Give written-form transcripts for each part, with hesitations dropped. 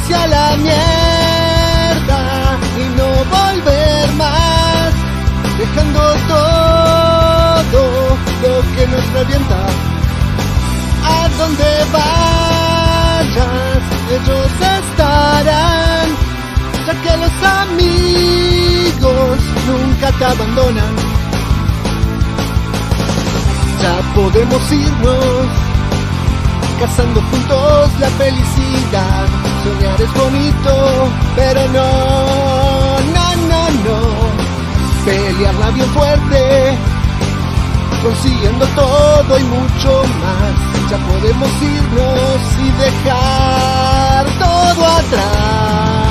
irse a la mierda y no volver más, dejando todo lo que nos revienta. A donde vayas, ellos estarán, ya que los amigos nunca te abandonan. Ya podemos irnos, cazando juntos la felicidad. Soñar es bonito, pero no. Pelearla bien fuerte, consiguiendo todo y mucho más. Ya podemos irnos y dejar todo atrás.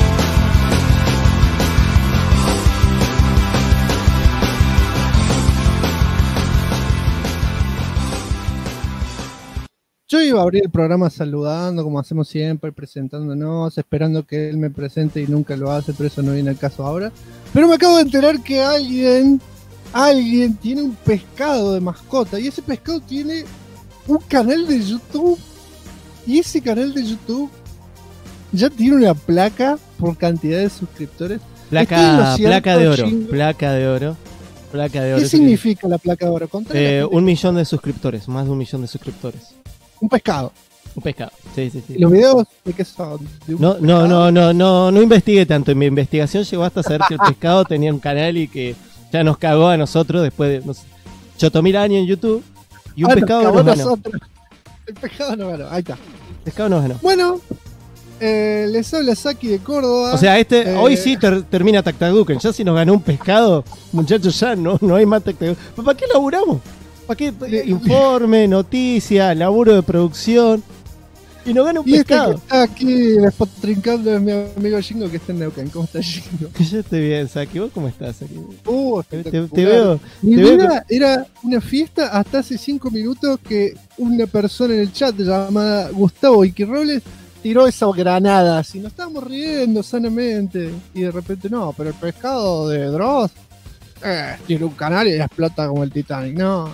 Yo iba a abrir el programa saludando, como hacemos siempre, presentándonos, esperando que él me presente y nunca lo hace, pero eso no viene al caso ahora. Pero me acabo de enterar que alguien tiene un pescado de mascota, y ese pescado tiene un canal de YouTube, y ese canal de YouTube ya tiene una placa por cantidad de suscriptores. Placa de oro. ¿Qué significa la placa de oro? 1 millón de suscriptores, más de 1 millón de suscriptores. Un pescado. Sí. ¿Los videos de qué son? No investigué tanto. En mi investigación llegó hasta saber que el pescado tenía un canal y que ya nos cagó a nosotros después de 8.000 años en YouTube. Y un pescado nos ganó. El pescado no ganó, ahí está. El pescado nos ganó. Bueno, les habla Saki de Córdoba. O sea, hoy sí termina Tactaduken. Ya si nos ganó un pescado, muchachos, ya no hay más Tactaduken. ¿Para qué laburamos? ¿Para qué? Informe, noticia, laburo de producción. Y nos gana un pescado. Que está aquí despotrincando es mi amigo Jingo, que está en Neuquén. ¿Cómo estás, Jingo? Yo estoy bien, Saki. ¿Vos cómo estás, Saki? Te veo. Mi vida era una fiesta hasta hace 5 minutos que una persona en el chat llamada Gustavo Iquirroles tiró esa granada. Así nos estábamos riendo sanamente. Y de repente, no, pero el pescado de Dross tiene un canal y explota como el Titanic. No.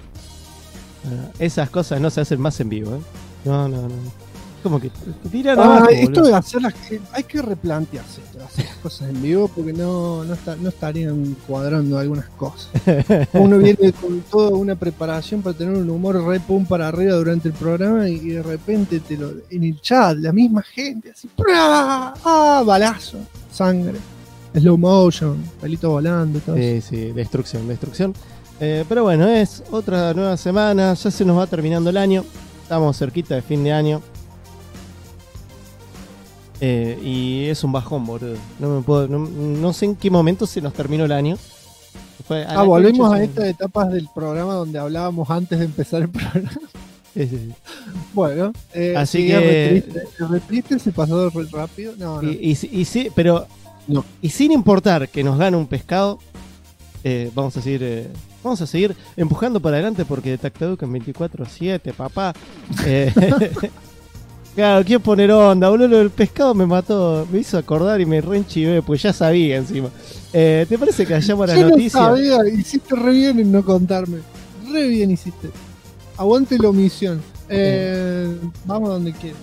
Esas cosas no se hacen más en vivo, ¿eh? No. Como que te tiran abajo, esto boludo. de hacerlas, hay que replantearse hacer las cosas en vivo porque no estarían cuadrando algunas cosas. Uno viene con toda una preparación para tener un humor re pum para arriba durante el programa y de repente en el chat, la misma gente, así, balazo, sangre, slow motion, pelito volando, todo eso. Sí, destrucción. Pero bueno, es otra nueva semana, ya se nos va terminando el año, estamos cerquita de fin de año. Y es un bajón, boludo. No sé en qué momento se nos terminó el año. Volvemos a estas etapas del programa donde hablábamos antes de empezar el programa. Sí. Bueno, así que re triste, se pasó re rápido. No. Y sí, pero no. Y sin importar que nos gane un pescado, vamos a seguir empujando para adelante porque Tactaduken 24/7, papá. Claro, quiero poner onda, boludo. El pescado me mató, me hizo acordar y me reenchivé, pues ya sabía encima. ¿Te parece que vayamos a la noticia? No sabía, hiciste re bien en no contarme. Re bien hiciste. Aguante la omisión. Vamos donde quieras.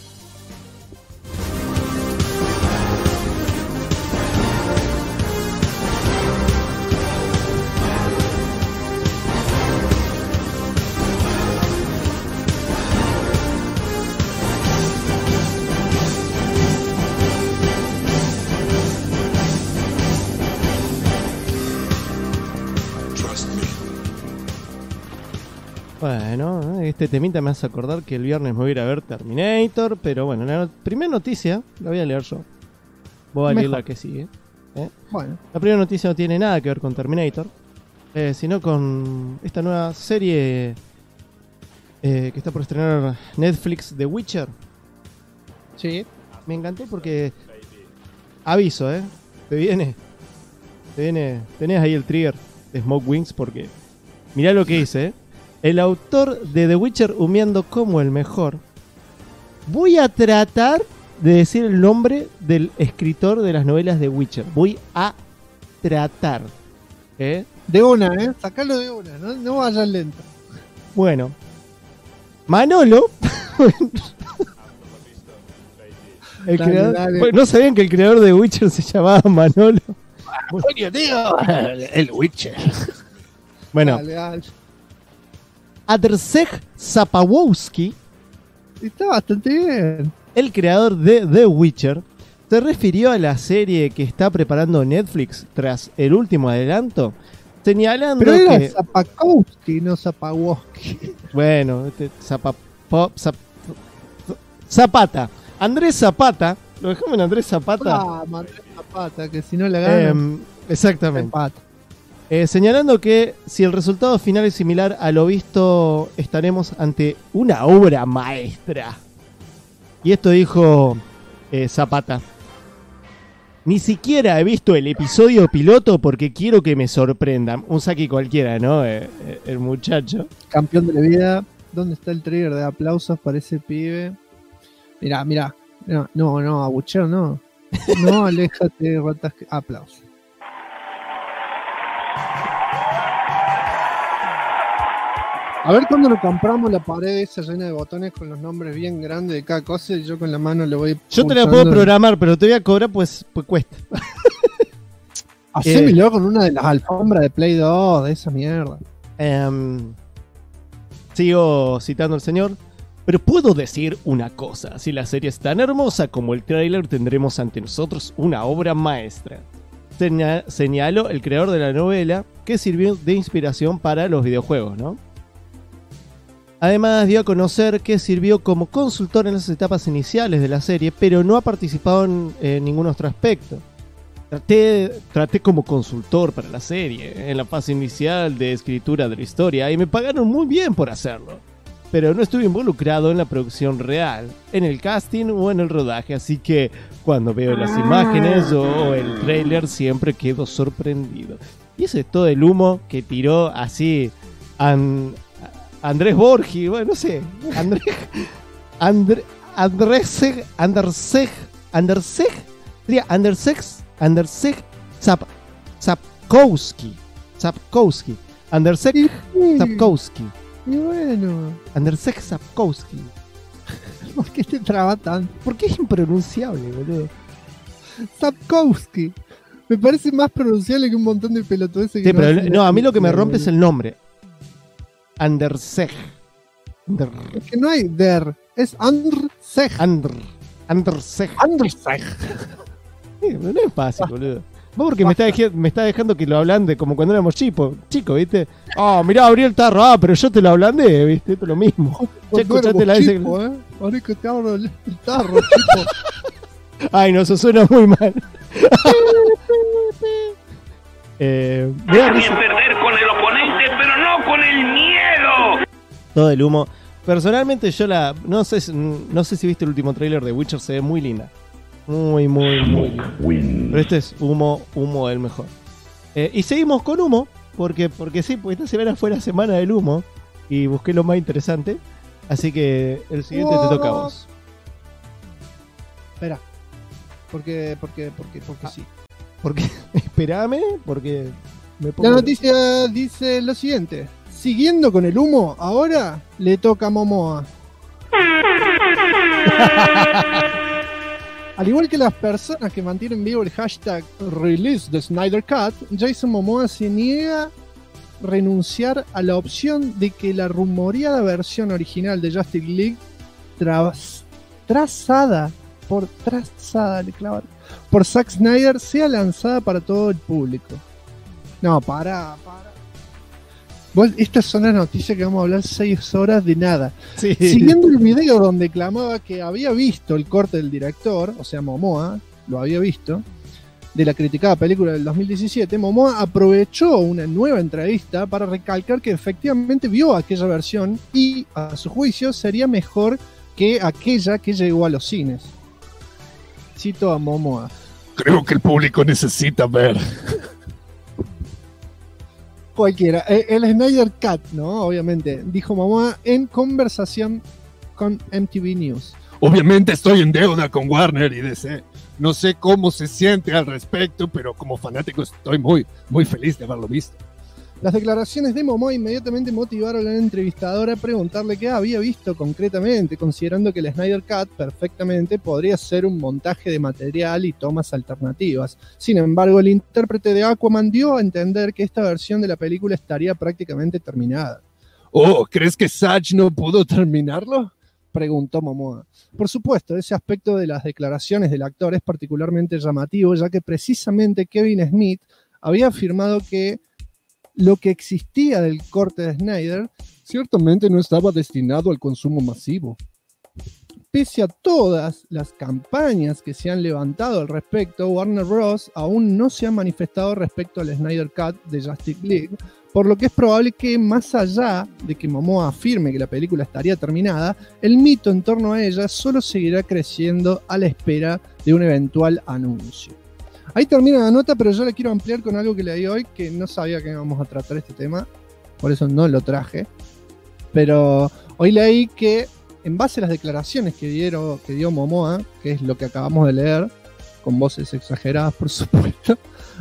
Bueno, este temita me hace acordar que el viernes me voy a ir a ver Terminator, pero bueno, la primera noticia la voy a leer yo. Voy a leer la que sigue. Bueno. La primera noticia no tiene nada que ver con Terminator, sino con esta nueva serie que está por estrenar Netflix, The Witcher. Sí. Me encantó porque, aviso, te tenés ahí el trigger de Smoke Wings porque mirá lo que hice, El autor de The Witcher humeando como el mejor. Voy a tratar de decir el nombre del escritor de las novelas de Witcher. Voy a tratar. De una, sacalo de una, no vayas lento. Bueno, Manolo. El Dale, creador, dale. bueno, ¿no sabían que el creador de Witcher se llamaba Manolo? Coño, tío. El Witcher. Bueno, Dale. Andrzej Sapkowski, Está bastante bien. el creador de The Witcher, se refirió a la serie que está preparando Netflix tras el último adelanto, señalando Pero era que... Zapakowski, no Zapawowski. Bueno, Zapata. Andrés Zapata. Lo dejamos en Andrés Zapata. Ah, Andrés Zapata, que si no le ganan, Exactamente. empata. Señalando que si el resultado final es similar a lo visto, estaremos ante una obra maestra. Y esto dijo Zapata. Ni siquiera he visto el episodio piloto porque quiero que me sorprendan. Un saque cualquiera, ¿no? El muchacho. Campeón de la vida. ¿Dónde está el trigger de aplausos para ese pibe? Mirá. No, abucheo no. No, aléjate, ratas. Aplausos. A ver cuando lo compramos la pared esa llena de botones con los nombres bien grandes de cada cosa y yo con la mano le voy. Yo te la pulsando. puedo programar, pero te voy a cobrar pues cuesta. Hacémelo con una de las alfombras de Play 2, de esa mierda. Sigo citando al señor. Pero puedo decir una cosa. Si la serie es tan hermosa como el tráiler, tendremos ante nosotros una obra maestra. Señaló el creador de la novela, que sirvió de inspiración para los videojuegos, ¿no? Además dio a conocer que sirvió como consultor en las etapas iniciales de la serie, pero no ha participado en ningún otro aspecto. Traté como consultor para la serie, en la fase inicial de escritura de la historia, y me pagaron muy bien por hacerlo. Pero no estuve involucrado en la producción real, en el casting o en el rodaje, así que cuando veo las imágenes o el trailer siempre quedo sorprendido. Y ese es todo el humo que tiró así Andrés Borgi, bueno, no sé, Andrzej Sapkowski. Andrzej Sapkowski. Y bueno, Andrzej Sapkowski. ¿por qué te traba tanto? Porque es impronunciable, boludo. Sapkowski. Me parece más pronunciable que un montón de pelotudeces. Sí, pero no, a mí lo que me rompe es el nombre. Andrzej. Es que no hay der, es Andrzej. Andrzej. Andrzej. No es fácil, boludo. Vos porque me está dejando que lo ablande como cuando éramos chicos, ¿viste? Mirá, abrí el tarro, pero yo te lo ablandé, ¿viste? Esto es lo mismo. Che, escuchate la vez. Ahora que te abro el tarro, chico. Ay, no, eso suena muy mal. Me da risa. Perder con el oponente, pero no con el miedo. Todo el humo. Personalmente yo no sé si viste el último tráiler de Witcher, se ve muy linda. Muy linda. Pero este es humo el mejor. Y seguimos con humo, porque sí, porque esta semana fue la semana del humo y busqué lo más interesante. Así que el siguiente te toca a vos. Espera. Porque sí. Porque, espérame, porque me pongo... La noticia dice lo siguiente. Siguiendo con el humo, ahora le toca a Momoa. Al igual que las personas que mantienen vivo el hashtag Release the Snyder Cut, Jason Momoa se niega a renunciar a la opción de que la rumoreada versión original de Justice League trazada por Zack Snyder sea lanzada para todo el público. No, para. Estas son las noticias que vamos a hablar 6 horas de nada. Sí. Siguiendo el video donde clamaba que había visto el corte del director, o sea Momoa, lo había visto, de la criticada película del 2017, Momoa aprovechó una nueva entrevista para recalcar que efectivamente vio aquella versión y, a su juicio, sería mejor que aquella que llegó a los cines. Cito a Momoa. Creo que el público necesita ver. Cualquiera. El Snyder Cut, ¿no? Obviamente. Dijo Momoa en conversación con MTV News. Obviamente estoy en deuda con Warner y DC. No sé cómo se siente al respecto, pero como fanático estoy muy feliz de haberlo visto. Las declaraciones de Momoa inmediatamente motivaron a la entrevistadora a preguntarle qué había visto concretamente, considerando que el Snyder Cut perfectamente podría ser un montaje de material y tomas alternativas. Sin embargo, el intérprete de Aquaman dio a entender que esta versión de la película estaría prácticamente terminada. Oh, ¿crees que Satch no pudo terminarlo? Preguntó Momoa. Por supuesto, ese aspecto de las declaraciones del actor es particularmente llamativo, ya que precisamente Kevin Smith había afirmado que lo que existía del corte de Snyder Ciertamente no estaba destinado al consumo masivo. Pese a todas las campañas que se han levantado al respecto, Warner Bros. Aún no se ha manifestado respecto al Snyder Cut de Justice League, por lo que es probable que, más allá de que Momoa afirme que la película estaría terminada, el mito en torno a ella solo seguirá creciendo a la espera de un eventual anuncio. Ahí termina la nota, pero yo la quiero ampliar con algo que leí hoy, que no sabía que íbamos a tratar este tema, por eso no lo traje. Pero hoy leí que, en base a las declaraciones que dio Momoa, que es lo que acabamos de leer, con voces exageradas por supuesto,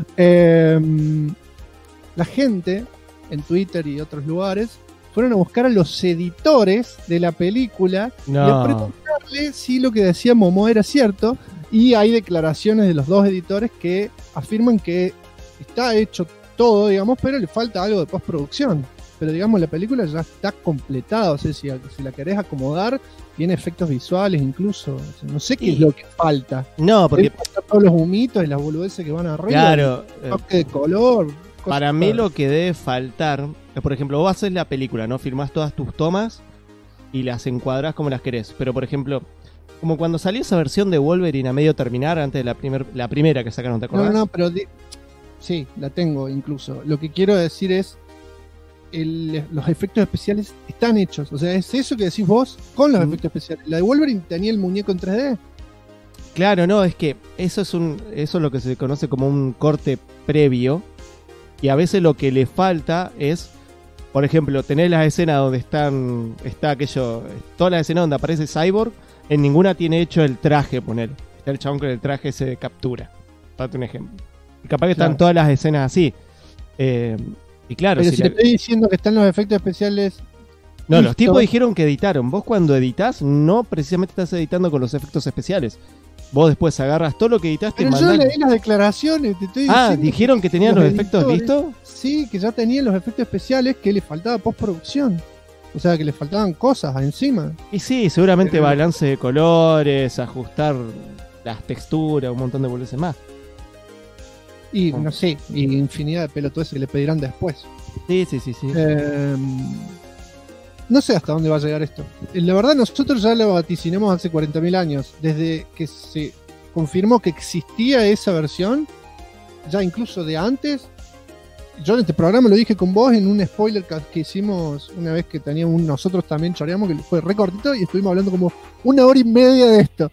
la gente en Twitter y otros lugares fueron a buscar a los editores de la película y a preguntarle si lo que decía Momoa era cierto, y hay declaraciones de los dos editores que afirman que está hecho todo, digamos, pero le falta algo de postproducción. Pero digamos, la película ya está completada, o sea, si la querés acomodar, tiene efectos visuales incluso, o sea, no sé qué es lo que falta. No, porque todos los humitos y las boludeces que van arriba, claro, el toque de color. Para mí lo que debe faltar es, por ejemplo, vos haces la película, ¿no? Filmás todas tus tomas y las encuadrás como las querés. Pero, por ejemplo, como cuando salió esa versión de Wolverine a medio terminar, antes de la primera que sacaron, ¿te acordás? No, pero sí, la tengo incluso. Lo que quiero decir es, los efectos especiales están hechos. O sea, es eso que decís vos con los efectos especiales. La de Wolverine tenía el muñeco en 3D. Claro, no, es que eso es lo que se conoce como un corte previo. Y a veces lo que le falta es, por ejemplo, tener las escenas donde está aquello, todas las escenas donde aparece Cyborg, en ninguna tiene hecho el traje, poner. Está el chabón con el traje ese de captura. Date un ejemplo. Y capaz que están todas las escenas así. Y claro, pero si te estoy diciendo que están los efectos especiales. No, los tipos dijeron que editaron. Vos cuando editás, no precisamente estás editando con los efectos especiales. Vos después agarras todo lo que editaste y mandás. Pero yo leí las declaraciones, te estoy diciendo. ¿Dijeron que tenían los efectos listos? Sí, que ya tenían los efectos especiales, que les faltaba postproducción. O sea, que les faltaban cosas encima. Y sí, seguramente balance de colores, ajustar las texturas, un montón de boludeces más. Y no sé, y infinidad de pelotudes que le pedirán después. Sí. No sé hasta dónde va a llegar esto. La verdad, nosotros ya lo vaticinamos hace 40.000 años. Desde que se confirmó que existía esa versión, ya incluso de antes. Yo en este programa lo dije con vos en un spoiler que hicimos una vez que teníamos nosotros también choreamos, que fue re cortito y estuvimos hablando como 1 hora y media de esto.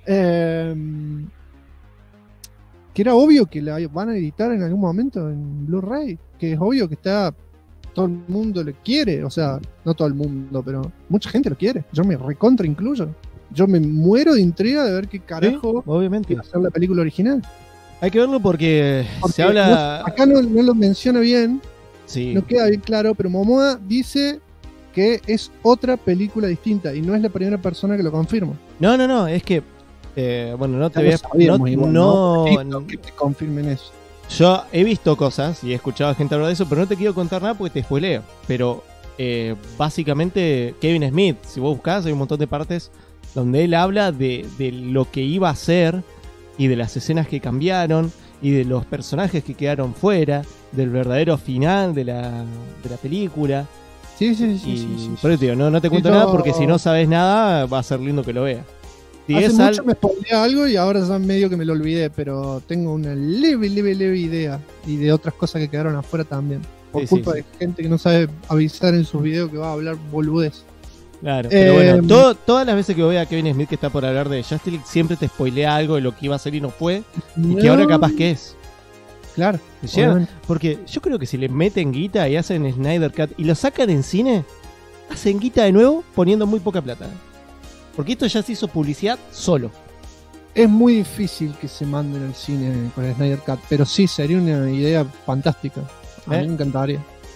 Que era obvio que la van a editar en algún momento en Blu-ray, que es obvio que todo el mundo lo quiere, o sea, no todo el mundo, pero mucha gente lo quiere. Yo me recontra incluyo. Yo me muero de intriga de ver qué carajo obviamente va a ser la película original. Hay que verlo porque se habla. Acá no lo menciona bien, sí. No queda bien claro, pero Momoa dice que es otra película distinta y no es la primera persona que lo confirma. No, es que bueno, no te voy que te confirmen eso. Yo he visto cosas y he escuchado a gente hablar de eso, pero no te quiero contar nada porque te spoileo. Pero básicamente Kevin Smith, si vos buscás, hay un montón de partes donde él habla de lo que iba a ser y de las escenas que cambiaron y de los personajes que quedaron fuera, del verdadero final de la película. Sí. Por eso te digo, no te cuento nada porque si no sabes nada va a ser lindo que lo veas. Hace mucho me spoileé algo y ahora ya medio que me lo olvidé, pero tengo una leve idea y de otras cosas que quedaron afuera también. Por culpa de gente que no sabe avisar en sus videos que va a hablar boludez. Claro, pero bueno, todas las veces que voy a Kevin Smith que está por hablar de Justice League siempre te spoilea algo de lo que iba a ser y no fue, y que ahora capaz que es. Claro. Porque yo creo que si le meten guita y hacen Snyder Cut y lo sacan en cine, hacen guita de nuevo poniendo muy poca plata. Porque esto ya se hizo publicidad solo. Es muy difícil que se manden al cine con el Snyder Cut, pero sí, sería una idea fantástica. A mí me encantaría.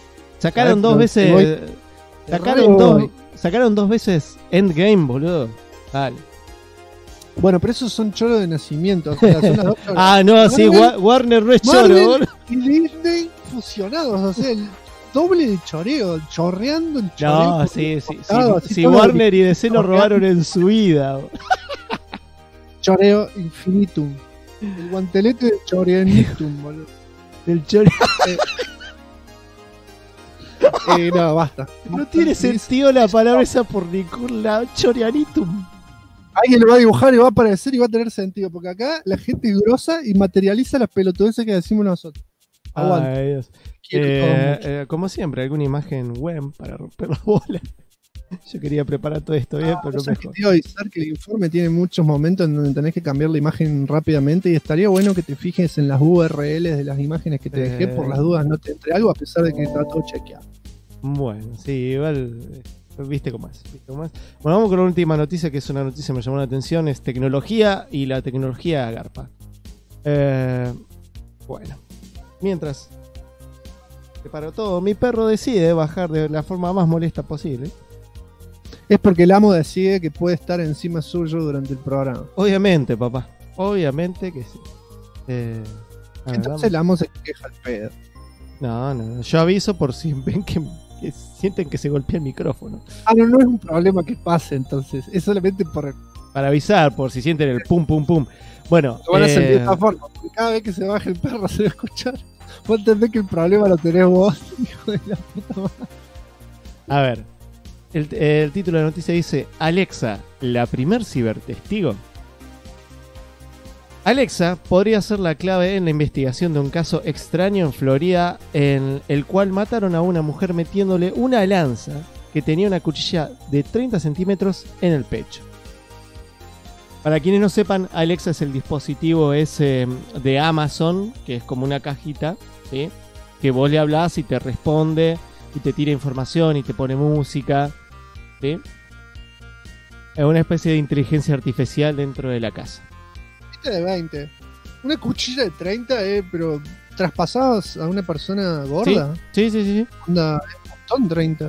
Sacaron dos veces. Sacaron dos veces Endgame, boludo. Dale. Bueno, pero esos son choros de nacimiento. O sea, son las dos choros. Ah, no, sí, Warner no es choro, boludo. Y Disney fusionados, o sea, el doble de choreo, chorreando el choreo. No, sí. Si Warner y DC lo robaron en su vida. Choreo infinitum. El guantelete de chorenitum, boludo. El choreo. No, basta. No tiene sentido la palabra esa por ningún lado. Choreanitum. Alguien lo va a dibujar y va a aparecer y va a tener sentido. Porque acá la gente es grosa y materializa las pelotudeces que decimos nosotros. Aguanta. Ay, Dios. Como siempre, alguna imagen web para romper la bola. Yo quería preparar todo esto bien, pero no mejor. Te iba a avisar que el informe tiene muchos momentos en donde tenés que cambiar la imagen rápidamente y estaría bueno que te fijes en las URLs de las imágenes que te dejé por las dudas no te entre algo a pesar de que está todo chequeado. Bueno, sí, igual viste cómo es. Bueno, vamos con la última noticia, que es una noticia que me llamó la atención, es tecnología y la tecnología garpa. Bueno, mientras preparo todo, mi perro decide bajar de la forma más molesta posible. Es porque el amo decide que puede estar encima suyo durante el programa. Obviamente, papá. Obviamente que sí. Entonces el amo se queja al pedo. No. Yo aviso por si ven que sienten que se golpea el micrófono. No es un problema que pase, entonces. Es solamente para avisar, por si sienten el pum, pum, pum. Bueno. Lo van a sentir de esta forma. Porque cada vez que se baje el perro se va a escuchar. Vos entendés que el problema lo tenés vos, hijo de la puta madre. A ver. El título de la noticia dice: Alexa, la primer cibertestigo. Alexa podría ser la clave en la investigación de un caso extraño en Florida, en el cual mataron a una mujer metiéndole una lanza que tenía una cuchilla de 30 centímetros en el pecho. Para quienes no sepan, Alexa es el dispositivo ese de Amazon, que es como una cajita, ¿sí? Que vos le hablás y te responde y te tira información y te pone música, ¿sí? Es una especie de inteligencia artificial dentro de la casa. De 20. Una cuchilla de 30, pero traspasadas a una persona gorda. Sí. Onda, un montón 30.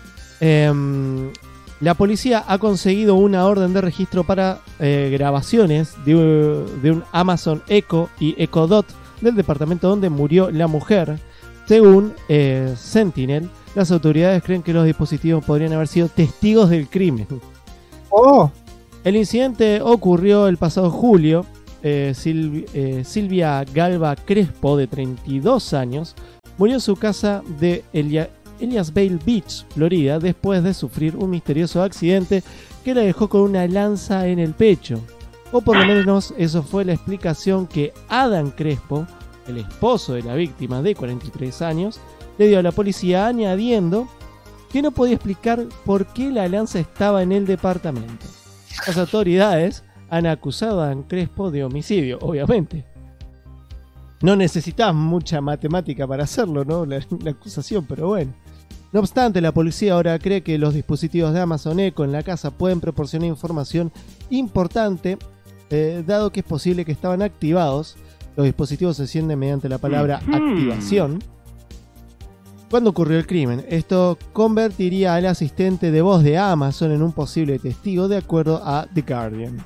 La policía ha conseguido una orden de registro para grabaciones de un Amazon Echo y Echo Dot del departamento donde murió la mujer. Según Sentinel, las autoridades creen que los dispositivos podrían haber sido testigos del crimen. ¡Oh! El incidente ocurrió el pasado julio. Silvia Galva Crespo, de 32 años, murió en su casa de Eliasville Beach, Florida, después de sufrir un misterioso accidente que la dejó con una lanza en el pecho. O por lo menos eso fue la explicación que Adam Crespo, el esposo de la víctima de 43 años, le dio a la policía, añadiendo que no podía explicar por qué la lanza estaba en el departamento. Las autoridades han acusado a Adam Crespo de homicidio, obviamente. No necesitas mucha matemática para hacerlo, ¿no? La acusación, pero bueno. No obstante, la policía ahora cree que los dispositivos de Amazon Echo en la casa pueden proporcionar información importante, dado que es posible que estaban activados. Los dispositivos se encienden mediante la palabra activación. ¿Cuándo ocurrió el crimen? Esto convertiría al asistente de voz de Amazon en un posible testigo, de acuerdo a The Guardian.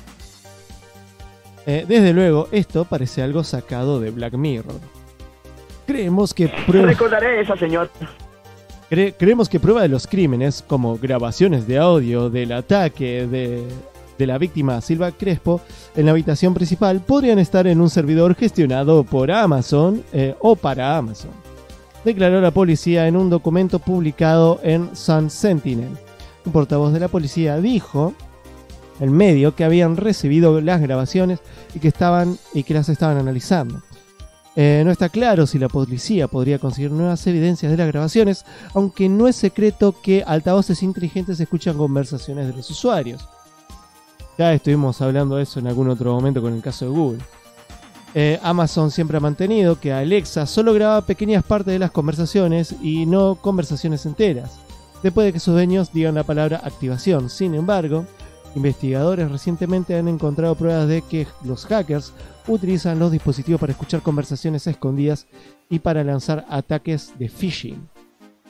Desde luego, esto parece algo sacado de Black Mirror. Creemos que recordaré esa señora. Creemos que prueba de los crímenes, como grabaciones de audio del ataque de la víctima Silvia Crespo en la habitación principal, podrían estar en un servidor gestionado por Amazon o para Amazon, declaró la policía en un documento publicado en Sun Sentinel. Un portavoz de la policía dijo el medio que habían recibido las grabaciones y que las estaban analizando. No está claro si la policía podría conseguir nuevas evidencias de las grabaciones, aunque no es secreto que altavoces inteligentes escuchan conversaciones de los usuarios. Ya estuvimos hablando de eso en algún otro momento con el caso de Google. Amazon siempre ha mantenido que Alexa solo graba pequeñas partes de las conversaciones y no conversaciones enteras, después de que sus dueños digan la palabra activación. Sin embargo, investigadores recientemente han encontrado pruebas de que los hackers utilizan los dispositivos para escuchar conversaciones escondidas y para lanzar ataques de phishing.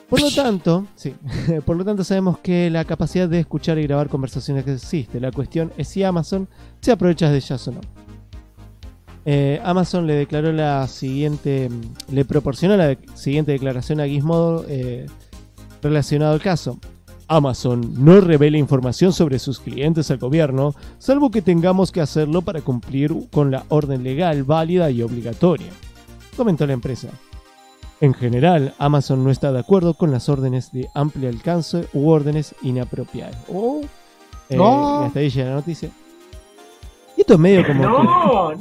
Por lo tanto, sí, por lo tanto sabemos que la capacidad de escuchar y grabar conversaciones existe. La cuestión es si Amazon se aprovecha de ellas o no. Amazon le proporcionó la siguiente declaración a Gizmodo relacionado al caso. Amazon no revela información sobre sus clientes al gobierno, salvo que tengamos que hacerlo para cumplir con la orden legal válida y obligatoria, comentó la empresa. En general, Amazon no está de acuerdo con las órdenes de amplio alcance u órdenes inapropiadas. No. Hasta ahí llega la noticia. Y esto es medio como No.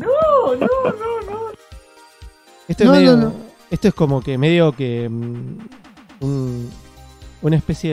Esto es No, medio, no. Esto es como que medio que una especie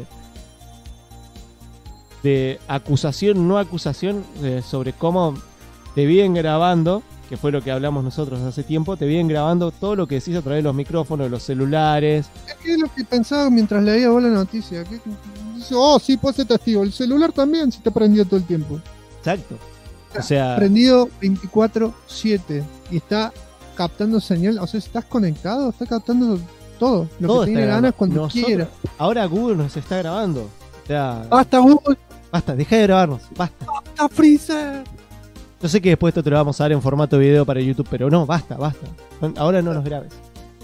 de acusación, no acusación, sobre cómo te vienen grabando, que fue lo que hablamos nosotros hace tiempo, te vienen grabando todo lo que decís a través de los micrófonos, de los celulares. Es lo que pensaba mientras leía vos la noticia. Que dice, sí, puede ser testigo. El celular también se te prendió todo el tiempo. Exacto. O sea, Prendido 24/7 y está captando señal. O sea, estás conectado, está captando todo. Lo todo que tiene está ganas grabando. cuando Nosotros- quiera. Ahora Google nos está grabando. O sea, Basta, Google, basta, deja de grabarnos, basta. basta, Freezer. Yo sé que después esto te lo vamos a dar en formato video para YouTube, pero no, basta. Ahora no nos grabes.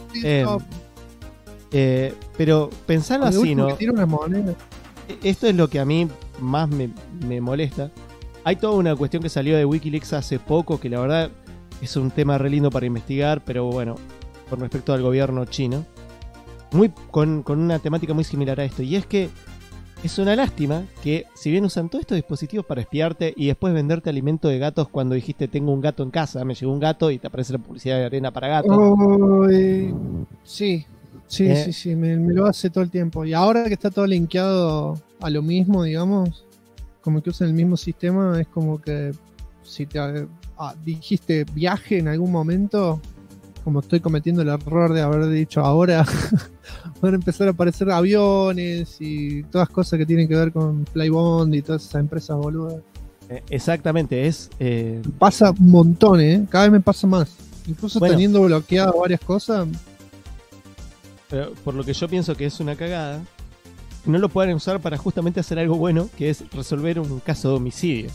Pero pensarlo De así, último ¿no? que tira una moneda. Esto es lo que a mí más me molesta. Hay toda una cuestión que salió de Wikileaks hace poco, que la verdad es un tema re lindo para investigar, pero bueno, con respecto al gobierno chino, con una temática muy similar a esto. Y es que es una lástima que, si bien usan todos estos dispositivos para espiarte y después venderte alimento de gatos cuando dijiste tengo un gato en casa, me llegó un gato y te aparece la publicidad de arena para gatos. Sí, Eh. sí, me lo hace todo el tiempo. Y ahora que está todo linkeado a lo mismo, digamos, como que usan el mismo sistema, es como que si te dijiste viaje en algún momento, como estoy cometiendo el error de haber dicho ahora, van a empezar a aparecer aviones y todas cosas que tienen que ver con Flybond y todas esas empresas boludas. Exactamente, es... Pasa un montón, cada vez me pasa más. Incluso Bueno. teniendo bloqueadas varias cosas. Pero por lo que yo pienso que es una cagada, no lo pueden usar para justamente hacer algo bueno, que es resolver un caso de homicidio.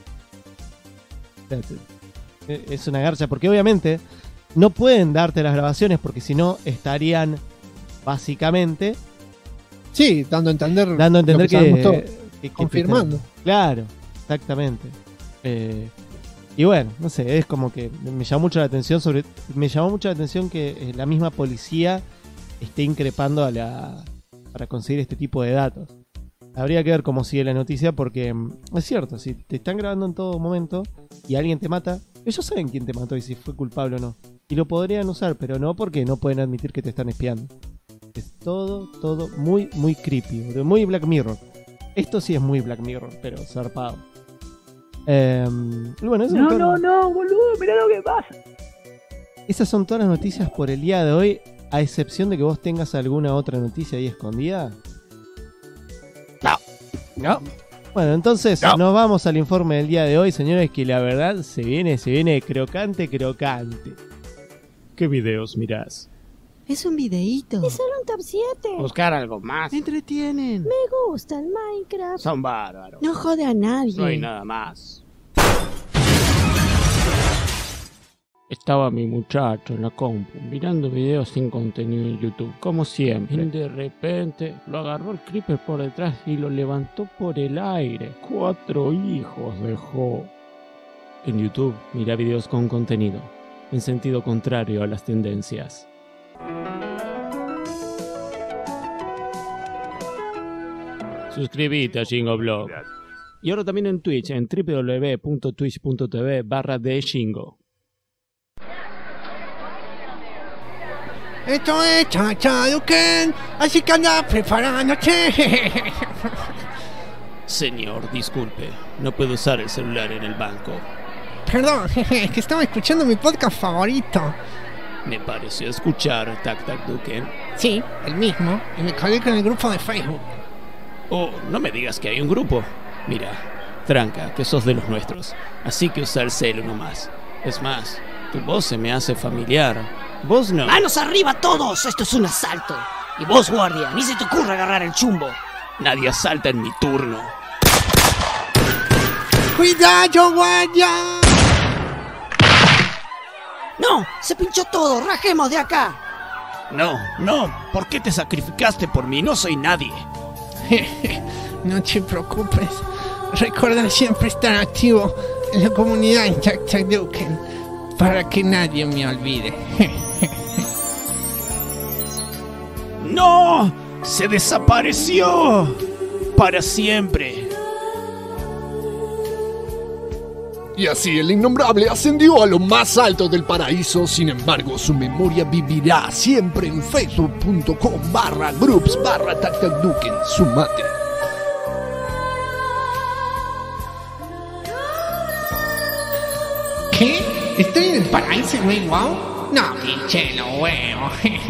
O sea, es una garcha, porque obviamente no pueden darte las grabaciones, porque si no estarían básicamente Sí, dando a entender dando a entender lo que sabemos todos, que confirmando. Claro, exactamente. Y bueno, no sé, es como que me llamó mucho la atención que la misma policía esté increpando para conseguir este tipo de datos. Habría que ver cómo sigue la noticia, porque es cierto, si te están grabando en todo momento y alguien te mata, ellos saben quién te mató y si fue culpable o no. Y lo podrían usar, pero no porque no pueden admitir que te están espiando. Es todo muy, muy creepy, muy Black Mirror. Esto sí es muy Black Mirror, pero zarpado. Y bueno, No, boludo, mirá lo que pasa. esas son todas las noticias por el día de hoy, a excepción de que vos tengas alguna otra noticia ahí escondida. No. Bueno, entonces No. nos vamos al informe del día de hoy, señores, que la verdad se viene crocante. ¿Qué videos mirás? Es un videíto. Es solo un top 7. Buscar algo más. Entretienen. Me gusta el Minecraft. Son bárbaros. No jode a nadie. No hay nada más. Estaba mi muchacho en la compu mirando videos sin contenido en YouTube, como siempre. Y de repente lo agarró el creeper por detrás y lo levantó por el aire. 4 hijos dejó. En YouTube, mira videos con contenido, en sentido contrario a las tendencias. Suscríbete a Jingoblog. Y ahora también en Twitch, en www.twitch.tv/thejingo. Esto es Chachaduken, así que anda preparándote. Señor, disculpe, no puedo usar el celular en el banco. Perdón, es que estaba escuchando mi podcast favorito. Me pareció escuchar Tac Tac Duken. Sí, el mismo, y me colgué con el grupo de Facebook. Oh, no me digas que hay un grupo. Mira, tranca, que sos de los nuestros. Así que usa el celu nomás. Es más, tu voz se me hace familiar. Vos no. ¡Manos arriba todos! ¡Esto es un asalto! Y vos, guardia, ni se te ocurra agarrar el chumbo. Nadie asalta en mi turno. ¡Cuidado, guardia! ¡No! ¡Se pinchó todo! ¡Rajemos de acá! No, ¿por qué te sacrificaste por mí? No soy nadie. No te preocupes. Recuerda siempre estar activo en la comunidad en Taktakuken para que nadie me olvide. ¡No! ¡Se desapareció! Para siempre. Y así el innombrable ascendió a lo más alto del paraíso. Sin embargo, su memoria vivirá siempre en facebook.com/groups/Taktakuken. Sumate. ¿Qué? ¿Estoy en el paraíso, güey? ¿Wow? No, pinche lo huevo.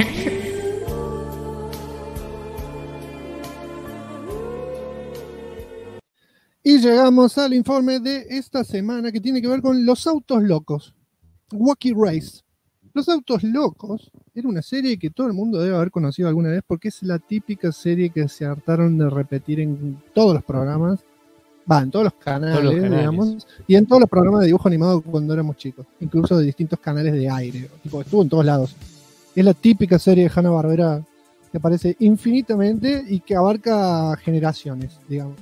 Y llegamos al informe de esta semana que tiene que ver con Los Autos Locos. Wacky Race. Los Autos Locos era una serie que todo el mundo debe haber conocido alguna vez porque es la típica serie que se hartaron de repetir en todos los programas. En todos los canales, digamos. Y en todos los programas de dibujo animado cuando éramos chicos. Incluso de distintos canales de aire. Tipo, estuvo en todos lados. Es la típica serie de Hanna-Barbera que aparece infinitamente y que abarca generaciones, digamos.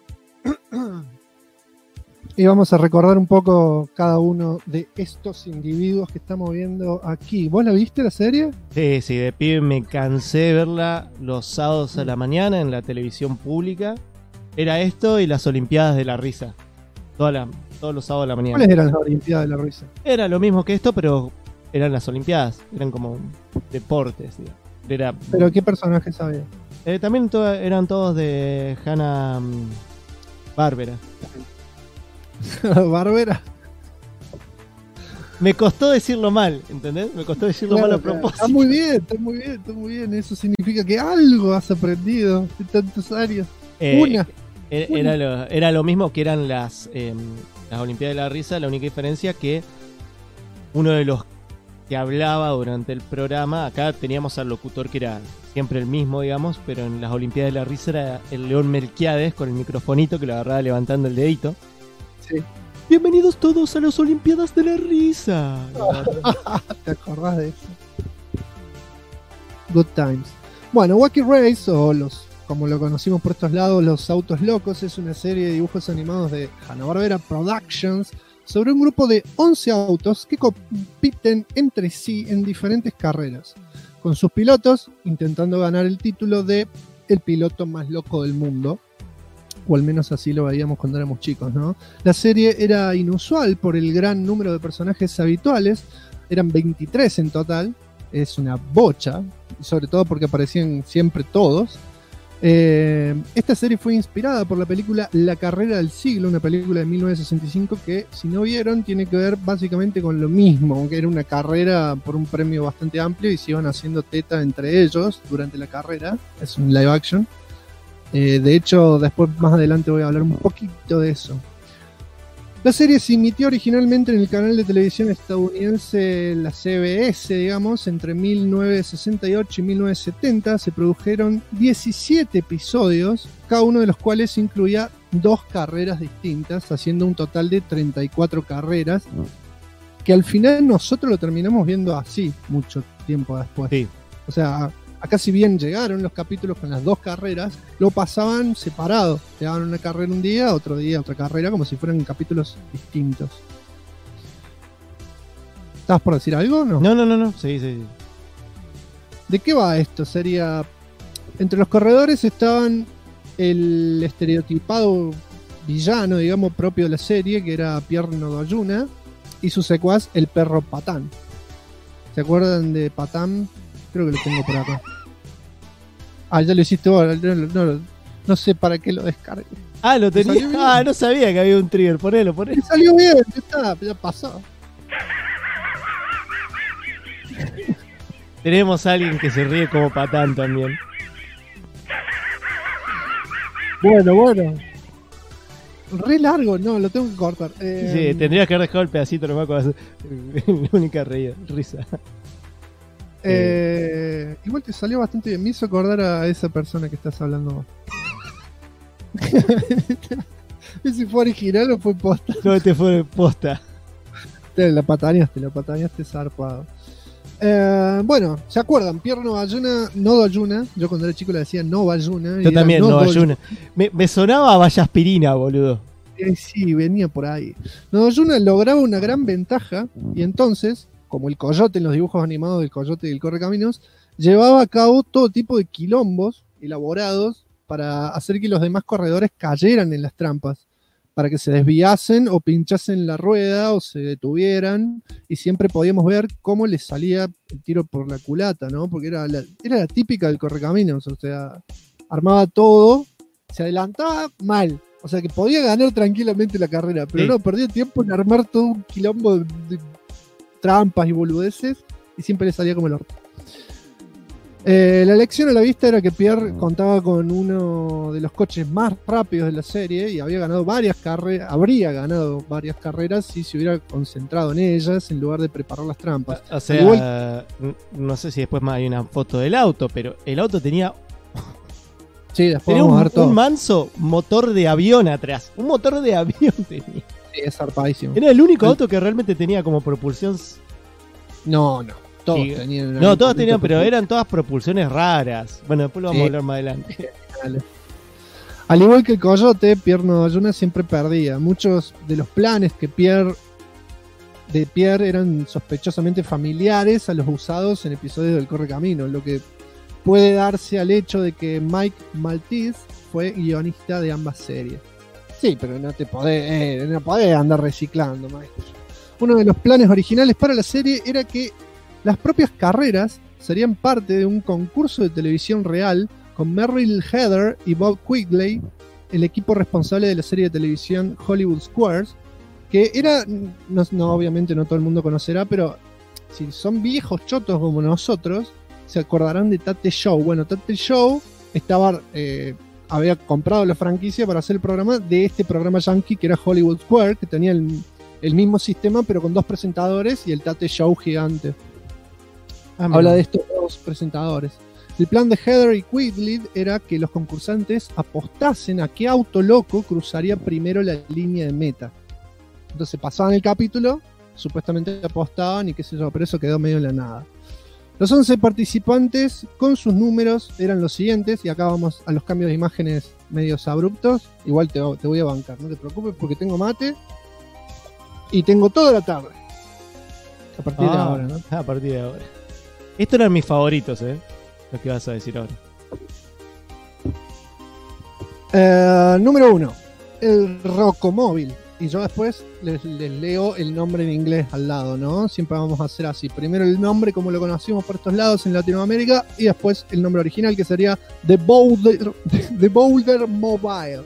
Y vamos a recordar un poco cada uno de estos individuos que estamos viendo aquí. ¿Vos la viste la serie? Sí, de pibe me cansé de verla los sábados a la mañana en la televisión pública. Era esto y las Olimpiadas de la Risa. Todos los sábados a la mañana. ¿Cuáles eran las Olimpiadas de la Risa? Era lo mismo que esto, pero eran las Olimpiadas. Eran como deportes, digamos. ¿Pero qué personajes había? También eran todos de Hanna Barbera. ¿Barbera? Me costó decirlo mal, ¿entendés? Me costó decirlo mal a propósito. Está muy bien. Eso significa que algo has aprendido en tantos años. Era lo mismo que eran las Olimpiadas de la Risa. La única diferencia que uno de los que hablaba durante el programa, acá teníamos al locutor que era siempre el mismo, digamos, pero en las Olimpiadas de la Risa era el León Melquiades con el microfonito que lo agarraba levantando el dedito. Sí. Bienvenidos todos a las Olimpiadas de la Risa. ¿Te acordás de eso? Good times. Bueno, Wacky Race, o como lo conocimos por estos lados, Los Autos Locos, es una serie de dibujos animados de Hanna-Barbera Productions sobre un grupo de 11 autos que compiten entre sí en diferentes carreras, con sus pilotos intentando ganar el título de el piloto más loco del mundo, o al menos así lo veíamos cuando éramos chicos, ¿no? La serie era inusual por el gran número de personajes habituales, eran 23 en total, es una bocha, sobre todo porque aparecían siempre todos. Esta serie fue inspirada por la película La Carrera del Siglo, una película de 1965 que, si no vieron, tiene que ver básicamente con lo mismo, que era una carrera por un premio bastante amplio y se iban haciendo teta entre ellos durante la carrera. Es un live action. De hecho, después más adelante voy a hablar un poquito de eso. La serie se emitió originalmente en el canal de televisión estadounidense, la CBS, digamos, entre 1968 y 1970. Se produjeron 17 episodios, cada uno de los cuales incluía 2 carreras distintas, haciendo un total de 34 carreras, que al final nosotros lo terminamos viendo así mucho tiempo después. Sí. O sea, acá si bien llegaron los capítulos con las 2 carreras, lo pasaban separado. Te daban una carrera un día, otro día otra carrera, como si fueran capítulos distintos. ¿Estabas por decir algo o no? No. Sí. ¿De qué va esto? Sería... Entre los corredores estaban el estereotipado villano, digamos, propio de la serie, que era Pierre Nodoyuna, y su secuaz, el perro Patán. ¿Se acuerdan de Patán? Creo que lo tengo por acá. Ya lo hiciste vos. No sé para qué lo descargué. Lo tenía. No sabía que había un trigger. Ponelo. Me salió bien, ya pasó. Tenemos a alguien que se ríe como Patán también. Bueno. Re largo, no, lo tengo que cortar. Sí, tendrías que haber dejado el pedacito nomás con la única risa. Igual te salió bastante bien. Me hizo acordar a esa persona que estás hablando vos. ¿Ese fue original o fue posta? No, este fue posta. La pataneaste zarpado. Bueno, ¿se acuerdan? Pierre Nodoyuna. Yo cuando era chico le decía Nodoyuna. Yo también, Nodoyuna. Me sonaba a Vallaspirina, boludo. Sí, venía por ahí. Nodoyuna lograba una gran ventaja y entonces, como el coyote en los dibujos animados del coyote y el correcaminos, llevaba a cabo todo tipo de quilombos elaborados para hacer que los demás corredores cayeran en las trampas, para que se desviasen o pinchasen la rueda o se detuvieran, y siempre podíamos ver cómo les salía el tiro por la culata, ¿no? Porque era la típica del correcaminos, o sea, armaba todo, se adelantaba mal, o sea que podía ganar tranquilamente la carrera, pero no, perdía tiempo en armar todo un quilombo de trampas y boludeces, y siempre le salía como el orto. La lección a la vista era que Pierre contaba con uno de los coches más rápidos de la serie y habría ganado varias carreras si se hubiera concentrado en ellas en lugar de preparar las trampas. O sea, no sé si después más hay una foto del auto, pero el auto tenía un manso motor de avión atrás. Un motor de avión tenía. Sí, es zarpadísimo. Era el único auto que realmente tenía como propulsión. No. Todos tenían, pero eran todas propulsiones raras. Bueno, después lo vamos a hablar más adelante. Al igual que el coyote, Pierre Nodoyuna siempre perdía. Muchos de los planes de Pierre eran sospechosamente familiares a los usados en episodios del Correcamino, lo que puede darse al hecho de que Mike Maltese fue guionista de ambas series. Sí, pero no podés andar reciclando, maestro. Uno de los planes originales para la serie era que las propias carreras serían parte de un concurso de televisión real con Merrill Heather y Bob Quigley, el equipo responsable de la serie de televisión Hollywood Squares, que era, obviamente no todo el mundo conocerá, pero si son viejos chotos como nosotros, se acordarán de Tate Show. Bueno, Tate Show había comprado la franquicia para hacer el programa de este programa yankee que era Hollywood Square, que tenía el mismo sistema pero con 2 presentadores y el Tate Show gigante. Habla de estos 2 presentadores. El plan de Heather y Quigley era que los concursantes apostasen a qué auto loco cruzaría primero la línea de meta. Entonces pasaban el capítulo, supuestamente apostaban y qué sé yo, pero eso quedó medio en la nada. Los 11 participantes con sus números eran los siguientes, y acá vamos a los cambios de imágenes medios abruptos. Igual te voy a bancar, no te preocupes porque tengo mate y tengo toda la tarde. A partir de ahora, ¿no? A partir de ahora. Estos eran mis favoritos, lo que vas a decir ahora. Número 1, el Rocomóvil. Y yo después les leo el nombre en inglés al lado, ¿no? Siempre vamos a hacer así. Primero el nombre como lo conocimos por estos lados en Latinoamérica y después el nombre original que sería The Boulder Mobile.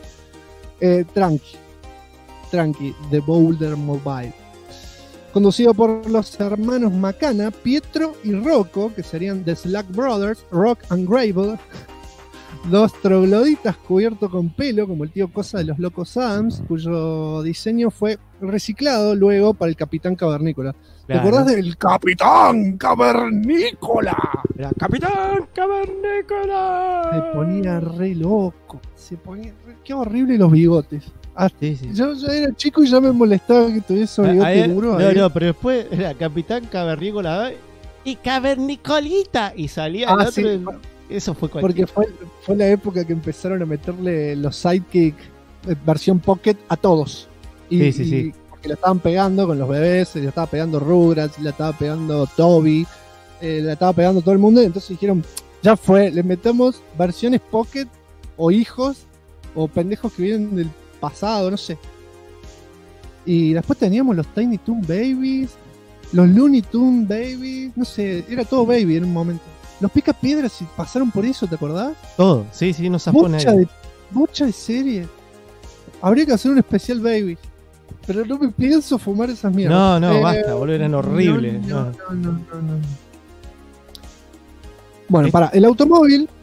Tranqui, The Boulder Mobile. Conducido por los hermanos Macana, Pietro y Rocco, que serían The Slack Brothers, Rock and Gravel. 2 trogloditas cubiertos con pelo, como el tío Cosa de los Locos Adams, cuyo diseño fue reciclado luego para el Capitán Cavernícola. Claro. ¿Te acordás del Capitán Cavernícola? ¡La Capitán Cavernícola! Se ponía re loco. Qué horrible los bigotes. Sí. Yo era chico y ya me molestaba que tuviese esos bigotes duros. No, pero después era Capitán Cavernícola y Cavernicolita. Y salía el otro. Sí. Eso fue cualquier. Porque fue la época que empezaron a meterle los sidekick versión Pocket a todos. Sí. Porque la estaban pegando con los bebés, la estaba pegando Rugrats, la estaba pegando Toby, la estaba pegando todo el mundo. Y entonces dijeron, ya fue, le metemos versiones Pocket o hijos o pendejos que vienen del pasado, no sé. Y después teníamos los Tiny Toon Babies, los Looney Toon Babies, no sé, era todo baby en un momento. Los Picapiedras pasaron por eso, ¿te acordás? Todo, sí, no se pone ahí. Mucha de serie. Habría que hacer un especial baby. Pero no me pienso fumar esas mierdas. No, basta, boludo, eran horribles. No. Bueno, el automóvil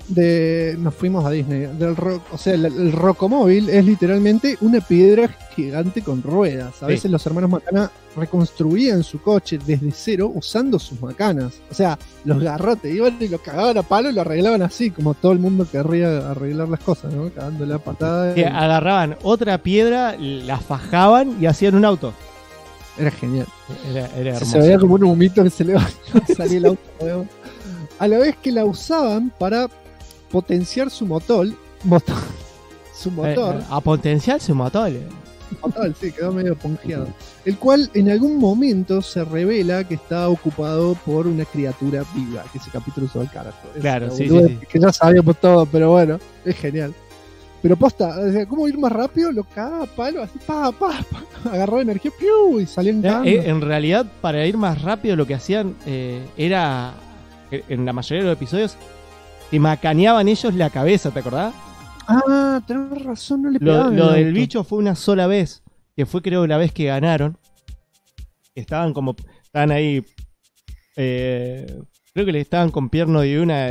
nos fuimos a Disney. O sea, el Rocomóvil es literalmente una piedra gigante con ruedas. A Sí. veces los hermanos Macana reconstruían su coche desde cero usando sus macanas. O sea, los garrotes iban y lo cagaban a palo y lo arreglaban así, como todo el mundo querría arreglar las cosas, ¿no? Cagándole a patadas. Que agarraban otra piedra, la fajaban y hacían un auto. Era genial. Era Se hermoso. veía como un humito que se le salía el auto nuevo. A la vez que la usaban para potenciar su motor. Su motor. A potenciar su motor. Total, sí, quedó medio ponjeado. El cual en algún momento se revela que está ocupado por una criatura viva, que ese capítulo usó el carajo. Es Claro, una sí, boludez sí, sí. Que ya sabíamos todo, pero bueno, es genial. Pero posta, o sea, ¿cómo ir más rápido? Lo cagaba a palo, así, agarraba energía, ¡piu! Y salían cagando. En realidad, para ir más rápido, lo que hacían era, en la mayoría de los episodios, te macaneaban ellos la cabeza, ¿te acordás? Ah, tenés razón, no le Lo pegaban. del el auto. bicho fue una sola vez, que fue creo la vez que ganaron. Estaban ahí, creo que le estaban con pierno de una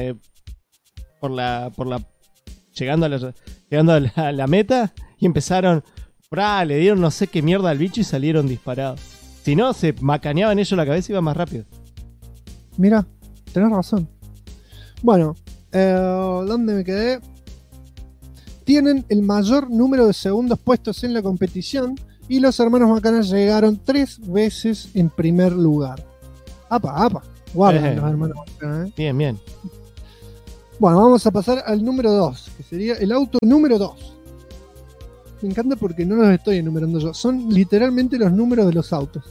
llegando a la meta y empezaron, le dieron no sé qué mierda al bicho y salieron disparados. Si no, se macaneaban ellos la cabeza y iba más rápido. Mira, tenés razón. Bueno, ¿dónde me quedé? Tienen el mayor número de segundos puestos en la competición y los hermanos Macana llegaron 3 veces en primer lugar. ¡Apa! Guardan los hermanos Macana, ¿eh? Bien, bien. Bueno, vamos a pasar al número 2, que sería el auto número 2. Me encanta porque no los estoy enumerando yo. Son literalmente los números de los autos.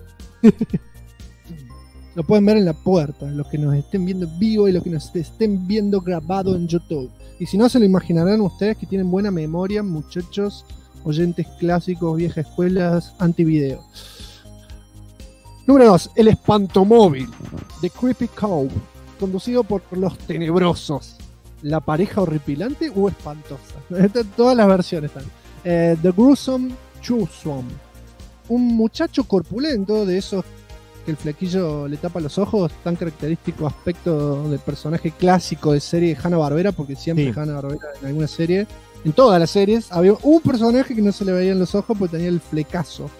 Lo pueden ver en la puerta, los que nos estén viendo en vivo y los que nos estén viendo grabado en YouTube. Y si no, se lo imaginarán ustedes que tienen buena memoria, muchachos, oyentes clásicos, viejas escuelas, antivideo. Número 2, el Espantomóvil, The Creepy Cow, conducido por los tenebrosos. La pareja horripilante o espantosa. Todas las versiones están. The Gruesome Twosome, un muchacho corpulento de esos que el flequillo le tapa los ojos, tan característico aspecto del personaje clásico de serie de Hanna-Barbera, porque siempre Sí. Hanna-Barbera en alguna serie, en todas las series, había un personaje que no se le veían los ojos porque tenía el flecazo.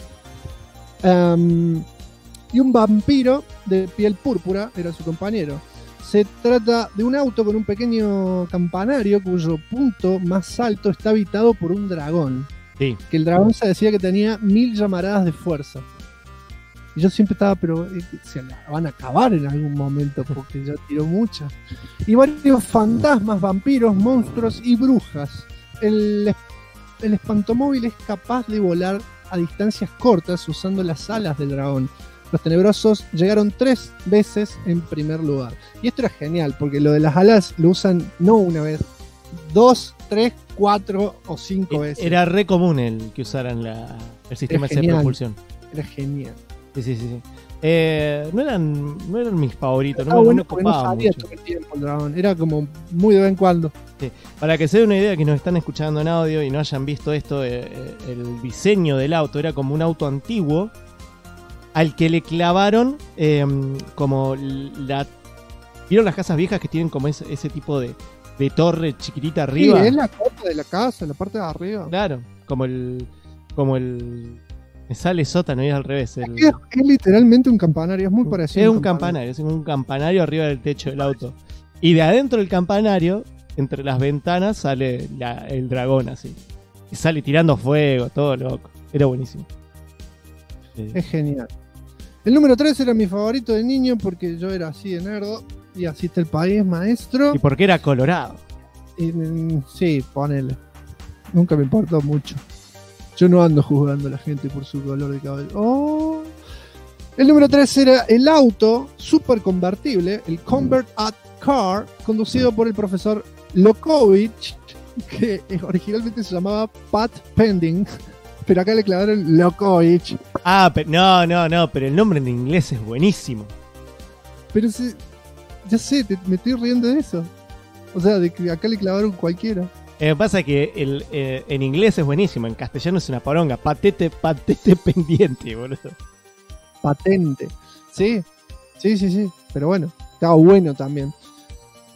Y un vampiro de piel púrpura era su compañero. Se trata de un auto con un pequeño campanario cuyo punto más alto está habitado por un dragón. Sí. Que el dragón se decía que tenía 1000 llamaradas de fuerza. Y yo siempre estaba, pero se la van a acabar en algún momento porque ya tiró muchas. Y varios fantasmas, vampiros, monstruos y brujas. El espantomóvil es capaz de volar a distancias cortas usando las alas del dragón. Los tenebrosos llegaron 3 veces en primer lugar. Y esto era genial, porque lo de las alas lo usan no una vez, 2, 3, 4 o 5 veces. Era re común el que usaran el sistema ese de genial. propulsión. Era genial. Sí. No eran mis favoritos, Estaba no bueno me porque no copaban salía mucho. todo el tiempo el dragón. Era como muy de vez en cuando. Para que se den una idea, que nos están escuchando en audio y no hayan visto esto, el diseño del auto era como un auto antiguo al que le clavaron como ¿vieron las casas viejas que tienen como ese tipo de torre chiquitita arriba? Sí, es la copa de la casa, la parte de arriba. Claro, como el me sale sótano y es al revés. Es literalmente un campanario, es muy parecido. Es a un campanario, es un campanario arriba del techo del auto. Y de adentro del campanario, entre las ventanas, sale el dragón así. Y sale tirando fuego, todo loco. Era buenísimo. Es genial. El número 3 era mi favorito de niño porque yo era así de nerdo. Y así está el país, maestro. Y porque era colorado. Sí, ponele. Nunca me importó mucho. Yo no ando juzgando a la gente por su color de cabello. Oh. El número 3 era el auto super convertible, el Convert at Car, conducido por el profesor Lokovich, que originalmente se llamaba Pat Pending, pero acá le clavaron Lokovich. Ah, no, pero el nombre en inglés es buenísimo. Pero ya sé, me estoy riendo de eso. O sea, de que acá le clavaron cualquiera. Pasa que en inglés es buenísimo, en castellano es una poronga. Patete pendiente, boludo. Patente. Sí. Pero bueno, estaba bueno también.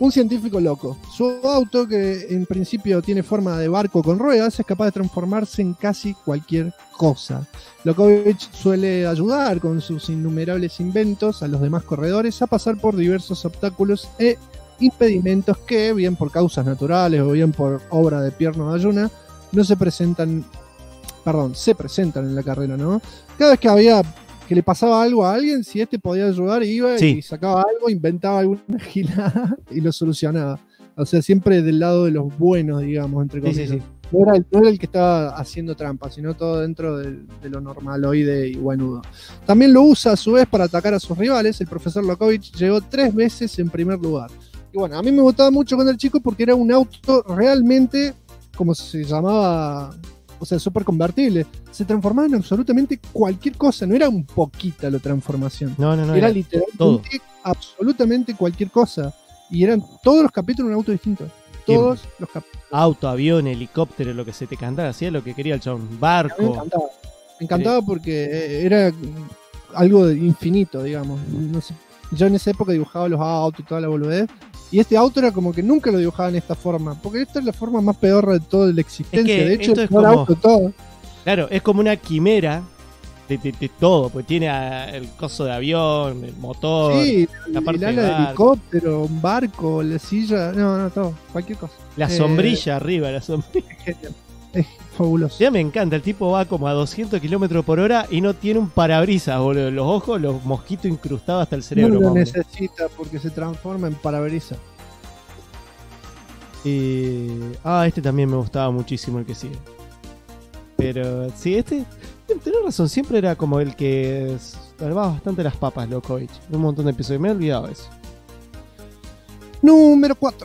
Un científico loco. Su auto, que en principio tiene forma de barco con ruedas, es capaz de transformarse en casi cualquier cosa. Lokovich suele ayudar con sus innumerables inventos a los demás corredores a pasar por diversos obstáculos e impedimentos que, bien por causas naturales o bien por obra de Pierno Ayuna, se presentan en la carrera, ¿no? Cada vez que le pasaba algo a alguien, si este podía ayudar, iba Sí. y sacaba algo, inventaba alguna gilada y lo solucionaba. O sea, siempre del lado de los buenos, digamos, entre comillas. Sí. No era el que estaba haciendo trampa, sino todo dentro de lo normaloide y buenudo. También lo usa a su vez para atacar a sus rivales. El profesor Lokovich llegó 3 veces en primer lugar. Y bueno, a mí me gustaba mucho cuando era chico porque era un auto realmente, como se llamaba, o sea, súper convertible. Se transformaba en absolutamente cualquier cosa, no era un poquita la transformación. No, Era literalmente todo. absolutamente cualquier cosa. Y eran todos los capítulos un auto distinto. Todos los capítulos. Auto, avión, helicóptero, lo que se te cantara, hacía lo que quería el chabón. A mí me Barco. encantaba. Me encantaba porque era algo infinito, digamos. No sé, yo en esa época dibujaba los autos y toda la boludez. Y este auto era como que nunca lo dibujaba en esta forma. Porque esta es la forma más pedorra de toda la existencia. Es que de hecho, esto es todo el como- auto, todo. Claro, es como una quimera de todo, porque tiene el coso de avión, el motor, Sí, la el parte ala de de barco. helicóptero, un barco, la silla. No, todo. Cualquier cosa. la sombrilla arriba, la sombrilla. Es genial. Es fabuloso. Ya me encanta, el tipo va como a 200 kilómetros por hora y no tiene un parabrisas, boludo. Los ojos, los mosquitos incrustados hasta el No cerebro. lo más o menos. necesita porque se transforma en parabrisa. Este también me gustaba muchísimo, el que sigue. Pero sí, tenés razón, siempre era como el que salvaba bastante las papas, Lokovich. Un montón de episodios, me he olvidado eso. Número 4.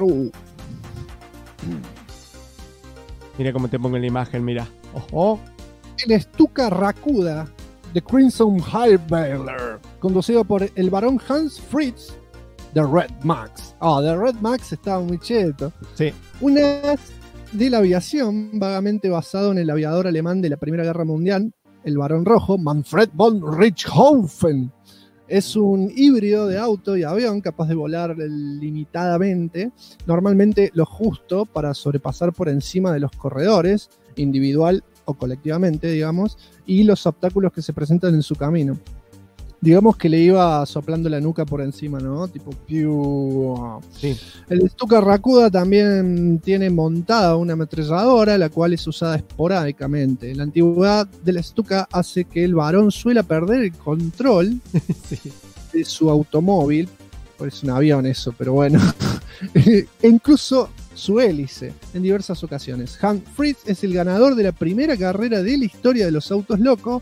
Mira cómo te pongo en la imagen, mira. Ojo. El Stuka Rakuda de Crimson Highballer, conducido por el barón Hans Fritz de Red Max. The Red Max estaba muy cheto. Sí. Un as de la aviación vagamente basado en el aviador alemán de la Primera Guerra Mundial, el Barón Rojo, Manfred von Richthofen. Es un híbrido de auto y avión capaz de volar limitadamente, normalmente lo justo para sobrepasar por encima de los corredores, individual o colectivamente, digamos, y los obstáculos que se presentan en su camino. Digamos que le iba soplando la nuca por encima, ¿no? Tipo, ¡piu! Sí. El Stuka Rakuda también tiene montada una ametralladora, la cual es usada esporádicamente. La antigüedad del Stuka hace que el varón suela perder el control Sí. de su automóvil, pues es un avión eso, pero bueno, e incluso su hélice en diversas ocasiones. Hans Fritz es el ganador de la primera carrera de la historia de los autos locos.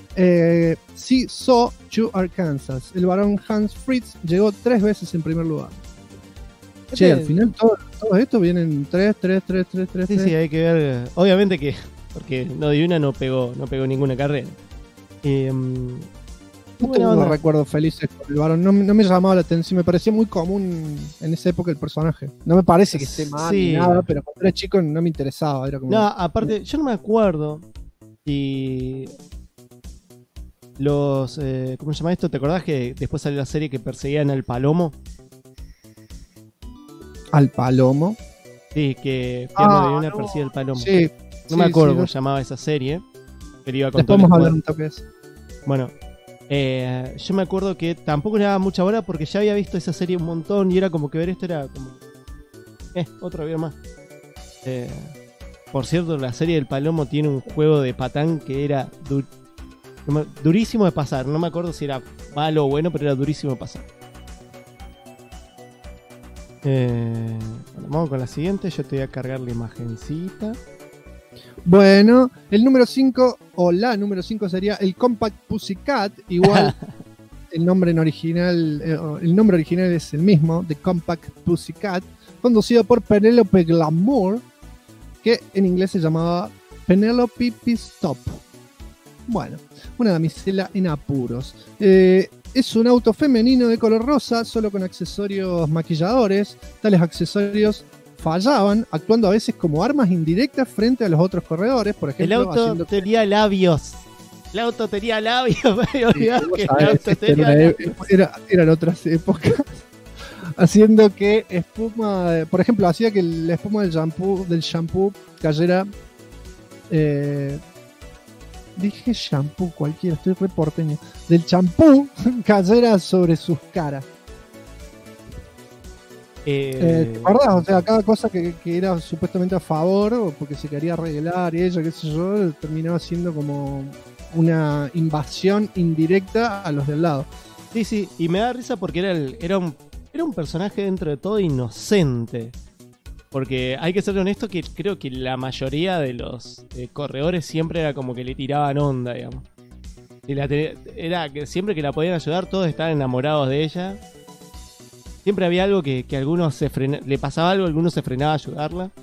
So to Arkansas. El varón Hans Fritz llegó 3 veces en primer lugar. Che, al final todos estos vienen 3. Sí, hay que ver. Obviamente que. Porque no de una no pegó ninguna carrera. No Buena tengo onda. recuerdos felices con el varón. No me llamaba la atención. Me parecía muy común en esa época el personaje. No me parece que esté mal Sí. ni nada, pero cuando era chico no me interesaba. Era como. No, aparte, yo no me acuerdo si los... ¿cómo se llama esto? ¿Te acordás que después salió la serie que perseguían al Palomo? Al Palomo. Sí, que Pierno de una no. persigue al Palomo. Sí. No me acuerdo sí, cómo se llamaba esa serie. Pero iba con Después todo el vamos a hablar poder. un toque de eso. Bueno, yo me acuerdo que tampoco le daba mucha bola porque ya había visto esa serie un montón y era como que ver esto era como... otro avión más. Por cierto, la serie del Palomo tiene un juego de patán que era durísimo de pasar. No me acuerdo si era malo o bueno, pero era durísimo de pasar. Bueno, vamos con la siguiente. Yo te voy a cargar la imagencita. Bueno, el número 5 o la número 5 sería el Compact Pussycat. Igual el nombre original es el mismo, The Compact Pussycat, conducido por Penelope Glamour, que en inglés se llamaba Penelope Pistop. Bueno, una damisela en apuros. Es un auto femenino de color rosa, solo con accesorios maquilladores. Tales accesorios fallaban, actuando a veces como armas indirectas frente a los otros corredores. Por ejemplo, El auto haciendo tenía labios. El auto tenía labios. Me había olvidado vos que el sabés, auto tenía labios. eran otras épocas. haciendo que espuma, por ejemplo, hacía que la espuma del shampoo cayera. Dije shampoo cualquiera, estoy re porteño. Del champú cayera sobre sus caras. ¿Te acordás? O sea, cada cosa que era supuestamente a favor, o porque se quería arreglar y eso, qué sé yo, terminaba siendo como una invasión indirecta a los del lado. Sí, y me da risa porque era un personaje dentro de todo inocente. Porque hay que ser honesto que creo que la mayoría de los corredores siempre era como que le tiraban onda, digamos. Era que siempre que la podían ayudar todos estaban enamorados de ella. Siempre había algo que algunos le pasaba algo, algunos se frenaba a ayudarla.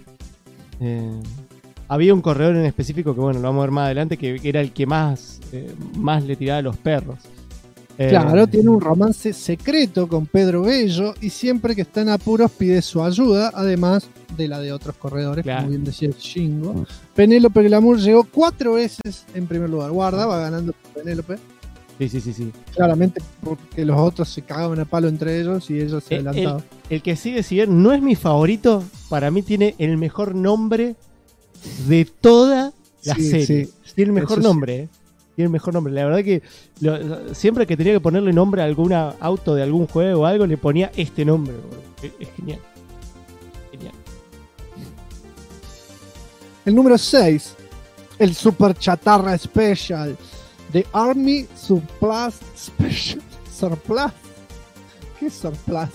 Había un corredor en específico que bueno, lo vamos a ver más adelante, que era el que más le tiraba a los perros. Claro, tiene un romance secreto con Pedro Bello y siempre que está en apuros pide su ayuda, además de la de otros corredores, claro. Como bien decía Shingo. Penélope Glamour llegó 4 veces en primer lugar. Guarda, va ganando Penélope. Sí. Claramente porque los otros se cagaban a palo entre ellos y ella se adelantaba. El que sigue no es mi favorito, para mí tiene el mejor nombre de toda la serie. Sí. Tiene el mejor nombre, Tiene el mejor nombre. La verdad que siempre que tenía que ponerle nombre a algún auto de algún juego o algo, le ponía este nombre. Es genial. El número 6, el Super Chatarra Special de Army Surplus Special. ¿Surplus? ¿Qué es Surplus?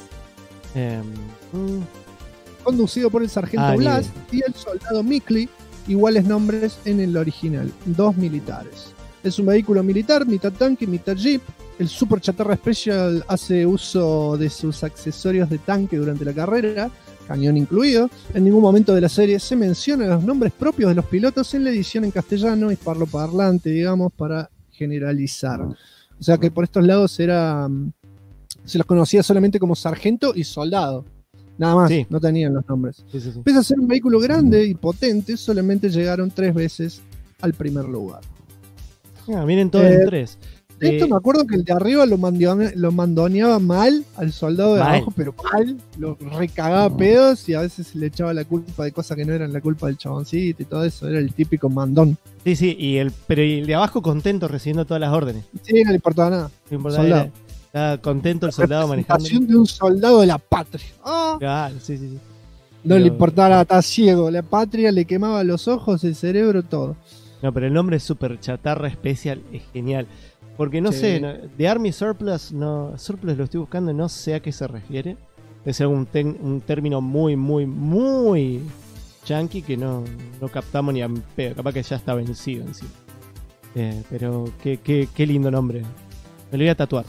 Conducido por el sargento Blas y el soldado Mikli, iguales nombres en el original, 2 militares. Es un vehículo militar, mitad tanque, mitad jeep. El Super Chatarra Special hace uso de sus accesorios de tanque durante la carrera, cañón incluido. En ningún momento de la serie se mencionan los nombres propios de los pilotos en la edición en castellano, hispanoparlante, digamos, para generalizar. O sea que por estos lados se los conocía solamente como sargento y soldado. Nada más, no tenían los nombres. Sí. Pese a ser un vehículo grande y potente, solamente llegaron 3 veces al primer lugar. Miren todo en 3. Esto me acuerdo que el de arriba lo mandoneaba mal al soldado de abajo, pero mal, lo recagaba pedos y a veces le echaba la culpa de cosas que no eran la culpa del chaboncito y todo eso. Era el típico mandón. Sí, pero el de abajo contento recibiendo todas las órdenes. Sí, no le importaba nada. No importaba, estaba contento el soldado manejando. La de un soldado de la patria. Claro, sí. No le importaba nada, estaba ciego. La patria le quemaba los ojos, el cerebro, todo. No, pero el nombre Super Chatarra Special es genial. Porque no sé, de Army Surplus Surplus lo estoy buscando y no sé a qué se refiere. Es un término muy, muy, muy yankee que no captamos ni a pedo. Capaz que ya está vencido encima. Pero qué lindo nombre. Me lo voy a tatuar.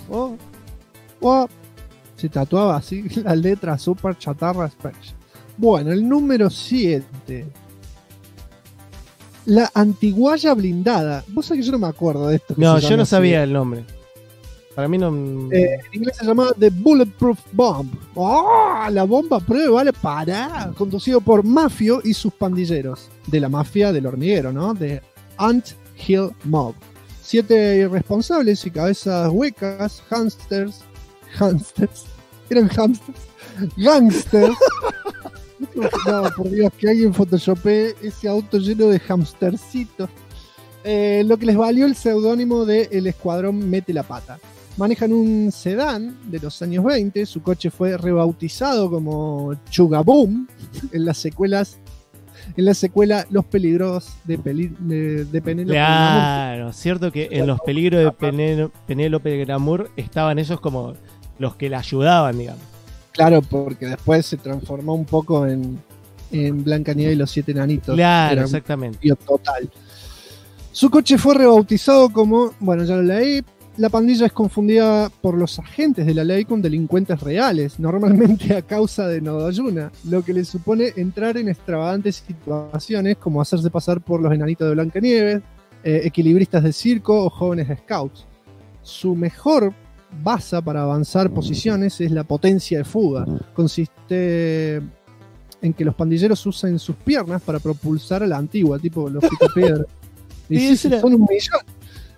Se tatuaba así la letra Super Chatarra Special. Bueno, el número 7. La antiguaya blindada. Vos sabés que yo no me acuerdo de esto. No, yo no sabía el nombre. Para mí no. En inglés se llamaba The Bulletproof Bomb. La bomba prueba, vale, para. Conducido por Mafio y sus pandilleros. De la mafia del hormiguero, ¿no? De Ant Hill Mob. 7 irresponsables y cabezas huecas, hamsters. Eran hamsters. Gangsters. No, por Dios, que alguien photoshopee ese auto lleno de hamstercitos. Lo que les valió el seudónimo de El Escuadrón Mete la Pata. Manejan un sedán de los años 20. Su coche fue rebautizado como Chugaboom en la secuela Los Peligros de Penélope. Claro, cierto que en Los Peligros de Penélope Glamour estaban ellos como los que la ayudaban, digamos. Claro, porque después se transformó un poco en Blancanieves y los 7 enanitos. Claro, exactamente. Total. Su coche fue rebautizado como, bueno, ya lo leí. La pandilla es confundida por los agentes de la ley con delincuentes reales, normalmente a causa de Nodoyuna, lo que les supone entrar en extravagantes situaciones como hacerse pasar por los enanitos de Blancanieves, equilibristas de circo o jóvenes scouts. Su mejor base para avanzar posiciones es la potencia de fuga. Consiste en que los pandilleros usan sus piernas para propulsar a la antigua, tipo los picapiedras. Y sí, son un millón.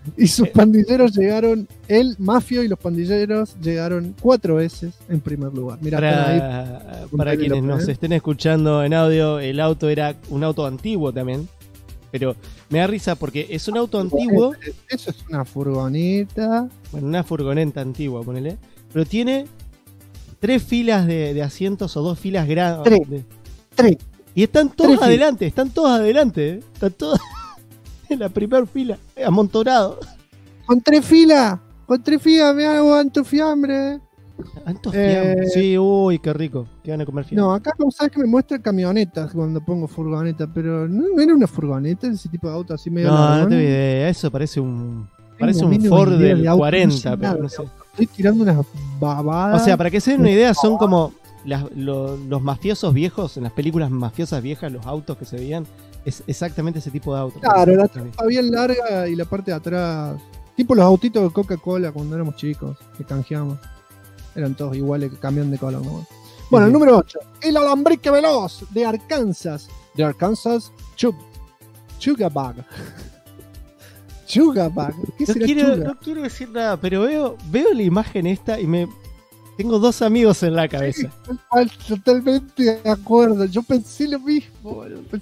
Y sus pandilleros llegaron, el Mafio y los pandilleros llegaron 4 veces en primer lugar. Mirá, están ahí. Para quienes nos estén escuchando en audio, el auto era un auto antiguo también. Pero me da risa porque es un auto antiguo. Eso es una furgoneta. Bueno, una furgoneta antigua, ponele. Pero tiene 3 filas de asientos o 2 filas grandes. 3. Y están todos 3 adelante, están todos adelante. Están todos en la primera fila, amontonados. Con 3 filas. Me hago antofiambre. Antofiambre. Sí, uy, qué rico. Que van a comer fiambre. No, acá como sabes que me muestra camionetas cuando pongo furgoneta, pero no era una furgoneta, ese tipo de auto así medio No, no tengo idea. Eso parece un Ford del 40, pero no sé. Estoy tirando unas babadas. O sea, para que se den una idea, son como los mafiosos viejos, en las películas mafiosas viejas, los autos que se veían, es exactamente ese tipo de auto. Claro, la tapa bien larga y la parte de atrás, tipo los autitos de Coca-Cola cuando éramos chicos, que canjeamos. Eran todos iguales que camión de color, ¿no? Bueno, el número 8, el alambrique veloz de Arkansas. Chugabag. Chugabag. ¿Qué será Chuga? No quiero decir nada, pero veo la imagen esta y tengo 2 amigos en la cabeza. Sí, totalmente de acuerdo. Yo pensé lo mismo.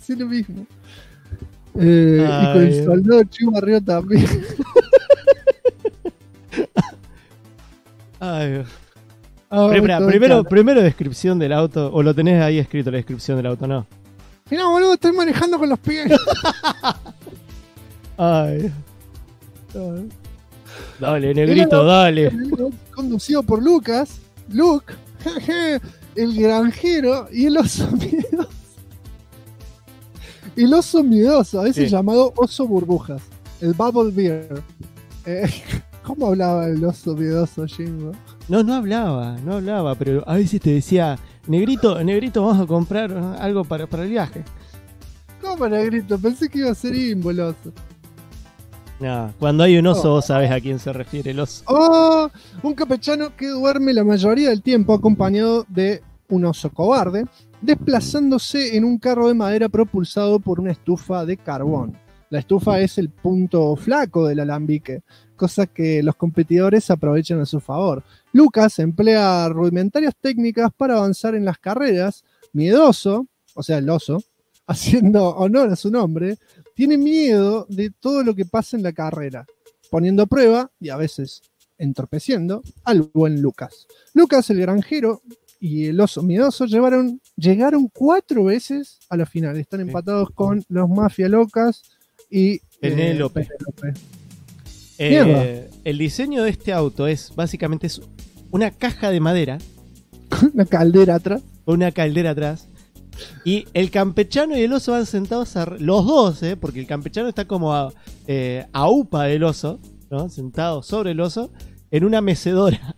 Y con el soldado Chivo arriba también. Ay, primero descripción del auto. ¿O lo tenés ahí escrito la descripción del auto? No. Mirá, boludo, estoy manejando con los pies. Ay. Dale, negrito, dale. Conducido por Luke, el granjero y el oso miedoso. El oso miedoso, a veces llamado oso burbujas. El Bubble Bear. ¿Cómo hablaba el oso miedoso, Jingo? No hablaba, pero a veces te decía, negrito, vamos a comprar algo para el viaje. ¿Cómo negrito? Pensé que iba a ser ímboloso. No, cuando hay un oso vos sabés a quién se refiere el oso. Oh, un campechano que duerme la mayoría del tiempo acompañado de un oso cobarde, desplazándose en un carro de madera propulsado por una estufa de carbón. La estufa es el punto flaco del alambique, cosa que los competidores aprovechan a su favor. Lucas emplea rudimentarias técnicas para avanzar en las carreras. Miedoso, o sea, el oso, haciendo honor a su nombre, tiene miedo de todo lo que pasa en la carrera, poniendo a prueba, y a veces entorpeciendo, al buen Lucas. Lucas, el granjero, y el oso miedoso llegaron 4 veces a la final. Están empatados con los Mafia Locas y Penélope. El diseño de este auto básicamente es una caja de madera. Una caldera atrás. Una caldera atrás. Y el campechano y el oso van sentados los dos, porque el campechano está como a upa del oso, ¿no? Sentado sobre el oso en una mecedora.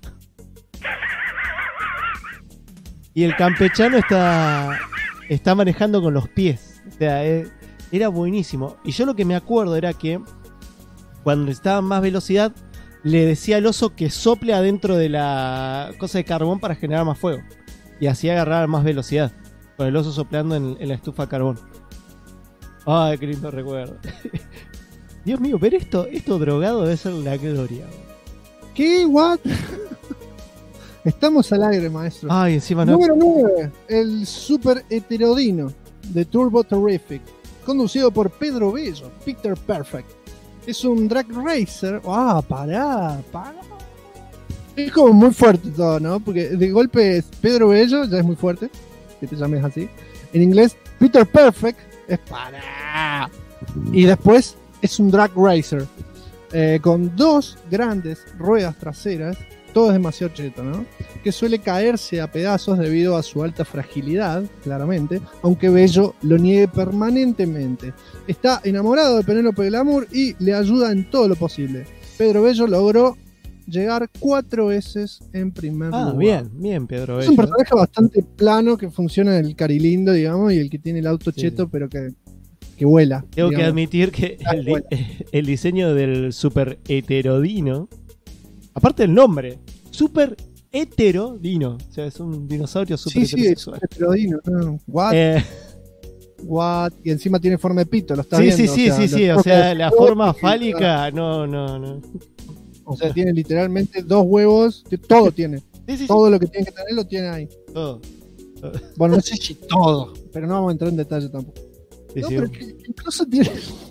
Y el campechano está manejando con los pies. O sea, era buenísimo. Y yo lo que me acuerdo era que cuando necesitaban más velocidad, le decía al oso que sople adentro de la cosa de carbón para generar más fuego. Y así agarrar más velocidad. Con el oso soplando en la estufa de carbón. Ay, qué lindo recuerdo. Dios mío, pero esto drogado debe ser la gloria. ¿Qué? ¿What? Estamos al aire, maestro. Ay, encima no. Número 9. El Super Heterodino de Turbo Terrific. Conducido por Pedro Bello, Peter Perfect. Es un drag racer. Ah, pará. Es como muy fuerte todo, ¿no? Porque de golpe es Pedro Bello, ya es muy fuerte. Que te llames así. En inglés, Peter Perfect es para. Y después es un drag racer. Con 2 grandes ruedas traseras. Todo es demasiado cheto, ¿no? Que suele caerse a pedazos debido a su alta fragilidad, claramente. Aunque Bello lo niegue permanentemente. Está enamorado de Penélope Glamour y le ayuda en todo lo posible. Pedro Bello logró llegar 4 veces en primer lugar. Bien, Pedro Bello. Es un personaje bastante plano que funciona en el carilindo, digamos, y el que tiene el auto cheto, pero que vuela. Tengo que admitir que el diseño del Super Heterodino, aparte del nombre, Super Heterodino, o sea, es un dinosaurio super heterosexual. Sí, Heterodino, no. What? what, y encima tiene forma de pito, lo estás Sí, viendo. sí. O sea, la forma fálica, no. O sea, tiene literalmente 2 huevos, todo tiene. Sí. Todo lo que tiene que tener lo tiene ahí. Todo. Bueno, no sé si todo, pero no vamos a entrar en detalle tampoco. Sí, No, sí. pero que incluso tiene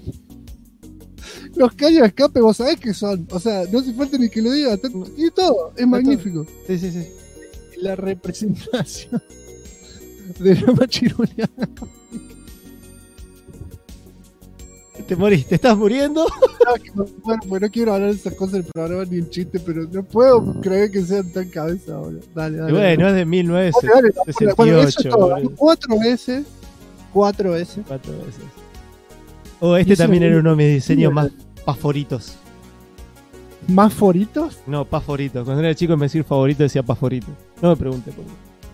los caños de escape, vos sabés que son. O sea, no hace falta ni que lo diga. Tiene todo, es magnífico. Sí. La representación de la machirulia. Te morís, te estás muriendo. Bueno, pues no quiero hablar de esas cosas del programa ni en chiste, pero no puedo creer que sean tan cabeza ahora. Dale. Y bueno, es de 1968. Bueno, eso es todo. boludo. 4 veces. 4 veces. 4 veces. Oh, este Ese también era uno de mis diseños sí, más favoritos. ¿Más favoritos? No, favoritos. Cuando era chico en vez de decir favorito decía favorito. No me pregunte por qué.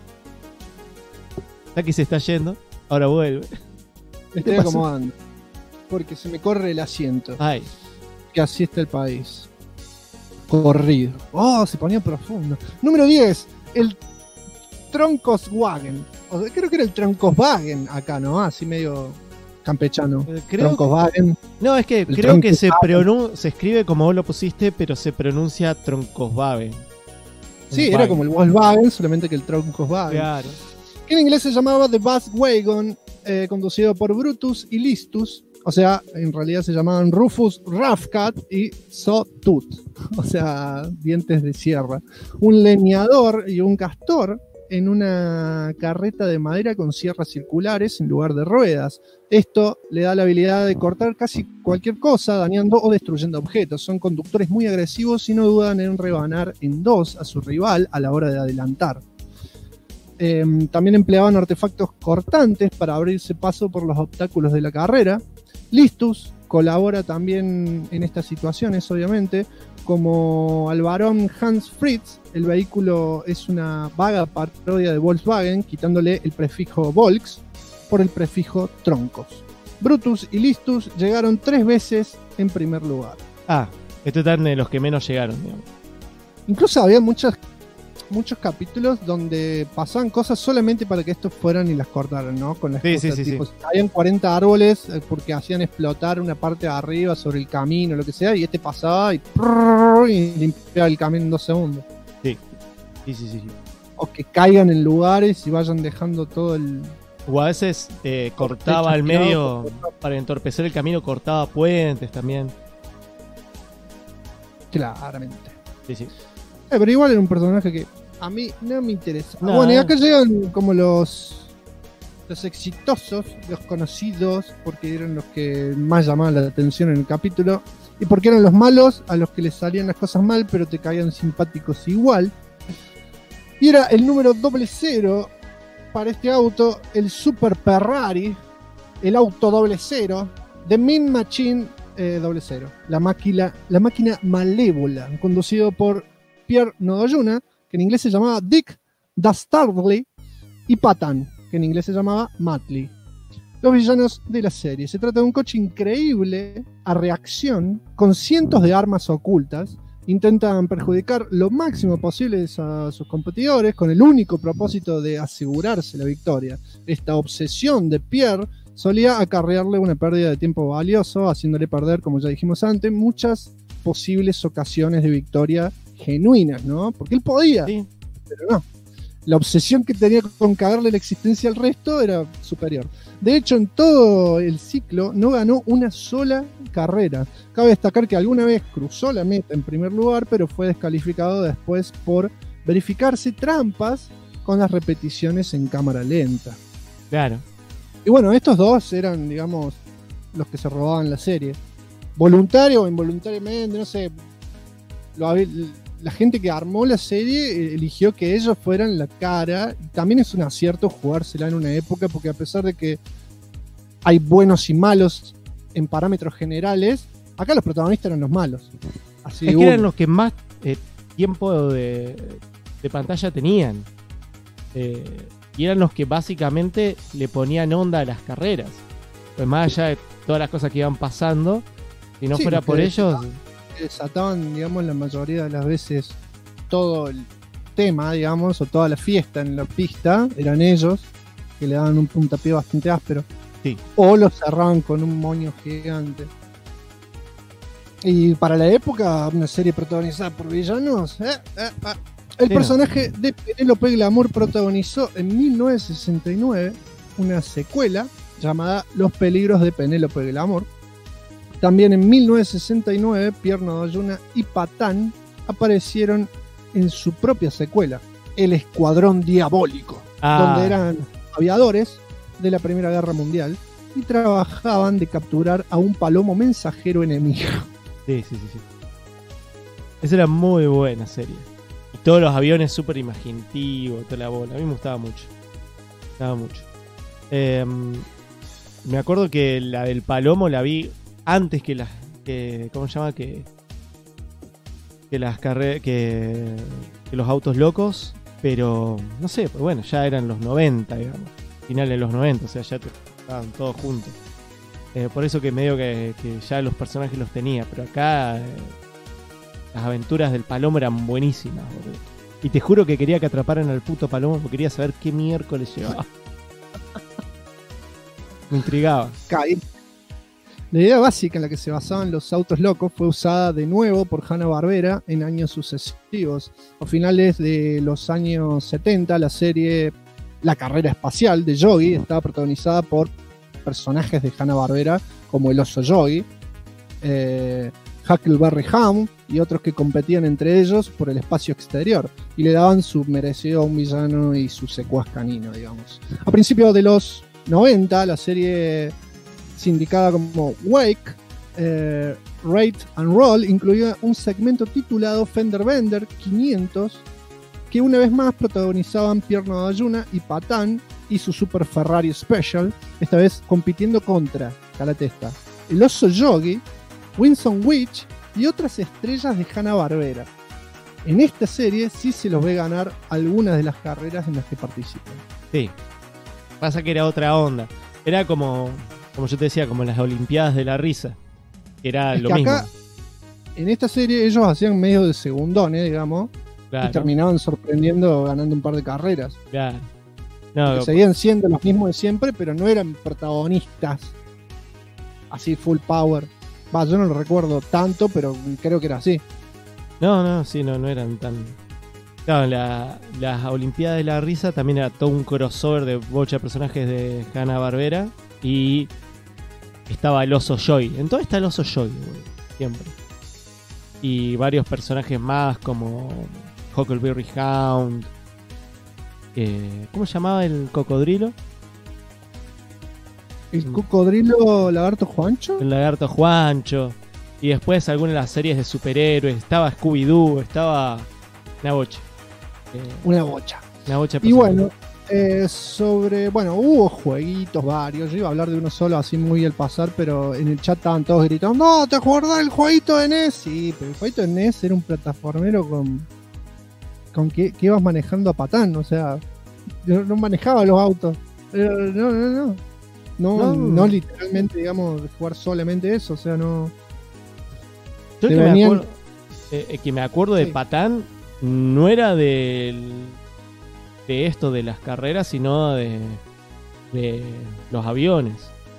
Aquí se está yendo, ahora vuelve. Me estoy pasó? acomodando. Porque se me corre el asiento. Ay, Que así está el país. Corrido. Oh, se ponía profundo. Número 10. El Troncoswagen. O sea, creo que era el Troncoswagen acá, ¿no? Así medio campechano. creo. Troncoswagen. No, es que creo que se escribe como vos lo pusiste, pero se pronuncia Troncoswagen. Sí, era como el Volkswagen, solamente que el Troncoswagen. Claro. Que en inglés se llamaba The Bus Wagon, conducido por Brutus y Listus. O sea, en realidad se llamaban Rufus Roughcut y Sawtooth. O sea, dientes de sierra. Un leñador y un castor en una carreta de madera con sierras circulares en lugar de ruedas. Esto le da la habilidad de cortar casi cualquier cosa, dañando o destruyendo objetos. Son conductores muy agresivos y no dudan en rebanar en 2 a su rival a la hora de adelantar. También empleaban artefactos cortantes para abrirse paso por los obstáculos de la carrera. Listus colabora también en estas situaciones, obviamente, como al varón Hans Fritz. El vehículo es una vaga parodia de Volkswagen, quitándole el prefijo Volks por el prefijo troncos. Brutus y Listus llegaron 3 veces en primer lugar. Ah, estos están en los que menos llegaron, digamos. Incluso había muchos capítulos donde pasaban cosas solamente para que estos fueran y las cortaran, ¿no? Con las cosas, tipo, habían 40 árboles porque hacían explotar una parte de arriba sobre el camino, lo que sea, y este pasaba y limpiaba el camino en 2 segundos. Sí. O que caigan en lugares y vayan dejando todo el... O a veces cortaba al medio para entorpecer el camino, cortaba puentes también. Claramente. Sí. Pero igual era un personaje que a mí no me interesa. No. Bueno, y acá llegan como los exitosos, los conocidos, porque eran los que más llamaban la atención en el capítulo, y porque eran los malos a los que les salían las cosas mal, pero te caían simpáticos igual. Y era el número 00 para este auto, el Super Ferrari, el auto 00, The Mean Machine 00, la máquina malévola, conducido por Pierre Nodoyuna, que en inglés se llamaba Dick Dastardly, y Patan, que en inglés se llamaba Matley. Los villanos de la serie. Se trata de un coche increíble a reacción, con cientos de armas ocultas. Intentan perjudicar lo máximo posible a sus competidores con el único propósito de asegurarse la victoria. Esta obsesión de Pierre solía acarrearle una pérdida de tiempo valioso, haciéndole perder, como ya dijimos antes, muchas posibles ocasiones de victoria genuinas, ¿no? Porque él podía, Sí. pero no. La obsesión que tenía con cagarle la existencia al resto era superior. De hecho, en todo el ciclo no ganó una sola carrera. Cabe destacar que alguna vez cruzó la meta en primer lugar, pero fue descalificado después por verificarse trampas con las repeticiones en cámara lenta. Claro. Y bueno, estos dos eran, digamos, los que se robaban la serie. Voluntario o involuntariamente, no sé. La gente que armó la serie eligió que ellos fueran la cara. Y también es un acierto jugársela en una época, porque a pesar de que hay buenos y malos en parámetros generales, acá los protagonistas eran los malos. Así Es que eran los que más tiempo de pantalla tenían. Y eran los que básicamente le ponían onda a las carreras. Pues más allá de todas las cosas que iban pasando, si no Sí, fuera por que ellos... desataban, digamos, la mayoría de las veces todo el tema, digamos, o toda la fiesta en la pista, eran ellos, que le daban un puntapié bastante áspero. Sí. O lo cerraban con un moño gigante. Y para la época, una serie protagonizada por villanos. El Sí, personaje de Penélope Glamour protagonizó en 1969 una secuela llamada Los peligros de Penélope Glamour. También en 1969, Pierno de Oyuna y Patán aparecieron en su propia secuela, El Escuadrón Diabólico, donde eran aviadores de la Primera Guerra Mundial y trabajaban de capturar a un palomo mensajero enemigo. Sí. Esa era muy buena serie. Y todos los aviones súper imaginativos, toda la bola. A mí me gustaba mucho. Me acuerdo que la del palomo la vi antes que las. ¿Cómo se llama? Que las carreras. Que los autos locos. Pero no sé, pues bueno, ya eran los 90, digamos. Finales de los 90, o sea, ya estaban todos juntos. Por eso que medio que ya los personajes los tenía. Pero acá las aventuras del palomo eran buenísimas, boludo. Y te juro que quería que atraparan al puto palomo porque quería saber qué miércoles llevaba. Me intrigaba. La idea básica en la que se basaban los autos locos fue usada de nuevo por Hanna-Barbera en años sucesivos. A finales de los años 70, la serie La Carrera Espacial de Yogi estaba protagonizada por personajes de Hanna-Barbera como el oso Yogi, Huckleberry Hound y otros que competían entre ellos por el espacio exterior y le daban su merecido a un villano y su secuaz canino, digamos. A principios de los 90, la serie sindicada como Wake, Rate and Roll, incluía un segmento titulado Fender Bender 500, que una vez más protagonizaban Pierno de Oyuna y Patán y su Super Ferrari Special, esta vez compitiendo contra, calate esta, el oso Yogi, Winston Witch y otras estrellas de Hanna-Barbera. En esta serie sí se los ve ganar algunas de las carreras en las que participan. Sí. Pasa que era otra onda. Era como yo te decía, como las Olimpiadas de la Risa. Que era Es lo que mismo. acá, en esta serie, ellos hacían medio de segundones, digamos, Claro, y terminaban sorprendiendo ganando un par de carreras. claro. No, Que seguían siendo los mismos de siempre, pero no eran protagonistas así full power. Yo no lo recuerdo tanto, pero creo que era así. no eran tan. Claro, las Olimpiadas de la Risa también era todo un crossover de bocha de personajes de Hanna-Barbera. Y estaba el oso Joy. En todo está el oso Joy, siempre. Y varios personajes más como Huckleberry Hound. ¿Cómo se llamaba el cocodrilo? ¿El cocodrilo lagarto Juancho? El lagarto Juancho. Y después algunas de las series de superhéroes. Estaba Scooby-Doo, estaba una bocha. Una bocha. Una bocha de Y personajes. bueno, hubo jueguitos varios. Yo iba a hablar de uno solo así muy al pasar, pero en el chat estaban todos gritando: ¡No, te acordás del jueguito de NES! Sí, pero el jueguito de NES era un plataformero con que ibas manejando a Patán, o sea, no manejaba los autos. No literalmente, digamos, jugar solamente eso, o sea, no. Yo te que venían- me acuerdo de Sí. Patán no era de esto de las carreras, sino de los aviones.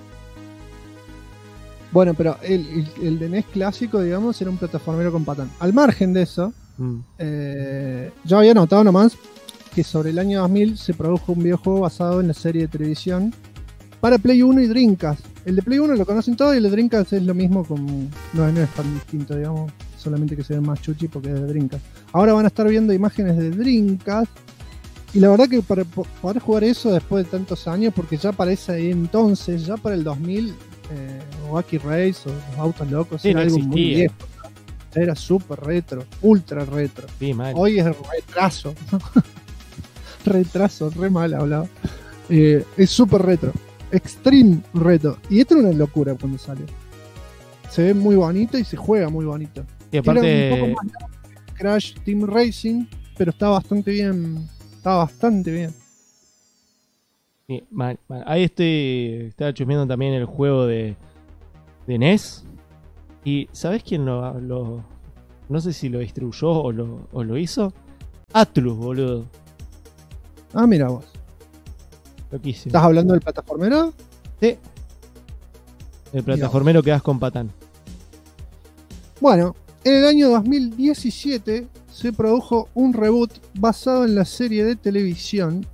Bueno, pero el de NES clásico, digamos, era un plataformero con Patán. Al margen de eso, yo había notado nomás que sobre el año 2000 se produjo un videojuego basado en la serie de televisión para Play 1 y Dreamcast. El de Play 1 lo conocen todos y el de Dreamcast es lo mismo, no es tan distinto, digamos, solamente que se ve más chuchi porque es de Dreamcast. Ahora van a estar viendo imágenes de Dreamcast y la verdad que para poder jugar eso después de tantos años, porque ya para ese entonces, ya para el 2000, Wacky Race o los autos locos Sí, era no algo muy existía. viejo. Ya era súper retro, ultra retro. Sí, mal. Hoy es retraso. Retraso, re mal hablado. Es súper retro. Extreme retro. Y esto era una locura cuando salió. Se ve muy bonito y se juega muy bonito. Y Era un aparte, poco más largo que Crash Team Racing, pero está bastante bien. Está bastante bien. sí, mal. Ahí estaba chusmeando también el juego de NES. Y ¿sabés quién no sé si lo distribuyó o lo hizo? Atlus, boludo. Ah, mira vos. Loquísimo. ¿Estás hablando del plataformero? Sí, El plataformero que das con Patán. Bueno, en el año 2017 se produjo un reboot basado en la serie de televisión.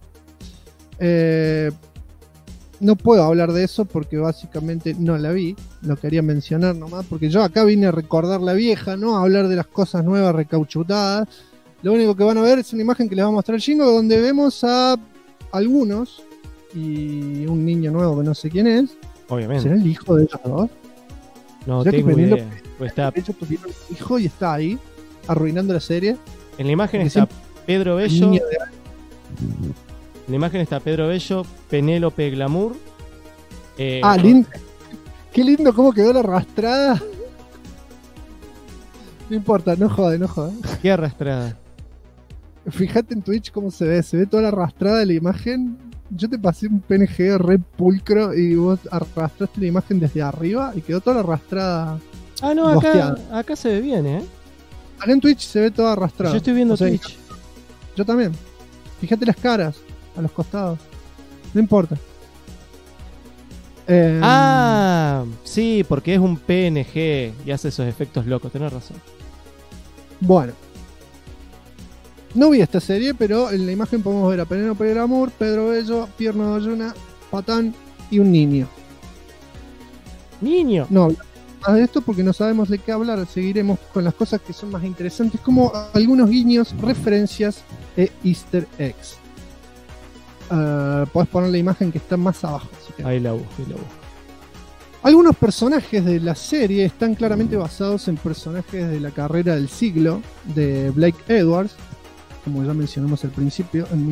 No puedo hablar de eso porque básicamente no la vi. Lo quería mencionar nomás porque yo acá vine a recordar la vieja, no a hablar de las cosas nuevas recauchutadas. Lo único que van a ver es una imagen que les va a mostrar Jingo, donde vemos a algunos y un niño nuevo que no sé quién es. Obviamente. ¿Será el hijo de ellos dos? No Ya que tengo Penélope- idea. Pues está, De hecho, tuvieron un hijo y está ahí, arruinando la serie. en la imagen porque está Pedro Bello. Niño En la imagen está Pedro Bello, Penélope Glamour. lindo. Qué lindo cómo quedó la arrastrada. No importa, no jode, no jode. Qué arrastrada. Fíjate en Twitch cómo se ve toda la arrastrada de la imagen. Yo te pasé un PNG re pulcro y vos arrastraste la imagen desde arriba y quedó toda la arrastrada. Ah, no, acá, Bosteada. acá se ve bien, ¿eh? Acá en Twitch se ve toda arrastrada. Yo estoy viendo O sea, Twitch. Yo también. Fíjate las caras a los costados. No importa. Sí, porque es un PNG y hace esos efectos locos, tenés razón. Bueno. No vi esta serie, pero en la imagen podemos ver a Penélope Glamour, Pedro Bello, Pierno de Oyuna, Patán y un niño. Niño. No hablamos más de esto porque no sabemos de qué hablar. Seguiremos con las cosas que son más interesantes, como algunos guiños, referencias e easter eggs. Podés poner la imagen que está más abajo. Si querés. Ahí la busco, ahí la busco. Algunos personajes de la serie están claramente basados en personajes de la carrera del siglo de Blake Edwards, como ya mencionamos al principio, en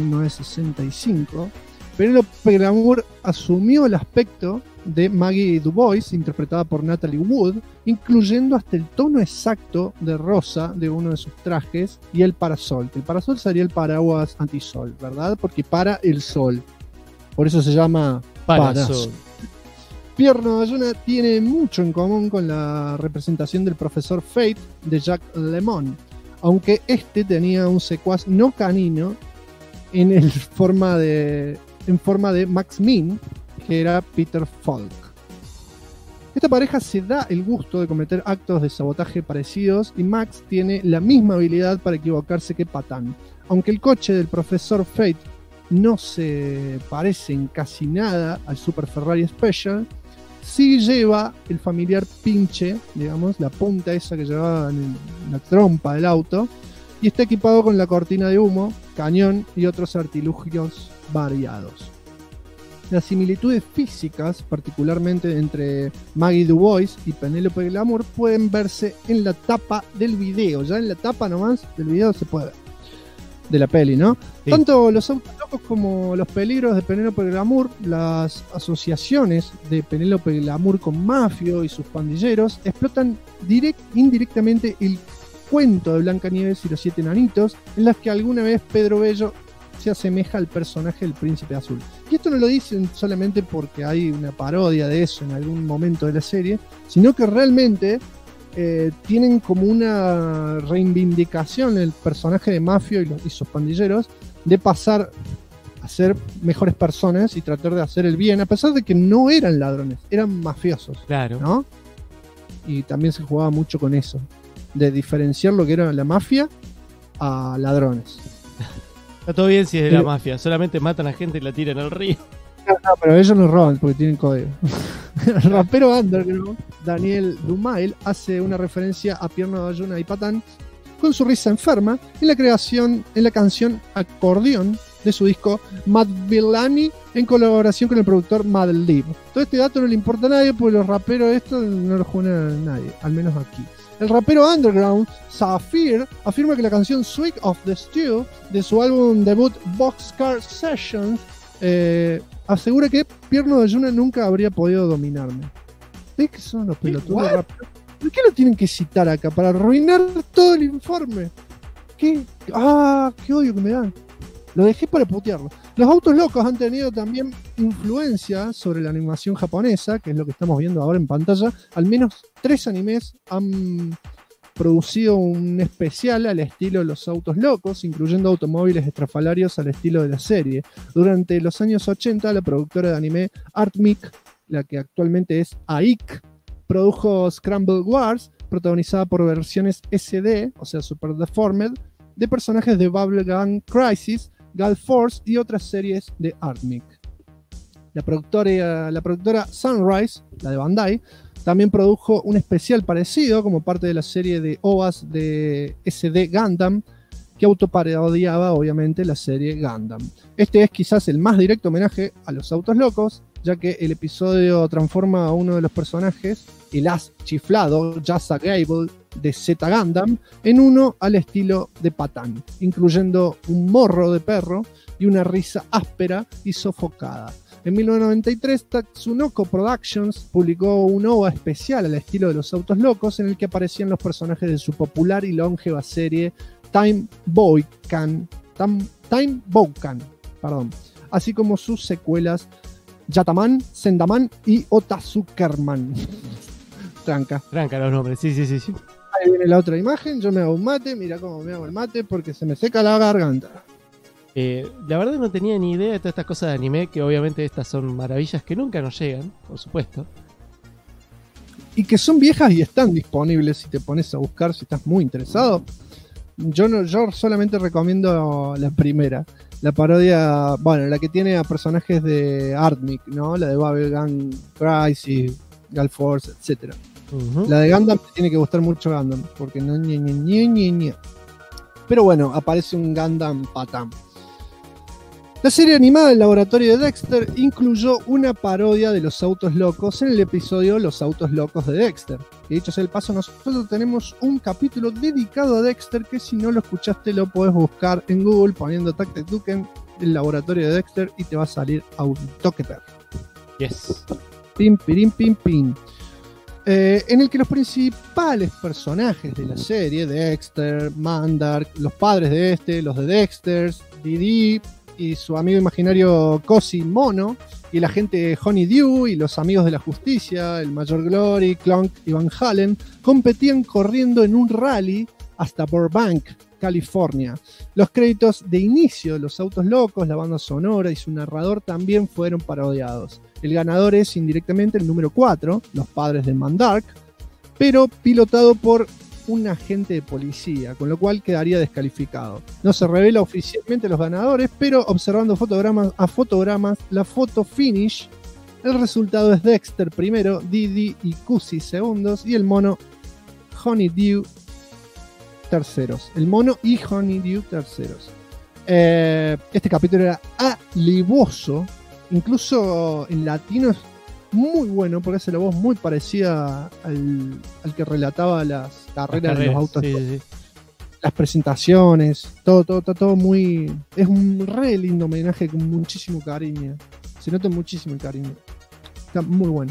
1965. Penélope Glamour asumió el aspecto de Maggie Dubois, interpretada por Natalie Wood, incluyendo hasta el tono exacto de rosa de uno de sus trajes y el parasol. El parasol sería el paraguas antisol, ¿verdad? Porque para el sol. Por eso se llama Parasol. Pierno de Oyuna tiene mucho en común con la representación del profesor Fate de Jacques Lemon, aunque este tenía un secuaz no canino en forma de Max Min, que era Peter Falk. Esta pareja se da el gusto de cometer actos de sabotaje parecidos y Max tiene la misma habilidad para equivocarse que Patán. Aunque el coche del profesor Fate no se parece en casi nada al Super Ferrari Special, sí lleva el familiar pinche, digamos, la punta esa que llevaba en la trompa del auto, y está equipado con la cortina de humo, cañón y otros artilugios variados. Las similitudes físicas, particularmente entre Maggie Dubois y Penélope Glamour, pueden verse en la tapa del video. Ya en la tapa nomás del video se puede ver. De la peli, ¿no? Sí. Tanto los autos locos como los peligros de Penélope Glamour, las asociaciones de Penélope Glamour con Mafio y sus pandilleros, explotan indirectamente el cuento de Blancanieves y los 7 enanitos, en las que alguna vez Pedro Bello se asemeja al personaje del Príncipe Azul. Y esto no lo dicen solamente porque hay una parodia de eso en algún momento de la serie, sino que realmente tienen como una reivindicación el personaje de Mafio y sus pandilleros de pasar a ser mejores personas y tratar de hacer el bien, a pesar de que no eran ladrones, eran mafiosos, Claro. ¿no? Y también se jugaba mucho con eso, de diferenciar lo que era la mafia a ladrones. Está todo bien si es de la mafia. Solamente matan a gente y la tiran al río. No, pero ellos no roban porque tienen código. El rapero underground Daniel Dumail hace una referencia a Pierno de Oyuna y Patán con su risa enferma en la canción Acordeón de su disco Mad Villani en colaboración con el productor Mad Lib. Todo este dato no le importa a nadie porque los raperos esto no lo juega a nadie, al menos aquí. El rapero underground Zafir afirma que la canción Swig of the Stew de su álbum debut Boxcar Sessions asegura que Pierno de Oyuna nunca habría podido dominarme. ¿Ves que son los pelotudos de rap? ¿Por qué lo tienen que citar acá? Para arruinar todo el informe. ¿Qué? Qué odio que me dan. Lo dejé para putearlo. Los autos locos han tenido también influencia sobre la animación japonesa, que es lo que estamos viendo ahora en pantalla. Al menos 3 animes han producido un especial al estilo de los autos locos, incluyendo automóviles estrafalarios al estilo de la serie. Durante los años 80, la productora de anime Artmic la que actualmente es AIC, produjo Scramble Wars, protagonizada por versiones SD, o sea, Super Deformed, de personajes de Bubblegum Crisis, Gale Force y otras series de Artmic. La productora Sunrise, la de Bandai, también produjo un especial parecido como parte de la serie de OVAs de SD Gundam, que autoparodiaba obviamente la serie Gundam. Este es quizás el más directo homenaje a los autos locos, ya que el episodio transforma a uno de los personajes, el as chiflado Jazza Gable de Z Gundam, en uno al estilo de Patán, incluyendo un morro de perro y una risa áspera y sofocada. En 1993, Tatsunoko Productions publicó un OVA especial al estilo de los autos locos, en el que aparecían los personajes de su popular y longeva serie Time Boukan, así como sus secuelas Yataman, Sendaman y Otazukerman. Tranca los nombres, sí. Ahí viene la otra imagen, yo me hago un mate, mira cómo me hago el mate porque se me seca la garganta. La verdad no tenía ni idea de todas estas cosas de anime, que obviamente estas son maravillas que nunca nos llegan, por supuesto. Y que son viejas y están disponibles si te pones a buscar, si estás muy interesado. Yo solamente recomiendo la primera, la parodia, bueno, la que tiene a personajes de Artmic, ¿no? La de Bubblegum Crisis, Gale Force, etc. Uh-huh. La de Gundam te tiene que gustar mucho Gundam, porque no ñe. Pero bueno, aparece un Gundam Patán. La serie animada del laboratorio de Dexter incluyó una parodia de los autos locos en el episodio Los autos locos de Dexter. Y dicho sea el paso, nosotros tenemos un capítulo dedicado a Dexter que si no lo escuchaste lo podés buscar en Google poniendo Tactic Duken, el laboratorio de Dexter, y te va a salir a un toque perro. Yes. Pim, pirim, pim, pim. En el que los principales personajes de la serie, Dexter, Mandark, los padres de los de Dexter, Didi y su amigo imaginario Cosi Mono, y el agente Honeydew y los amigos de la justicia, el Mayor Glory, Clonk y Van Halen, competían corriendo en un rally hasta Burbank, California. Los créditos de inicio de los autos locos, la banda sonora y su narrador también fueron parodiados. El ganador es indirectamente el número 4, los padres de Mandark, pero pilotado por un agente de policía, con lo cual quedaría descalificado. No se revela oficialmente los ganadores, pero observando fotogramas, la foto finish, el resultado es Dexter primero, Didi y Cusi segundos y el mono Honeydew terceros. Este capítulo era alivoso, incluso en latino es muy bueno porque hace la voz muy parecida al que relataba las carreras de los autos. Sí. Las presentaciones, todo muy... Es un re lindo homenaje con muchísimo cariño. Se nota muchísimo el cariño. Está muy bueno.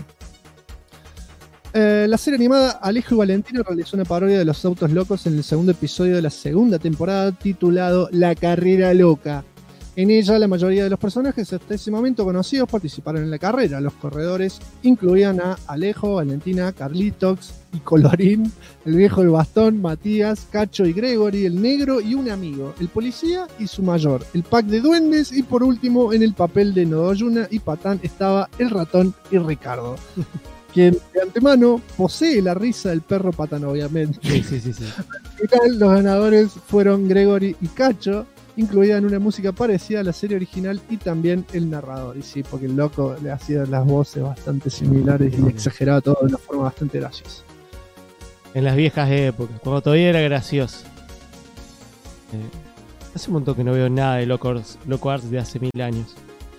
La serie animada Alejo y Valentino realizó una parodia de los autos locos en el segundo episodio de la segunda temporada titulado La Carrera Loca. En ella, la mayoría de los personajes hasta ese momento conocidos participaron en la carrera. Los corredores incluían a Alejo, Valentina, Carlitos y Colorín, el viejo del bastón, Matías, Cacho y Gregory, el negro y un amigo, el policía y su mayor, el pack de duendes y por último, en el papel de Nodoyuna y Patán estaba el ratón y Ricardo, quien de antemano posee la risa del perro Patán, obviamente. Sí. Al final, los ganadores fueron Gregory y Cacho, incluían una música parecida a la serie original y también el narrador. Y sí, porque el loco le hacía las voces bastante similares y exageraba todo de una forma bastante graciosa. En las viejas épocas, cuando todavía era gracioso. Hace un montón que no veo nada de Loco Arts de hace 1000 años.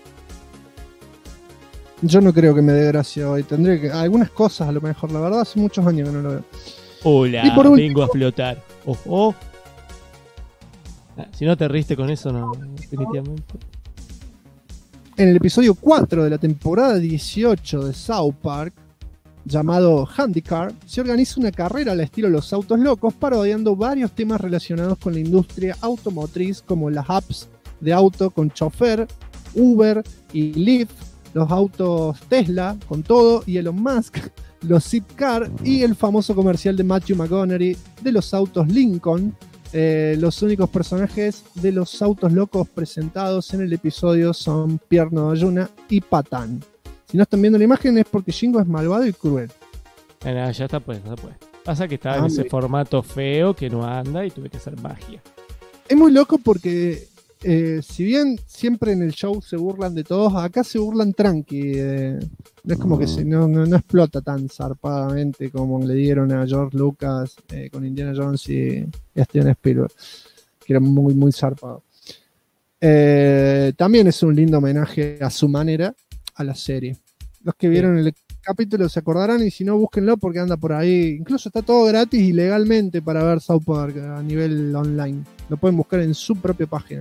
Yo no creo que me dé gracia hoy. Tendré que... Algunas cosas a lo mejor, la verdad, hace muchos años que no lo veo. Hola, y por último, vengo a flotar. Ojo. Si no te riste con eso, no, definitivamente. En el episodio 4 de la temporada 18 de South Park, llamado Handicar, se organiza una carrera al estilo Los Autos Locos, parodiando varios temas relacionados con la industria automotriz, como las apps de auto con chofer, Uber y Lyft, los autos Tesla con todo y Elon Musk, los Zipcar y el famoso comercial de Matthew McConaughey de los autos Lincoln. Los únicos personajes de los autos locos presentados en el episodio son Pierre Nodoyuna y Patán. Si no están viendo la imagen es porque Shingo es malvado y cruel. Ya está pues, ya pues. Pasa que estaba en ese formato feo que no anda y tuve que hacer magia. Es muy loco porque si bien siempre en el show se burlan de todos, acá se burlan tranqui. No es como que no explota tan zarpadamente como le dieron a George Lucas con Indiana Jones y Steven Spielberg, que era muy, muy zarpado. También es un lindo homenaje a su manera a la serie. Los que vieron el capítulo se acordarán, y si no, búsquenlo porque anda por ahí. Incluso está todo gratis y legalmente para ver South Park a nivel online. Lo pueden buscar en su propia página.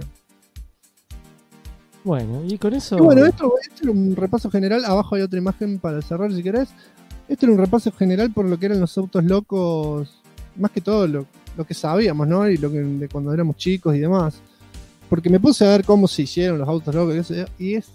Bueno, y con eso... Y bueno, esto era un repaso general. Abajo hay otra imagen para cerrar si querés. Esto era un repaso general por lo que eran los autos locos, más que todo lo que sabíamos, ¿no? Y lo que de cuando éramos chicos y demás. Porque me puse a ver cómo se hicieron los autos locos y es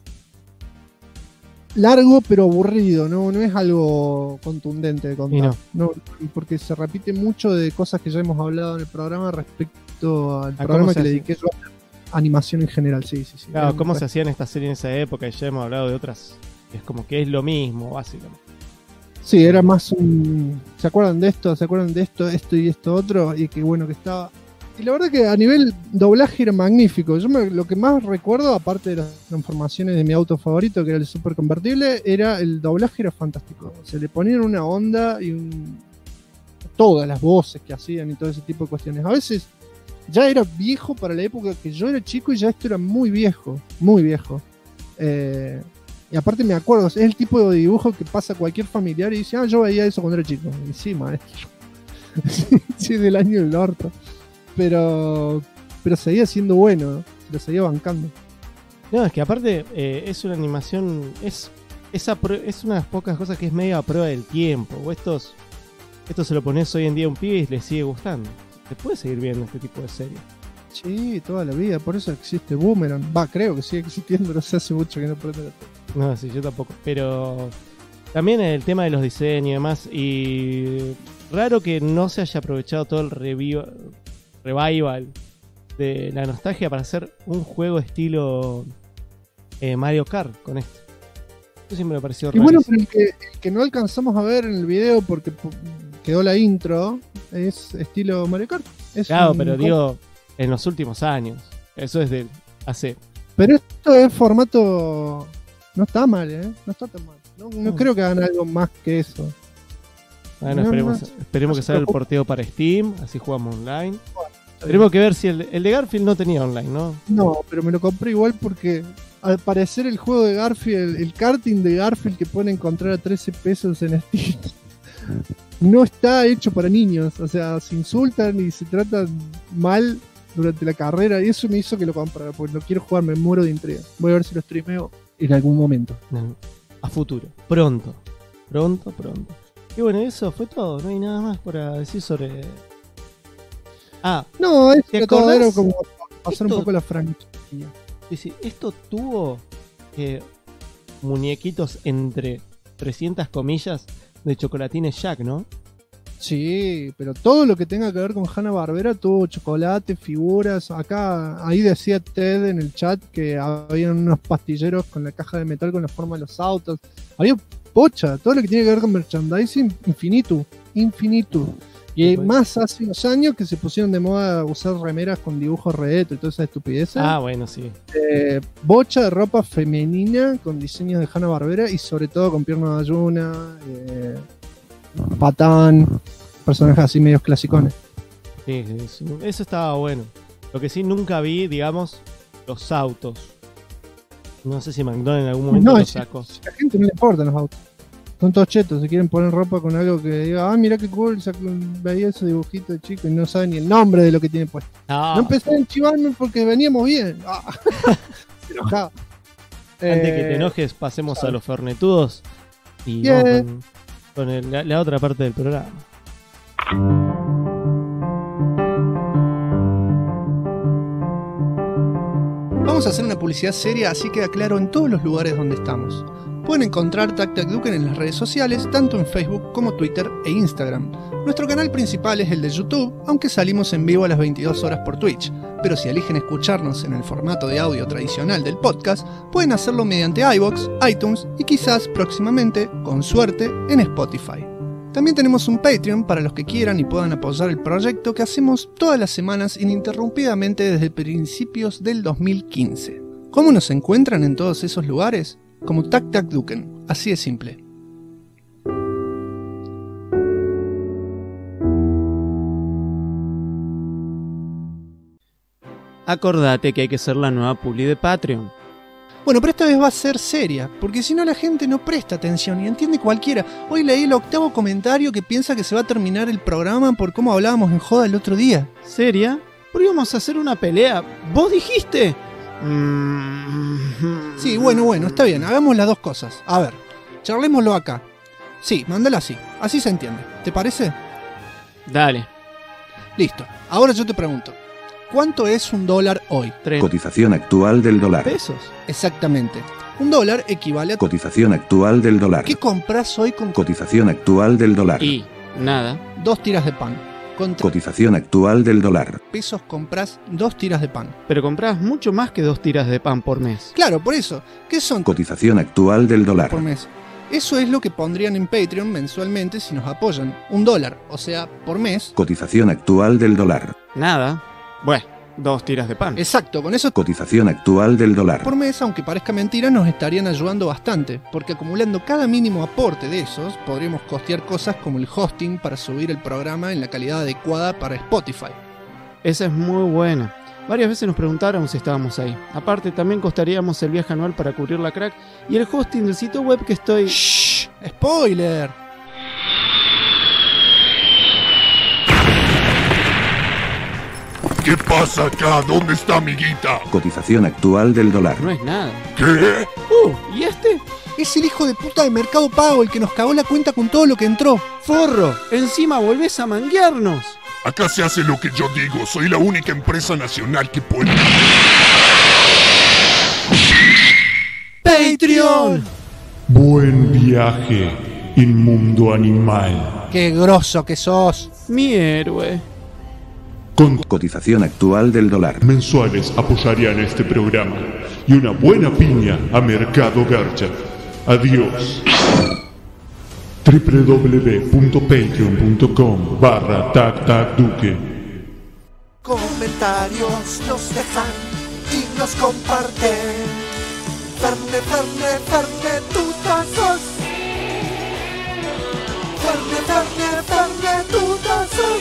largo pero aburrido, no es algo contundente de contar. No, porque se repite mucho de cosas que ya hemos hablado en el programa respecto al programa que le dediqué yo a animación en general. Sí. Claro, cómo se hacían estas series en esa época, y ya hemos hablado de otras. Es como que es lo mismo, básicamente. Sí, era más un... ¿Se acuerdan de esto? ¿Se acuerdan de esto y esto otro? Y qué bueno que estaba. Y la verdad que a nivel doblaje era magnífico. Yo lo que más recuerdo, aparte de las transformaciones de mi auto favorito, que era el super convertible, era el doblaje era fantástico. Se le ponían una onda y todas las voces que hacían y todo ese tipo de cuestiones. A veces ya era viejo para la época que yo era chico y ya esto era muy viejo, muy viejo. Y aparte me acuerdo, es el tipo de dibujo que pasa cualquier familiar y dice, yo veía eso cuando era chico. Y sí, maestro. Sí, del año del orto. Pero seguía siendo bueno, ¿no? Lo seguía bancando. No, es que aparte es una animación, es una de las pocas cosas que es medio a prueba del tiempo. O esto se lo pones hoy en día a un pibe y le sigue gustando. Se puede seguir viendo este tipo de series. Sí, toda la vida, por eso existe Boomerang. Creo que sigue existiendo, no sé, hace mucho que no prende la tele. No, sí, yo tampoco. Pero también el tema de los diseños y demás. Y raro que no se haya aprovechado todo el revival de la nostalgia para hacer un juego estilo Mario Kart con esto. Eso sí me pareció raro. Y bueno, pero el que no alcanzamos a ver en el video porque quedó la intro es estilo Mario Kart. Claro, pero digo, en los últimos años. Eso es de hace... Pero esto es formato... No está mal, no está tan mal. No creo que hagan algo más que eso. Bueno, esperemos que salga el porteo para Steam, así jugamos online. Tenemos que ver si el de Garfield no tenía online, ¿no? No, pero me lo compré igual porque al parecer el juego de Garfield, el karting de Garfield que pueden encontrar a 13 pesos en Steam, no está hecho para niños. O sea, se insultan y se tratan mal durante la carrera y eso me hizo que lo comprara, porque no quiero jugar, me muero de intriga. Voy a ver si lo streameo en algún momento. No, a futuro, pronto. Y bueno, eso fue todo, no hay nada más para decir sobre... No, es que todo era como pasar un poco la franquicia. Sí, esto tuvo muñequitos entre 300 comillas de Chocolatines Jack, ¿no? Sí, pero todo lo que tenga que ver con Hanna-Barbera tuvo chocolate, figuras. Ahí decía Ted en el chat que habían unos pastilleros con la caja de metal con la forma de los autos. Había pocha, todo lo que tiene que ver con merchandising, infinito. Y más hace unos años que se pusieron de moda usar remeras con dibujos retro y toda esa estupidez. Bueno, sí. Bocha de ropa femenina con diseños de Hanna-Barbera y sobre todo con pierna de Ayuna, Patán, personajes así medios clasicones. Sí, eso estaba bueno. Lo que sí nunca vi, digamos, los autos. No sé si McDonald's en algún momento los sacó. A la gente no le importan los autos. Son todos chetos, se quieren poner ropa con algo que diga, mirá qué cool, veía esos dibujitos de chico y no saben ni el nombre de lo que tiene puesto. No empecé a enchivarme porque veníamos bien. Se enojaba. Antes que te enojes, pasemos a los fernetudos y vamos con la otra parte del programa. Vamos a hacer una publicidad seria, así queda claro en todos los lugares donde estamos. Pueden encontrar Tac Tac Duken en las redes sociales, tanto en Facebook como Twitter e Instagram. Nuestro canal principal es el de YouTube, aunque salimos en vivo a las 22 horas por Twitch. Pero si eligen escucharnos en el formato de audio tradicional del podcast, pueden hacerlo mediante iVoox, iTunes y quizás próximamente, con suerte, en Spotify. También tenemos un Patreon para los que quieran y puedan apoyar el proyecto que hacemos todas las semanas ininterrumpidamente desde principios del 2015. ¿Cómo nos encuentran en todos esos lugares? Como Tac Tac Duken, así de simple. Acordate que hay que ser la nueva publi de Patreon. Bueno, pero esta vez va a ser seria, porque si no la gente no presta atención y entiende cualquiera. Hoy leí el 8º comentario que piensa que se va a terminar el programa por cómo hablábamos en joda el otro día. ¿Seria? Pero íbamos a hacer una pelea. ¿Vos dijiste? Sí, bueno, está bien, hagamos las dos cosas. A ver, charlémoslo acá. Sí, mándala así se entiende. ¿Te parece? Dale. Listo, ahora yo te pregunto, ¿cuánto es $1 hoy? Cotización actual del dólar. ¿Pesos? Exactamente. $1 equivale a... Cotización actual del dólar. ¿Qué compras hoy con... Cotización actual del dólar. Y nada. 2 tiras de pan. Con Cotización actual del dólar. pesos compras 2 tiras de pan. Pero comprás mucho más que 2 tiras de pan por mes. Claro, por eso. ¿Qué son Cotización actual del dólar. por mes? Eso es lo que pondrían en Patreon mensualmente si nos apoyan. $1, o sea, por mes. Cotización actual del dólar. Nada. Bueno, 2 tiras de pan. Exacto, con eso Cotización actual del dólar. por mes, aunque parezca mentira, nos estarían ayudando bastante, porque acumulando cada mínimo aporte de esos, podríamos costear cosas como el hosting para subir el programa en la calidad adecuada para Spotify. Esa es muy buena. Varias veces nos preguntaron si estábamos ahí. Aparte, también costaríamos el viaje anual para cubrir la crack y el hosting del sitio web que estoy... ¡Shh! ¡Spoiler! ¿Qué pasa acá? ¿Dónde está mi guita? Cotización actual del dólar. No es nada. ¿Qué? ¿Y este? Es el hijo de puta de Mercado Pago el que nos cagó la cuenta con todo lo que entró. ¡Forro! Encima volvés a manguearnos. Acá se hace lo que yo digo. Soy la única empresa nacional que puede... ¡Patreon! Buen viaje, inmundo animal. ¡Qué grosso que sos! Mi héroe. Con Cotización actual del dólar. mensuales apoyarían este programa y una buena piña a Mercado Garcha. Adiós. www.patreon.com/tactacduque. Comentarios nos dejan y nos comparten. Ferne, tú sos. Ferne, tú sos.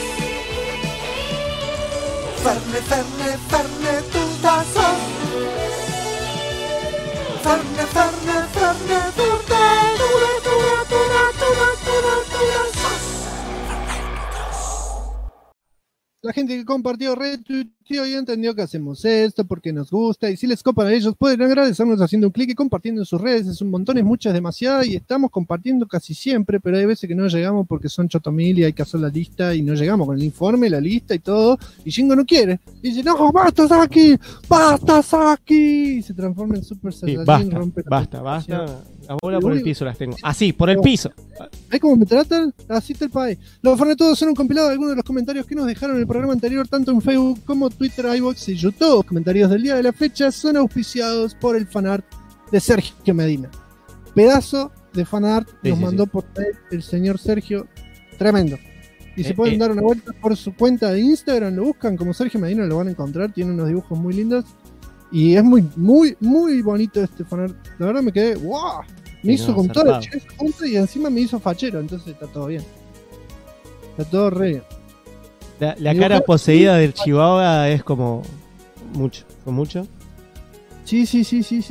Ferne, tú sos. Ferne, tú La gente que compartió, retuiteó y entendió que hacemos esto porque nos gusta. Y si les copan a ellos, pueden agradecernos haciendo un clic y compartiendo en sus redes. Es un montón, es mucho, es demasiado. Y estamos compartiendo casi siempre, pero hay veces que no llegamos porque son chotomil y hay que hacer la lista. Y no llegamos con el informe, la lista y todo. Y Shingo no quiere. Y dice, no, basta Saki, basta Saki. Y se transforma en Super Sí, Saiyajin, rompe la basta. presentación. La bola por el piso las tengo. Así, por el piso. ¿Ves cómo me tratan? Así está el país. Los Fornetudos son un compilado de algunos de los comentarios que nos dejaron en el programa anterior, tanto en Facebook como Twitter, iVoox y YouTube. Los comentarios del día de la fecha son auspiciados por el fanart de Sergio Medina. Pedazo de fanart nos mandó por mail el señor Sergio. Tremendo. Y se pueden dar una vuelta por su cuenta de Instagram, lo buscan como Sergio Medina, lo van a encontrar. Tiene unos dibujos muy lindos. Y es muy, muy, muy bonito este fanart. La verdad me quedé, ¡wow! Me hizo con toda la chile junto y encima me hizo fachero, entonces está todo bien. Está todo re bien. La cara poseída del Chihuahua es como mucho, ¿con mucho? Sí. Sí,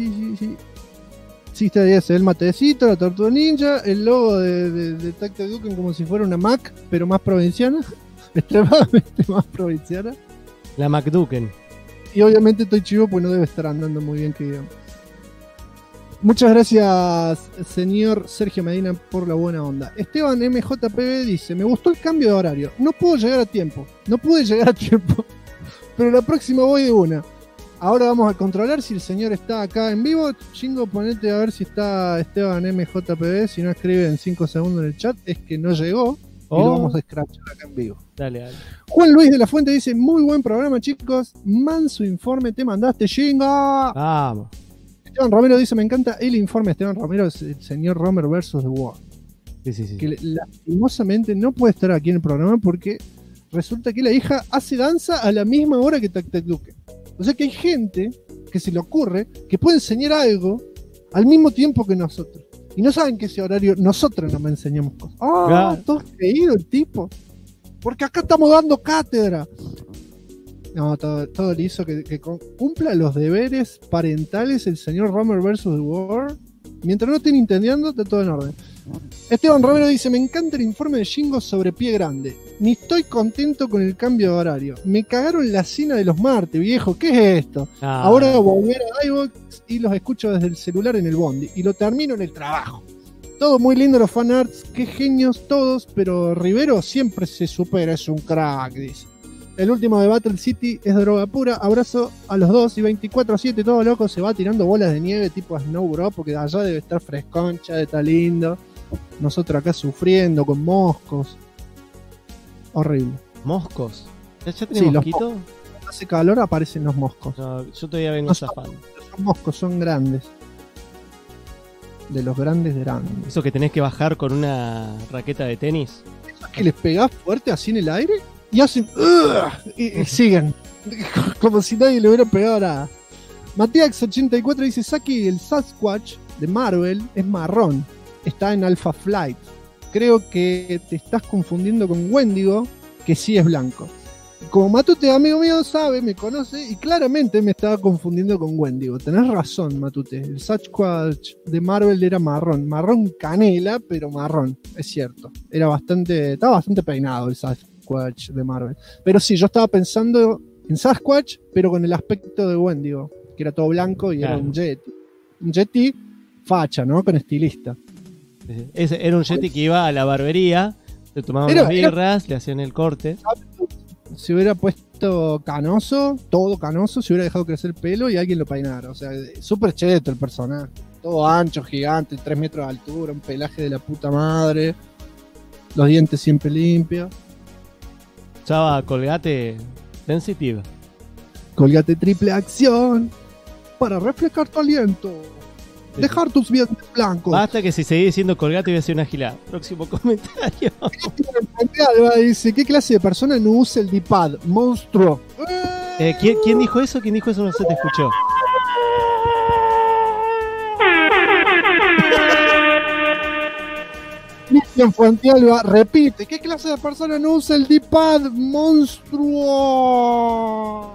está bien, el matecito, la tortuga ninja, el logo de Tac Tac Duken como si fuera una Mac, pero más provinciana. Extremadamente más provinciana. La McDuken. Y obviamente estoy chivo pues no debe estar andando muy bien que digamos. Muchas gracias, señor Sergio Medina, por la buena onda. Esteban MJPB dice, me gustó el cambio de horario. No pude llegar a tiempo, pero la próxima voy de una. Ahora vamos a controlar si el señor está acá en vivo. Chingo, ponete a ver si está Esteban MJPB. Si no escribe en 5 segundos en el chat, es que no llegó. Y lo vamos a escrachar acá en vivo. Dale, dale. Juan Luis de la Fuente dice: muy buen programa, chicos. Manso informe te mandaste, Chingo. Vamos. Esteban Romero dice: me encanta el informe. Esteban Romero es el señor Romer versus The World. Sí. Que lastimosamente no puede estar aquí en el programa porque resulta que la hija hace danza a la misma hora que Tac Tac Duque. O sea que hay gente que se le ocurre que puede enseñar algo al mismo tiempo que nosotros. Y no saben que ese horario nosotros no me enseñamos cosas. ¡Ah! Todo creído el tipo. Porque acá estamos dando cátedra. No, todo le hizo que cumpla los deberes parentales el señor Romer versus The World. Mientras no estén entendiendo, está todo en orden. Esteban Romero dice: me encanta el informe de Shingo sobre Pie Grande. Ni estoy contento con el cambio de horario. Me cagaron la cena de los martes, viejo. ¿Qué es esto? Ahora volver a iVoox y los escucho desde el celular en el bondi. Y lo termino en el trabajo. Todo muy lindo los fanarts. Qué genios todos. Pero Rivero siempre se supera. Es un crack, dice. El último de Battle City es droga pura. Abrazo a los dos. Y 24/7 todo loco se va tirando bolas de nieve tipo Snow Bro. Porque allá debe estar fresconcha, de estar lindo. Nosotros acá sufriendo con moscos. Horrible. ¿Moscos? ¿Ya tenés mosquito? Cuando hace calor aparecen los moscos. No, yo todavía vengo zafando. Son moscos, son grandes. De los grandes. ¿Eso que tenés que bajar con una raqueta de tenis? ¿Eso es que les pegás fuerte así en el aire? Y hacen... y siguen. Como si nadie le hubiera pegado nada. Matías84 dice: Saki, el Sasquatch de Marvel es marrón. Está en Alpha Flight. Creo que te estás confundiendo con Wendigo, que sí es blanco. Como Matute, amigo mío, sabe, me conoce, y claramente me estaba confundiendo con Wendigo. Tenés razón, Matute. El Sasquatch de Marvel era marrón. Marrón canela, pero marrón. Es cierto. Estaba bastante peinado el Sasquatch de Marvel. Pero sí, yo estaba pensando en Sasquatch, pero con el aspecto de Wendigo, que era todo blanco y era un Yeti. Un Yeti facha, ¿no? Con estilista. Era un Yeti que iba a la barbería, se tomaban las birras, le hacían el corte. Si hubiera puesto canoso, todo canoso, se hubiera dejado crecer el pelo y alguien lo peinara. O sea, súper cheto el personaje. Todo ancho, gigante, 3 metros de altura, un pelaje de la puta madre. Los dientes siempre limpios. Usaba Colgate Sensitive. Colgate triple acción para reflejar tu aliento. Dejar tus dientes blancos. Basta que si seguís diciendo Colgate voy a hacer una gilada. Próximo comentario. Dice: ¿qué clase de persona no usa el D-pad? Monstruo. ¿Quién dijo eso? ¿Quién dijo eso? No se te escuchó. Cristian Fuentealba repite: ¿qué clase de persona no usa el D-pad? Monstruo.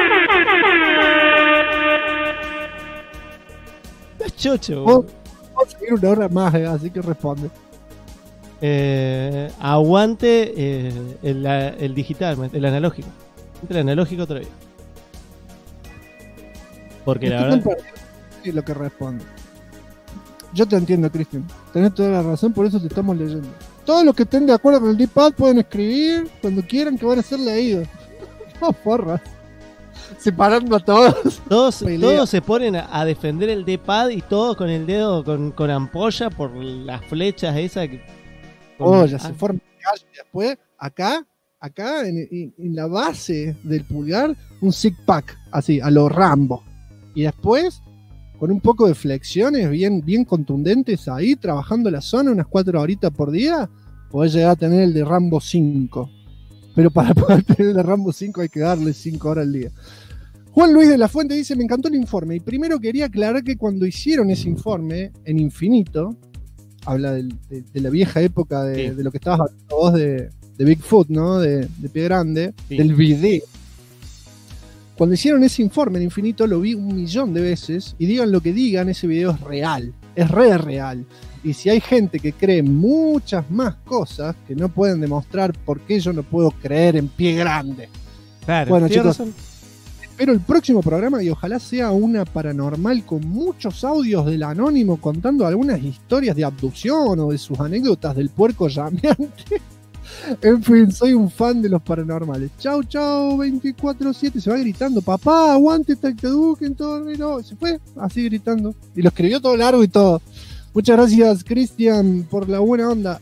Chocho. Vamos a seguir una hora más, así que responde. Aguante el digital, el analógico. El analógico otra vez. Porque la verdad. Es lo que responde. Yo te entiendo, Cristian. Tenés toda la razón, por eso te estamos leyendo. Todos los que estén de acuerdo con el D-pad pueden escribir cuando quieran, que van a ser leídos. No, porra. Separando a todos. Todos se ponen a defender el D-pad y todos con el dedo con ampolla por las flechas esas. Ya se forma el gallo. Y después, acá en la base del pulgar, un six pack, así, a lo Rambo. Y después, con un poco de flexiones bien contundentes ahí, trabajando la zona unas 4 horitas por día, podés llegar a tener el de Rambo 5. Pero para poder tener el de Rambo 5 hay que darle 5 horas al día. Juan Luis de la Fuente dice: me encantó el informe. Y primero quería aclarar que cuando hicieron ese informe en Infinito, habla de la vieja época de lo que estabas hablando vos de Bigfoot, ¿no? De Pie Grande, del video. Cuando hicieron ese informe en Infinito lo vi 1.000.000 de veces, y digan lo que digan, ese video es real, es real. Y si hay gente que cree muchas más cosas que no pueden demostrar, ¿por qué yo no puedo creer en Pie Grande? Claro, bueno, chicos, espero el próximo programa y ojalá sea una paranormal con muchos audios del Anónimo contando algunas historias de abducción o de sus anécdotas del puerco llameante. En fin, soy un fan de los paranormales. Chau, chau, 24/7. Se va gritando, papá, aguante Tactaduken, todo. No, se fue así gritando. Y lo escribió todo largo y todo. Muchas gracias, Cristian, por la buena onda.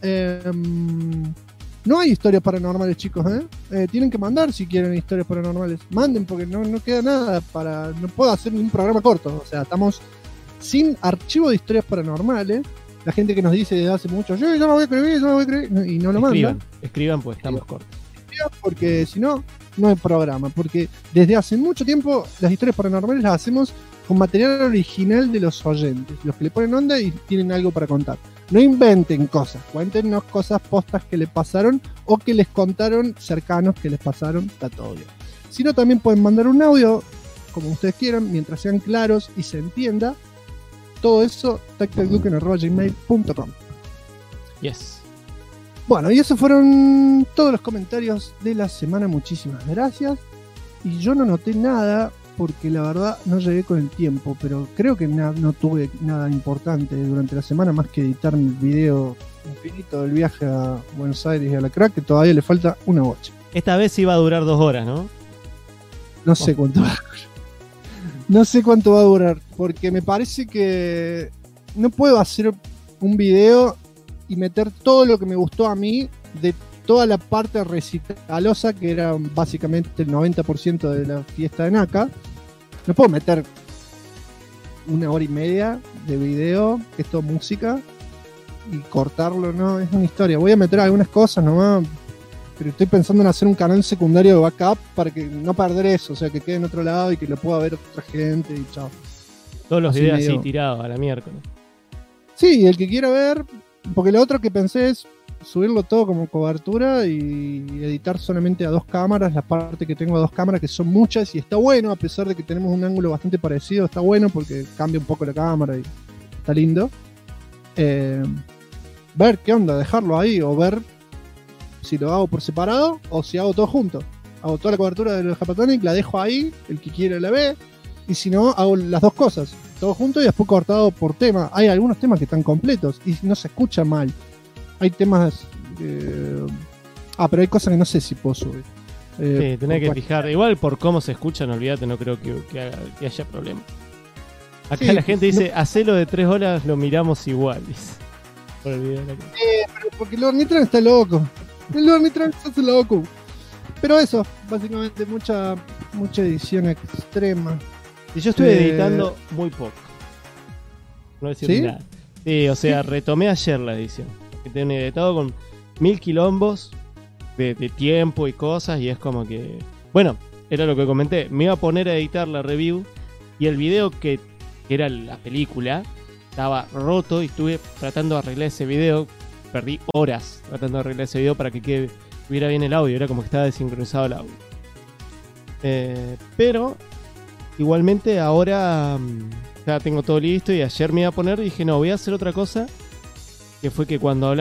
No hay historias paranormales, chicos, tienen que mandar si quieren historias paranormales. Manden, porque no queda nada para... No puedo hacer un programa corto. O sea, estamos sin archivo de historias paranormales. La gente que nos dice desde hace mucho, yo no voy a escribir, y no lo mandan. Escriban, pues estamos cortos. Porque si no, no hay programa. Porque desde hace mucho tiempo las historias paranormales las hacemos con material original de los oyentes, los que le ponen onda y tienen algo para contar. No inventen cosas, cuéntenos cosas postas que les pasaron o que les contaron cercanos que les pasaron, está todo bien. Si no, también pueden mandar un audio, como ustedes quieran, mientras sean claros y se entienda. Todo eso, tactacduken@gmail.com. Yes. Bueno, y esos fueron todos los comentarios de la semana. Muchísimas gracias. Y yo no noté nada, porque la verdad no llegué con el tiempo, pero creo que no tuve nada importante durante la semana, más que editar mi video infinito del viaje a Buenos Aires y a la Crack, que todavía le falta una bocha. Esta vez iba a durar 2 horas, ¿no? No sé cuánto va a durar. No sé cuánto va a durar, porque me parece que no puedo hacer un video y meter todo lo que me gustó a mí de toda la parte recitalosa, que era básicamente el 90% de la fiesta de Naka. No puedo meter 1 hora y media de video, que es todo música, y cortarlo, no, es una historia. Voy a meter algunas cosas nomás, pero estoy pensando en hacer un canal secundario de backup para que no perder eso, o sea, que quede en otro lado y que lo pueda ver otra gente y chao. Todos los así videos medio... así tirados a la miércoles. Sí, el que quiera ver, porque lo otro que pensé es subirlo todo como cobertura y editar solamente a 2 cámaras, la parte que tengo a 2 cámaras, que son muchas, y está bueno, a pesar de que tenemos un ángulo bastante parecido, está bueno porque cambia un poco la cámara y está lindo. Ver qué onda, dejarlo ahí, o ver si lo hago por separado o si hago todo junto. Hago toda la cobertura del Japatonic, la dejo ahí, el que quiera la ve, y si no, hago las 2 cosas, todo junto y después cortado por tema. Hay algunos temas que están completos y no se escucha mal. Hay temas... pero hay cosas que no sé si puedo subir. Sí, tenés que fijar. Igual por cómo se escuchan, olvídate, no creo que haya problema. Acá sí, la gente dice, hacelo de 3 horas, lo miramos igual. Por el video de la... pero porque el Ornitran está loco. El Ornitran está loco. Pero eso, básicamente, mucha edición extrema. Y yo estuve editando muy poco. No decir ¿sí? Nada. Sí, o sea, retomé ayer la edición. Que tengo editado con 1000 quilombos de tiempo y cosas, y es como que... Bueno, era lo que comenté. Me iba a poner a editar la review y el video que era la película estaba roto y estuve tratando de arreglar ese video. Perdí horas tratando de arreglar ese video para que tuviera bien el audio. Era como que estaba desincronizado el audio. Pero igualmente ahora ya tengo todo listo y ayer me iba a poner y dije no, voy a hacer otra cosa, que fue que cuando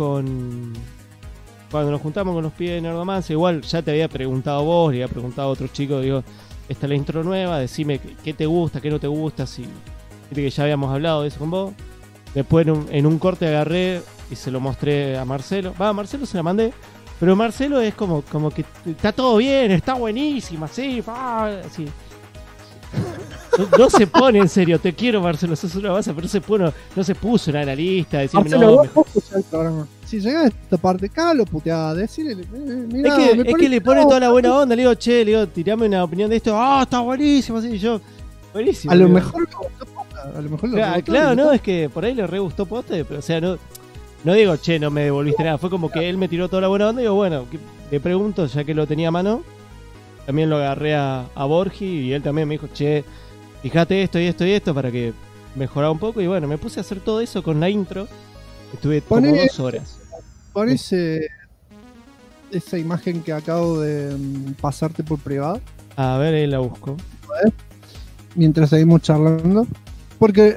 nos juntamos con los pibes de Nerdomancia, igual ya te había preguntado vos, le había preguntado a otros chicos, digo, esta es la intro nueva, decime qué te gusta, qué no te gusta, si viste que ya habíamos hablado de eso con vos. Después en un corte agarré y se lo mostré a Marcelo. A Marcelo se la mandé, pero Marcelo es como que está todo bien, está buenísima, sí, así. No se pone en serio, te quiero Marcelo, sos una base, pero no se puso en la lista, decirme Marcelo, vos escuchás el programa. Si llegás a esta parte, cagalo puteada, decirle, mirá, es que le pone toda la buena onda, le digo, tirame una opinión de esto, está buenísimo, así, y yo, buenísimo. A lo mejor le gustó posta, a lo mejor claro, no, es que por ahí le re gustó poste, pero o sea, no digo, no me devolviste nada, fue como que él me tiró toda la buena onda, y digo, bueno, le pregunto, ya que lo tenía a mano, también lo agarré a Borgi, y él también me dijo, fíjate esto y esto y esto para que mejorara un poco. Y bueno, me puse a hacer todo eso con la intro. Estuve como 2 horas. Pon esa imagen que acabo de pasarte por privado. A ver, ahí la busco. Mientras seguimos charlando. Porque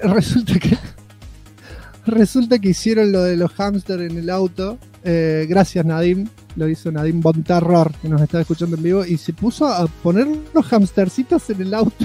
resulta que hicieron lo de los hamsters en el auto. Gracias, Nadim. Lo hizo Nadim Bon Terror, que nos está escuchando en vivo. Y se puso a poner los hamstercitos en el auto.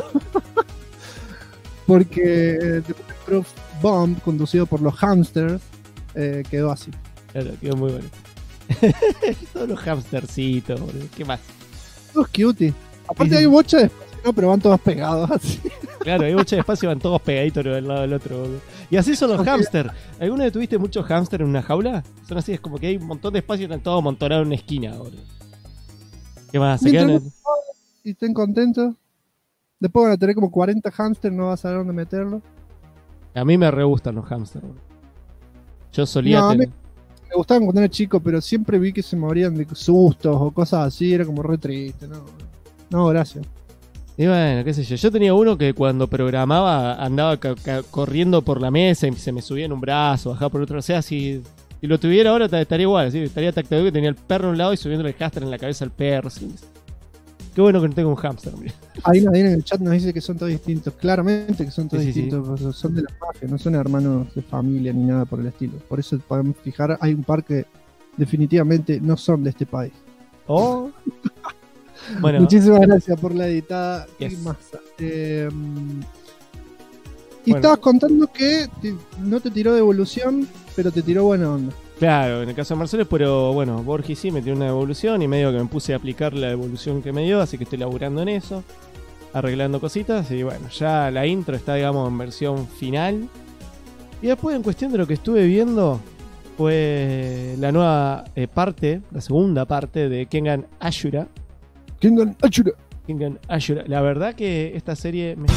Porque The Bulletproof Bomb, conducido por los hamsters, quedó así. Claro, quedó muy bueno. Todos los hamstercitos, boludo. ¿Qué más? Todos cutie. Aparte Sí. hay bocha de espacio, ¿no? Pero van todos pegados así. Claro, hay mucho espacio, van todos pegaditos uno del lado del otro, boludo. Y así son los hámster. ¿Alguna vez tuviste muchos hámster en una jaula? Son así, es como que hay un montón de espacio y están todos amontonados en una esquina, boludo. ¿Qué más? Se Mientras quedan... y estén contentos. Después van a tener como 40 hamsters, no vas a saber dónde meterlo. A mí me re gustan los hámster, boludo. Yo solía No, tener... Me gustaban cuando era chico, pero siempre vi que se morían de sustos o cosas así, era como re triste, ¿no? No, gracias. Y bueno, qué sé yo. Yo tenía uno que cuando programaba andaba corriendo por la mesa y se me subía en un brazo, bajaba por otro. O sea, si lo tuviera ahora estaría igual. ¿Sí? Estaría tactado que tenía el perro a un lado y subiéndole el hámster en la cabeza al perro. ¿Sí? Qué bueno que no tengo un hámster, mira. Ahí nadie en el chat nos dice que son todos distintos. Claramente que son todos Sí, sí, distintos. Pues, son de la mafia, no son hermanos de familia ni nada por el estilo. Por eso podemos fijar, hay un par que definitivamente no son de este país. Oh. Bueno, Muchísimas gracias por la editada. Yes. Y más. Y Bueno. estabas contando que no te tiró devolución, pero te tiró buena onda. claro, en el caso de Marcelo, pero bueno, Borges sí me dio una devolución y medio que me puse a aplicar la devolución que me dio, así que estoy laburando en eso, arreglando cositas y bueno, ya la intro está, digamos, en versión final. Y después, en cuestión de lo que estuve viendo, fue la nueva parte, la segunda parte de Kengan Ashura. Kengan Ashura. Kengan Ashura. La verdad que esta serie me...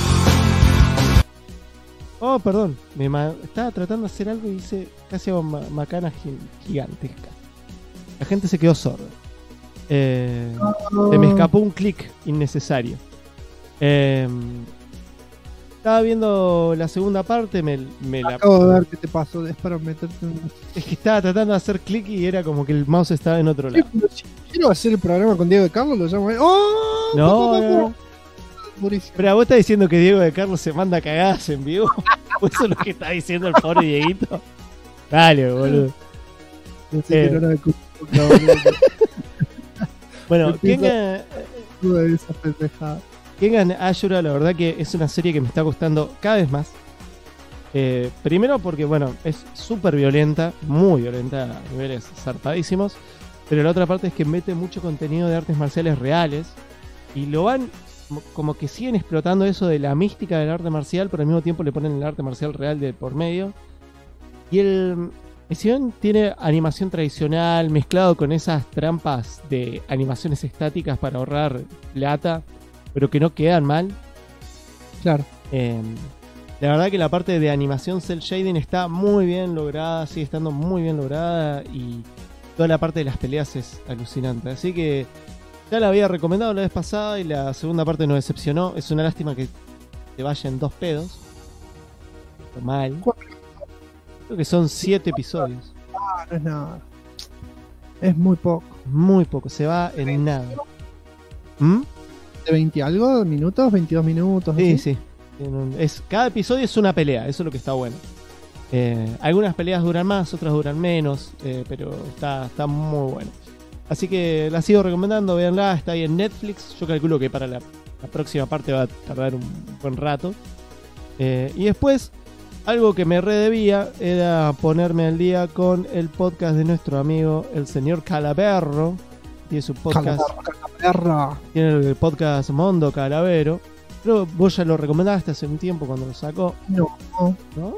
Oh, perdón. Estaba tratando de hacer algo y hice casi una macana gigantesca. La gente se quedó sorda. Se me escapó un clic innecesario. Estaba viendo la segunda parte, Acabo de ver qué te pasó, es para meterte un... Es que estaba tratando de hacer clic y era como que el mouse estaba en otro lado. Si quiero hacer el programa con Diego de Carlos, lo llamo a él. ¡Oh! No. Buenísimo. Pero vos estás diciendo que Diego de Carlos se manda cagadas en vivo. Eso es lo que está diciendo el pobre Dieguito. Dale, boludo. No sé que no era de culpa, boludo. Bueno, Empieza- de esa pendejada. Kengan Ashura, la verdad que es una serie que me está gustando cada vez más. Primero porque, bueno, es súper violenta, muy violenta a niveles zarpadísimos. Pero la otra parte es que mete mucho contenido de artes marciales reales. Y lo van, como que siguen explotando eso de la mística del arte marcial, pero al mismo tiempo le ponen el arte marcial real de por medio. Y el Sion tiene animación tradicional mezclado con esas trampas de animaciones estáticas para ahorrar plata, pero que no quedan mal. Claro. La verdad que la parte de animación cel shading está muy bien lograda, sigue estando muy bien lograda y toda la parte de las peleas es alucinante. Así que ya la había recomendado la vez pasada y la segunda parte nos decepcionó. Es una lástima que te vaya en 2 pedos. Está mal. Creo que son 7 episodios. Ah, no es nada. Es muy poco. Muy poco, se va en nada. ¿Mm? ¿De 20 algo minutos? ¿22 minutos? Sí, así? sí. Cada episodio es una pelea, eso es lo que está bueno. Algunas peleas duran más, otras duran menos, pero está muy bueno. Así que la sigo recomendando, véanla, está ahí en Netflix. Yo calculo que para la próxima parte va a tardar un buen rato. Y después, algo que me redebía era ponerme al día con el podcast de nuestro amigo, el señor Calaberro. Tiene su podcast. Calaberro. Tiene el podcast Mondo Calavero. Pero vos ya lo recomendaste hace un tiempo cuando lo sacó. No. ¿No?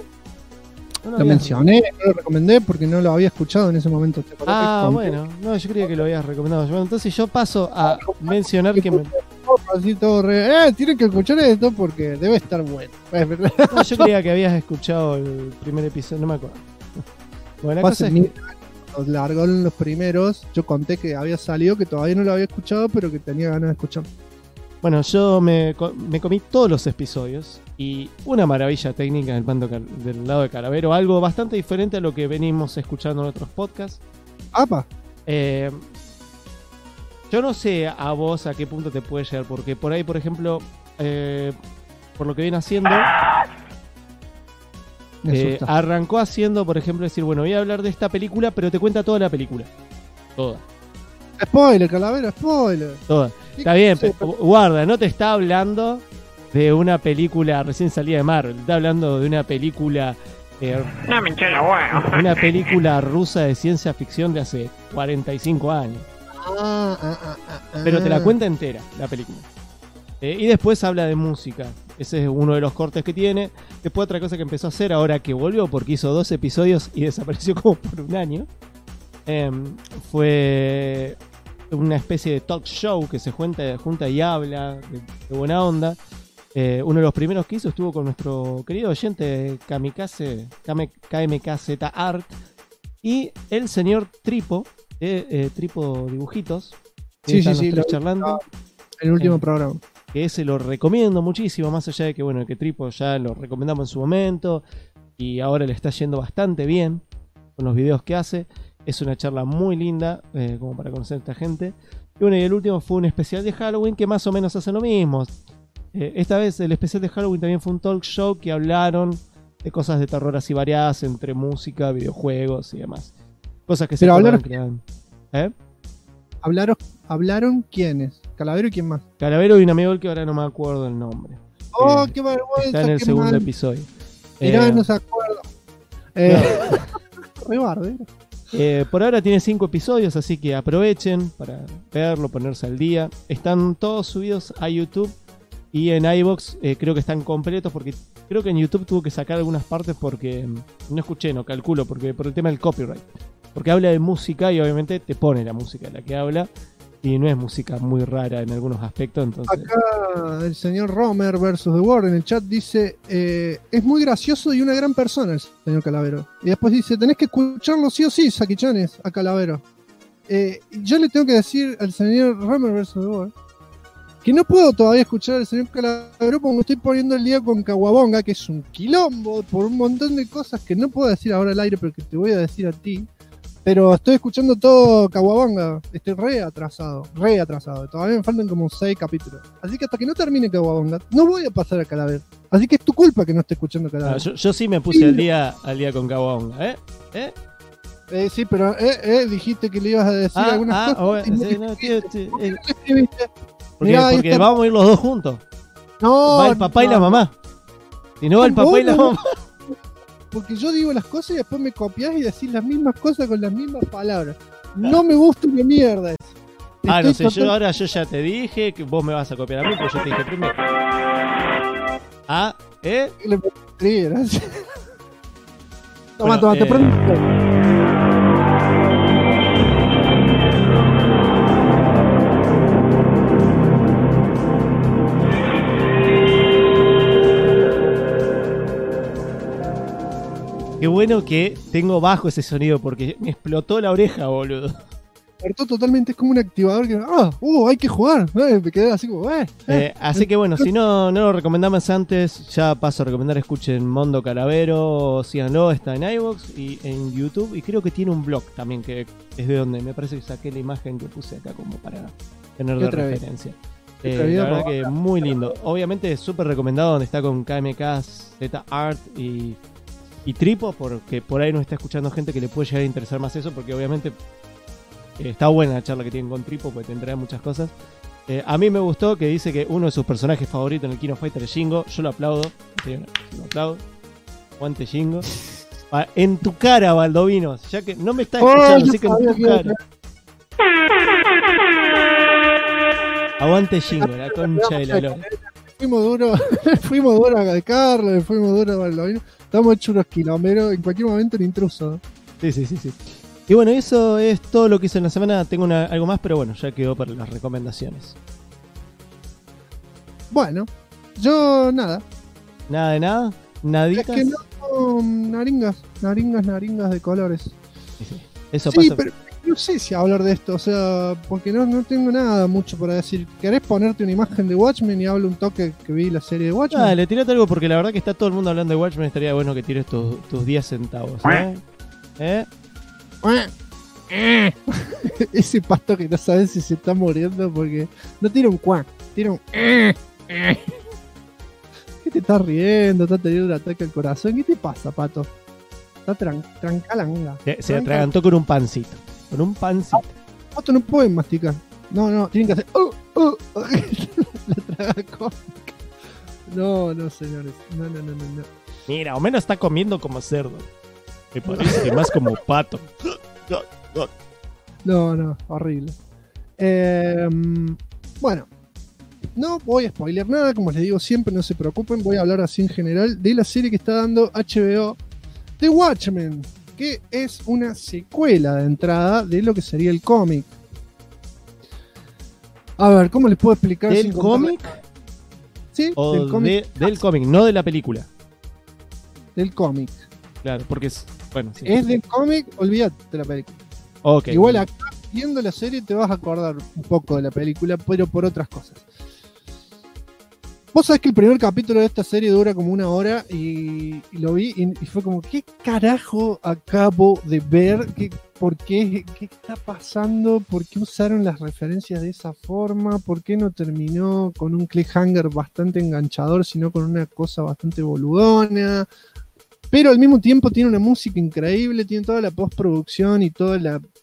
Lo mencioné, no lo recomendé porque no lo había escuchado en ese momento. ¿Te acordás Ah, que bueno. No, yo creía que lo habías recomendado. Bueno, entonces yo paso a mencionar que me... Así todo tienen que escuchar esto porque debe estar bueno. Es verdad. No, yo creía que habías escuchado el primer episodio, no me acuerdo. Bueno, la cosa es que... Los largos en los primeros. Yo conté que había salido, que todavía no lo había escuchado, pero que tenía ganas de escuchar. Bueno, yo me comí todos los episodios y una maravilla técnica del lado de Calavero, algo bastante diferente a lo que venimos escuchando en otros podcasts. ¡Apa! Yo no sé a vos a qué punto te puede llegar, porque por ahí, por ejemplo, por lo que viene haciendo, arrancó haciendo, por ejemplo, decir, bueno, voy a hablar de esta película, pero te cuenta toda la película. Toda. Spoiler, Calavera, spoiler. Toda. Está bien, guarda, no te está hablando de una película recién salida de Marvel, está hablando de una película No me hinché la hueá. Una película rusa de ciencia ficción de hace 45 años. Pero te la cuenta entera, la película. Y después habla de música. Ese es uno de los cortes que tiene. Después otra cosa que empezó a hacer ahora que volvió, porque hizo 2 episodios y desapareció como por un año. Fue una especie de talk show que se junta y habla de buena onda. Uno de los primeros que hizo estuvo con nuestro querido oyente KMKZ Art y el señor Tripo, Tripo Dibujitos. Sí, charlando. En el último programa. Que ese lo recomiendo muchísimo, más allá de que, bueno, que Tripo ya lo recomendamos en su momento y ahora le está yendo bastante bien con los videos que hace. Es una charla muy linda, como para conocer a esta gente. Y bueno, y el último fue un especial de Halloween que más o menos hace lo mismo. Esta vez el especial de Halloween también fue un talk show que hablaron de cosas de terror así variadas entre música, videojuegos y demás. Cosas que se crean. ¿Hablaron quiénes? ¿Calavero y quién más? Calavero y un amigo que ahora no me acuerdo el nombre. ¡Oh, qué vergüenza! Está en el segundo episodio. Mirá, no se acuerda. Re bardero. Por ahora tiene 5 episodios, así que aprovechen para verlo, ponerse al día. Están todos subidos a YouTube y en iVoox creo que están completos, porque creo que en YouTube tuvo que sacar algunas partes porque no escuché, no calculo, porque por el tema del copyright. Porque habla de música y obviamente te pone la música de la que habla. Y no es música muy rara en algunos aspectos, entonces... Acá el señor Romer versus The World en el chat dice: es muy gracioso y una gran persona el señor Calavero. Y después dice: tenés que escucharlo sí o sí, Sakichanes, a Calavero. Yo le tengo que decir al señor Romer versus The World que no puedo todavía escuchar al señor Calavero porque me estoy poniendo el día con Caguabonga, que es un quilombo por un montón de cosas que no puedo decir ahora al aire, pero que te voy a decir a ti. Pero estoy escuchando todo Caguabonga. Estoy re atrasado. Todavía me faltan como 6 capítulos. Así que hasta que no termine Caguabonga, no voy a pasar a Calavero. Así que es tu culpa que no esté escuchando Calavero. Yo sí me puse al día con Caguabonga, sí, pero dijiste que le ibas a decir algunas cosas. Porque vamos a ir los dos juntos. No, va el papá y la mamá. Si no va el papá y la mamá. Porque yo digo las cosas y después me copias y decís las mismas cosas con las mismas palabras. No me gusta una mierda eso. No sé, yo ya te dije que vos me vas a copiar a mí, pero yo te dije primero. Toma, te prendo. Qué bueno que tengo bajo ese sonido porque me explotó la oreja, boludo. Explotó totalmente, es como un activador que... hay que jugar. Me quedé así como... Así que bueno, si no lo recomendamos antes, ya paso a recomendar, escuchen Mondo Calavero, síganlo, está en iVoox y en YouTube. Y creo que tiene un blog también, que es de donde me parece que saqué la imagen que puse acá como para tener de referencia. La verdad que muy lindo. Obviamente es súper recomendado, donde está con KMKZ Art y Tripo, porque por ahí nos está escuchando gente que le puede llegar a interesar más eso, porque obviamente está buena la charla que tienen con Tripo, porque te entrega muchas cosas. A mí me gustó que dice que uno de sus personajes favoritos en el King of Fighters es Shingo. Yo lo aplaudo. Aguante Shingo. En tu cara, Baldovinos, ya que no me está escuchando, así que en tu cara. Aguante Shingo, la concha de la lora. Fuimos duro a Carlos, fuimos duro a Baldovino. Estamos hechos unos kilómetros, en cualquier momento el intruso. Sí. Y bueno, eso es todo lo que hice en la semana. Tengo algo más, pero bueno, ya quedó para las recomendaciones. Bueno, yo nada. ¿Nada de nada? ¿Naditas? Es que no, naringas de colores. Sí. Eso sí, pasa. Pero no sé si hablar de esto, o sea, porque no tengo nada mucho para decir. ¿Querés ponerte una imagen de Watchmen y hablo un toque que vi la serie de Watchmen? Dale, tirate algo porque la verdad que está todo el mundo hablando de Watchmen. Estaría bueno que tires tus 10 centavos. Ese pasto que no sabes si se está muriendo porque no tira un cuá, tira un ¿Qué te estás riendo? ¿Estás teniendo un ataque al corazón? ¿Qué te pasa, pato? Está trancalanga. Se atragantó con un pancito. Pato no pueden masticar. No, tienen que hacer la traga cómica. No, señores. No. Mira, Homero está comiendo como cerdo. Me parece que más como pato. No, horrible. Bueno, no voy a spoilear nada, como les digo siempre, no se preocupen, voy a hablar así en general de la serie que está dando HBO, The Watchmen, que es una secuela de entrada de lo que sería el cómic. A ver, ¿cómo les puedo explicar? ¿Del cómic? Sí, o del cómic. Del cómic, no de la película. Del cómic. Claro, porque es... Bueno, sí. Es del cómic, olvídate de la película. Okay. Igual acá, viendo la serie, te vas a acordar un poco de la película, pero por otras cosas. Vos sabés que el primer capítulo de esta serie dura como 1 hora y lo vi y fue como, ¿qué carajo acabo de ver? ¿Por qué? ¿Qué está pasando? ¿Por qué usaron las referencias de esa forma? ¿Por qué no terminó con un cliffhanger bastante enganchador, sino con una cosa bastante boludona? Pero al mismo tiempo tiene una música increíble, tiene toda la postproducción y todas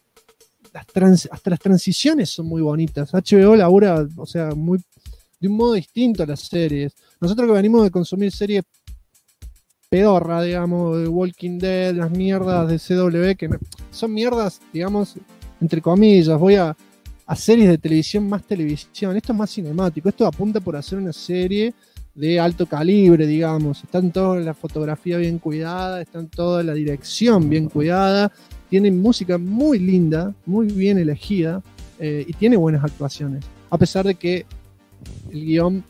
hasta las transiciones son muy bonitas. HBO labura, o sea, muy de un modo distinto a las series. Nosotros que venimos de consumir series pedorra, digamos, de Walking Dead, las mierdas de CW, que son mierdas, digamos, entre comillas, voy a series de televisión más televisión. Esto es más cinemático, esto apunta por hacer una serie de alto calibre, digamos. Está en toda la fotografía bien cuidada, está en toda la dirección bien cuidada, tiene música muy linda, muy bien elegida, y tiene buenas actuaciones, a pesar de que el guión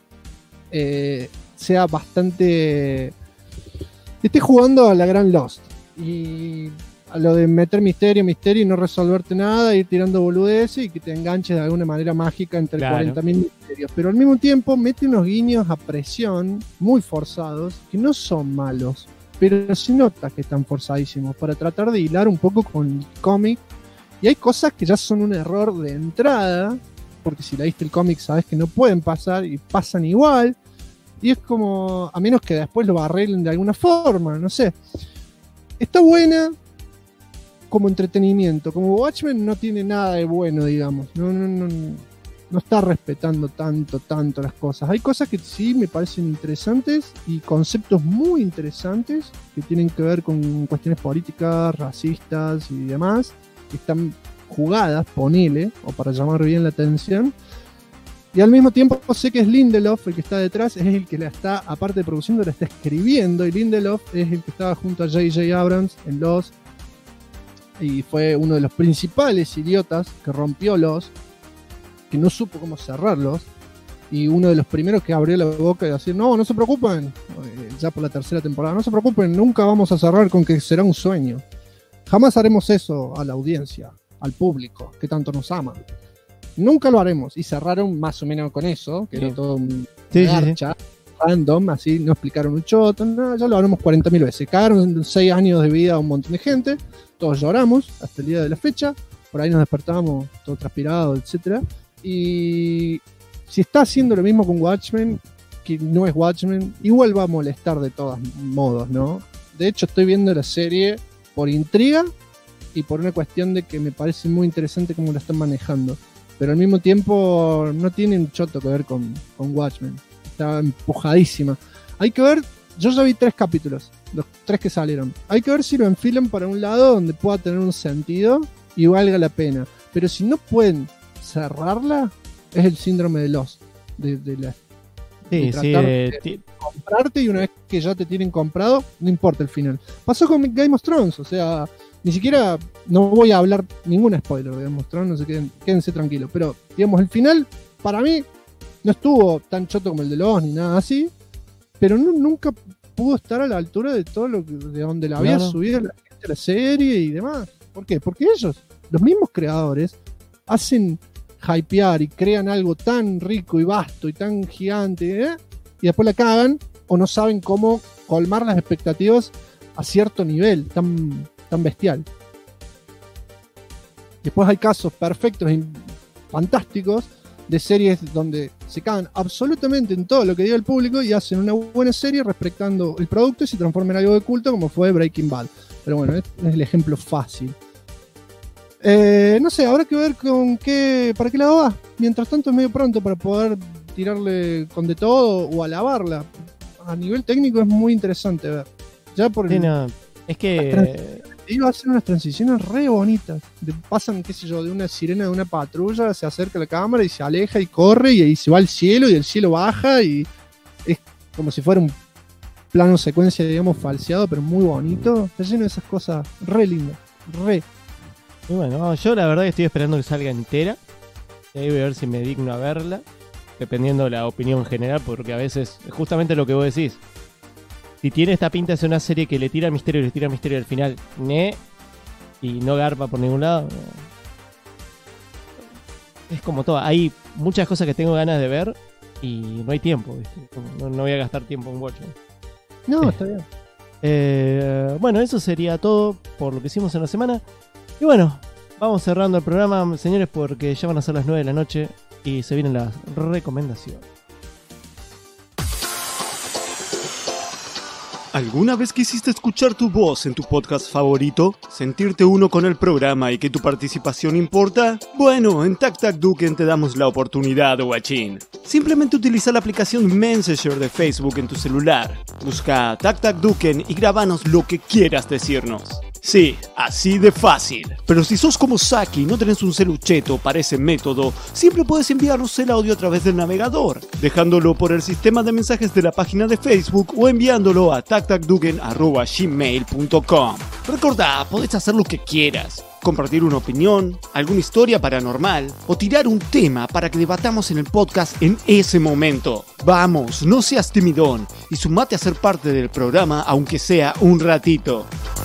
sea bastante... esté jugando a la gran Lost y a lo de meter misterio y no resolverte nada, ir tirando boludeces y que te enganches de alguna manera mágica entre Claro. 40.000 misterios, pero al mismo tiempo mete unos guiños a presión muy forzados que no son malos, pero se nota que están forzadísimos para tratar de hilar un poco con el cómic, y hay cosas que ya son un error de entrada, porque si leíste el cómic sabes que no pueden pasar y pasan igual, y es como, a menos que después lo arreglen de alguna forma, no sé. Está buena como entretenimiento, como Watchmen no tiene nada de bueno, digamos, no está respetando tanto las cosas. Hay cosas que sí me parecen interesantes y conceptos muy interesantes que tienen que ver con cuestiones políticas, racistas y demás, que están jugadas, ponele, o para llamar bien la atención. Y al mismo tiempo sé que es Lindelof el que está detrás, es el que la está, aparte de produciendo, la está escribiendo, y Lindelof es el que estaba junto a J.J. Abrams en Lost, y fue uno de los principales idiotas que rompió Lost, que no supo cómo cerrarlos, y uno de los primeros que abrió la boca y decir, no se preocupen, ya por la 3ª temporada, no se preocupen, nunca vamos a cerrar con que será un sueño. Jamás haremos eso a la audiencia, al público, que tanto nos ama. Nunca lo haremos. Y cerraron más o menos con eso, que era todo un garcha, random, así, no explicaron un choto, nada, ya lo haremos 40.000 veces. Cagaron 6 años de vida a un montón de gente, todos lloramos hasta el día de la fecha, por ahí nos despertábamos todo transpirado, etcétera. Y si está haciendo lo mismo con Watchmen, que no es Watchmen, igual va a molestar de todos modos, ¿no? De hecho, estoy viendo la serie por intriga y por una cuestión de que me parece muy interesante cómo la están manejando. Pero al mismo tiempo no tiene un choto que ver con Watchmen. Está empujadísima. Hay que ver, yo ya vi 3 capítulos, los 3 que salieron. Hay que ver si lo enfilan para un lado donde pueda tener un sentido y valga la pena. Pero si no pueden cerrarla, es el síndrome de Lost. De tratar de comprarte, y una vez que ya te tienen comprado, no importa el final. Pasó con Game of Thrones, o sea, ni siquiera, no voy a hablar ningún spoiler de Game of Thrones, no se quédense tranquilos, pero digamos, el final para mí no estuvo tan choto como el de Lost ni nada así, pero nunca pudo estar a la altura de todo de donde la había subido la gente a la serie y demás. ¿Por qué? Porque ellos, los mismos creadores, hacen hypear y crean algo tan rico y vasto y tan gigante, y después la cagan o no saben cómo colmar las expectativas a cierto nivel tan bestial. Después hay casos perfectos y fantásticos de series donde se cagan absolutamente en todo lo que diga el público y hacen una buena serie respetando el producto y se transforman en algo de culto, como fue Breaking Bad. Pero bueno, es el ejemplo fácil. No sé, habrá que ver para qué lado va. Mientras tanto es medio pronto para poder tirarle con de todo o alabarla. A nivel técnico es muy interesante ver. Ya por Sí, no, es que iba a hacer unas transiciones re bonitas. Pasan, qué sé yo, de una sirena de una patrulla, se acerca a la cámara y se aleja y corre y se va al cielo y el cielo baja y es como si fuera un plano secuencia, digamos, falseado, pero muy bonito. Está lleno de esas cosas re lindas. Re. y bueno, yo la verdad que estoy esperando que salga entera. Y ahí voy a ver si me digno a verla, dependiendo de la opinión general, porque a veces, justamente lo que vos decís, si tiene esta pinta de ser una serie que le tira misterio al final, y no garpa por ningún lado, es como todo. Hay muchas cosas que tengo ganas de ver y no hay tiempo, ¿viste? No voy a gastar tiempo en Watchmen. No, está bien. Bueno, eso sería todo por lo que hicimos en la semana. Y bueno, vamos cerrando el programa, señores, porque ya van a ser las 9 de la noche y se vienen las recomendaciones. ¿Alguna vez quisiste escuchar tu voz en tu podcast favorito? ¿Sentirte uno con el programa y que tu participación importa? Bueno, en TacTacDuken te damos la oportunidad, guachín. Simplemente utiliza la aplicación Messenger de Facebook en tu celular. Busca TacTacDuken y grabanos lo que quieras decirnos. Sí, así de fácil. Pero si sos como Saki y no tenés un celucheto para ese método, siempre puedes enviarnos el audio a través del navegador, dejándolo por el sistema de mensajes de la página de Facebook o enviándolo a tactacduken@gmail.com. Recordá, podés hacer lo que quieras. Compartir una opinión, alguna historia paranormal o tirar un tema para que debatamos en el podcast en ese momento. Vamos, no seas timidón y sumate a ser parte del programa aunque sea un ratito.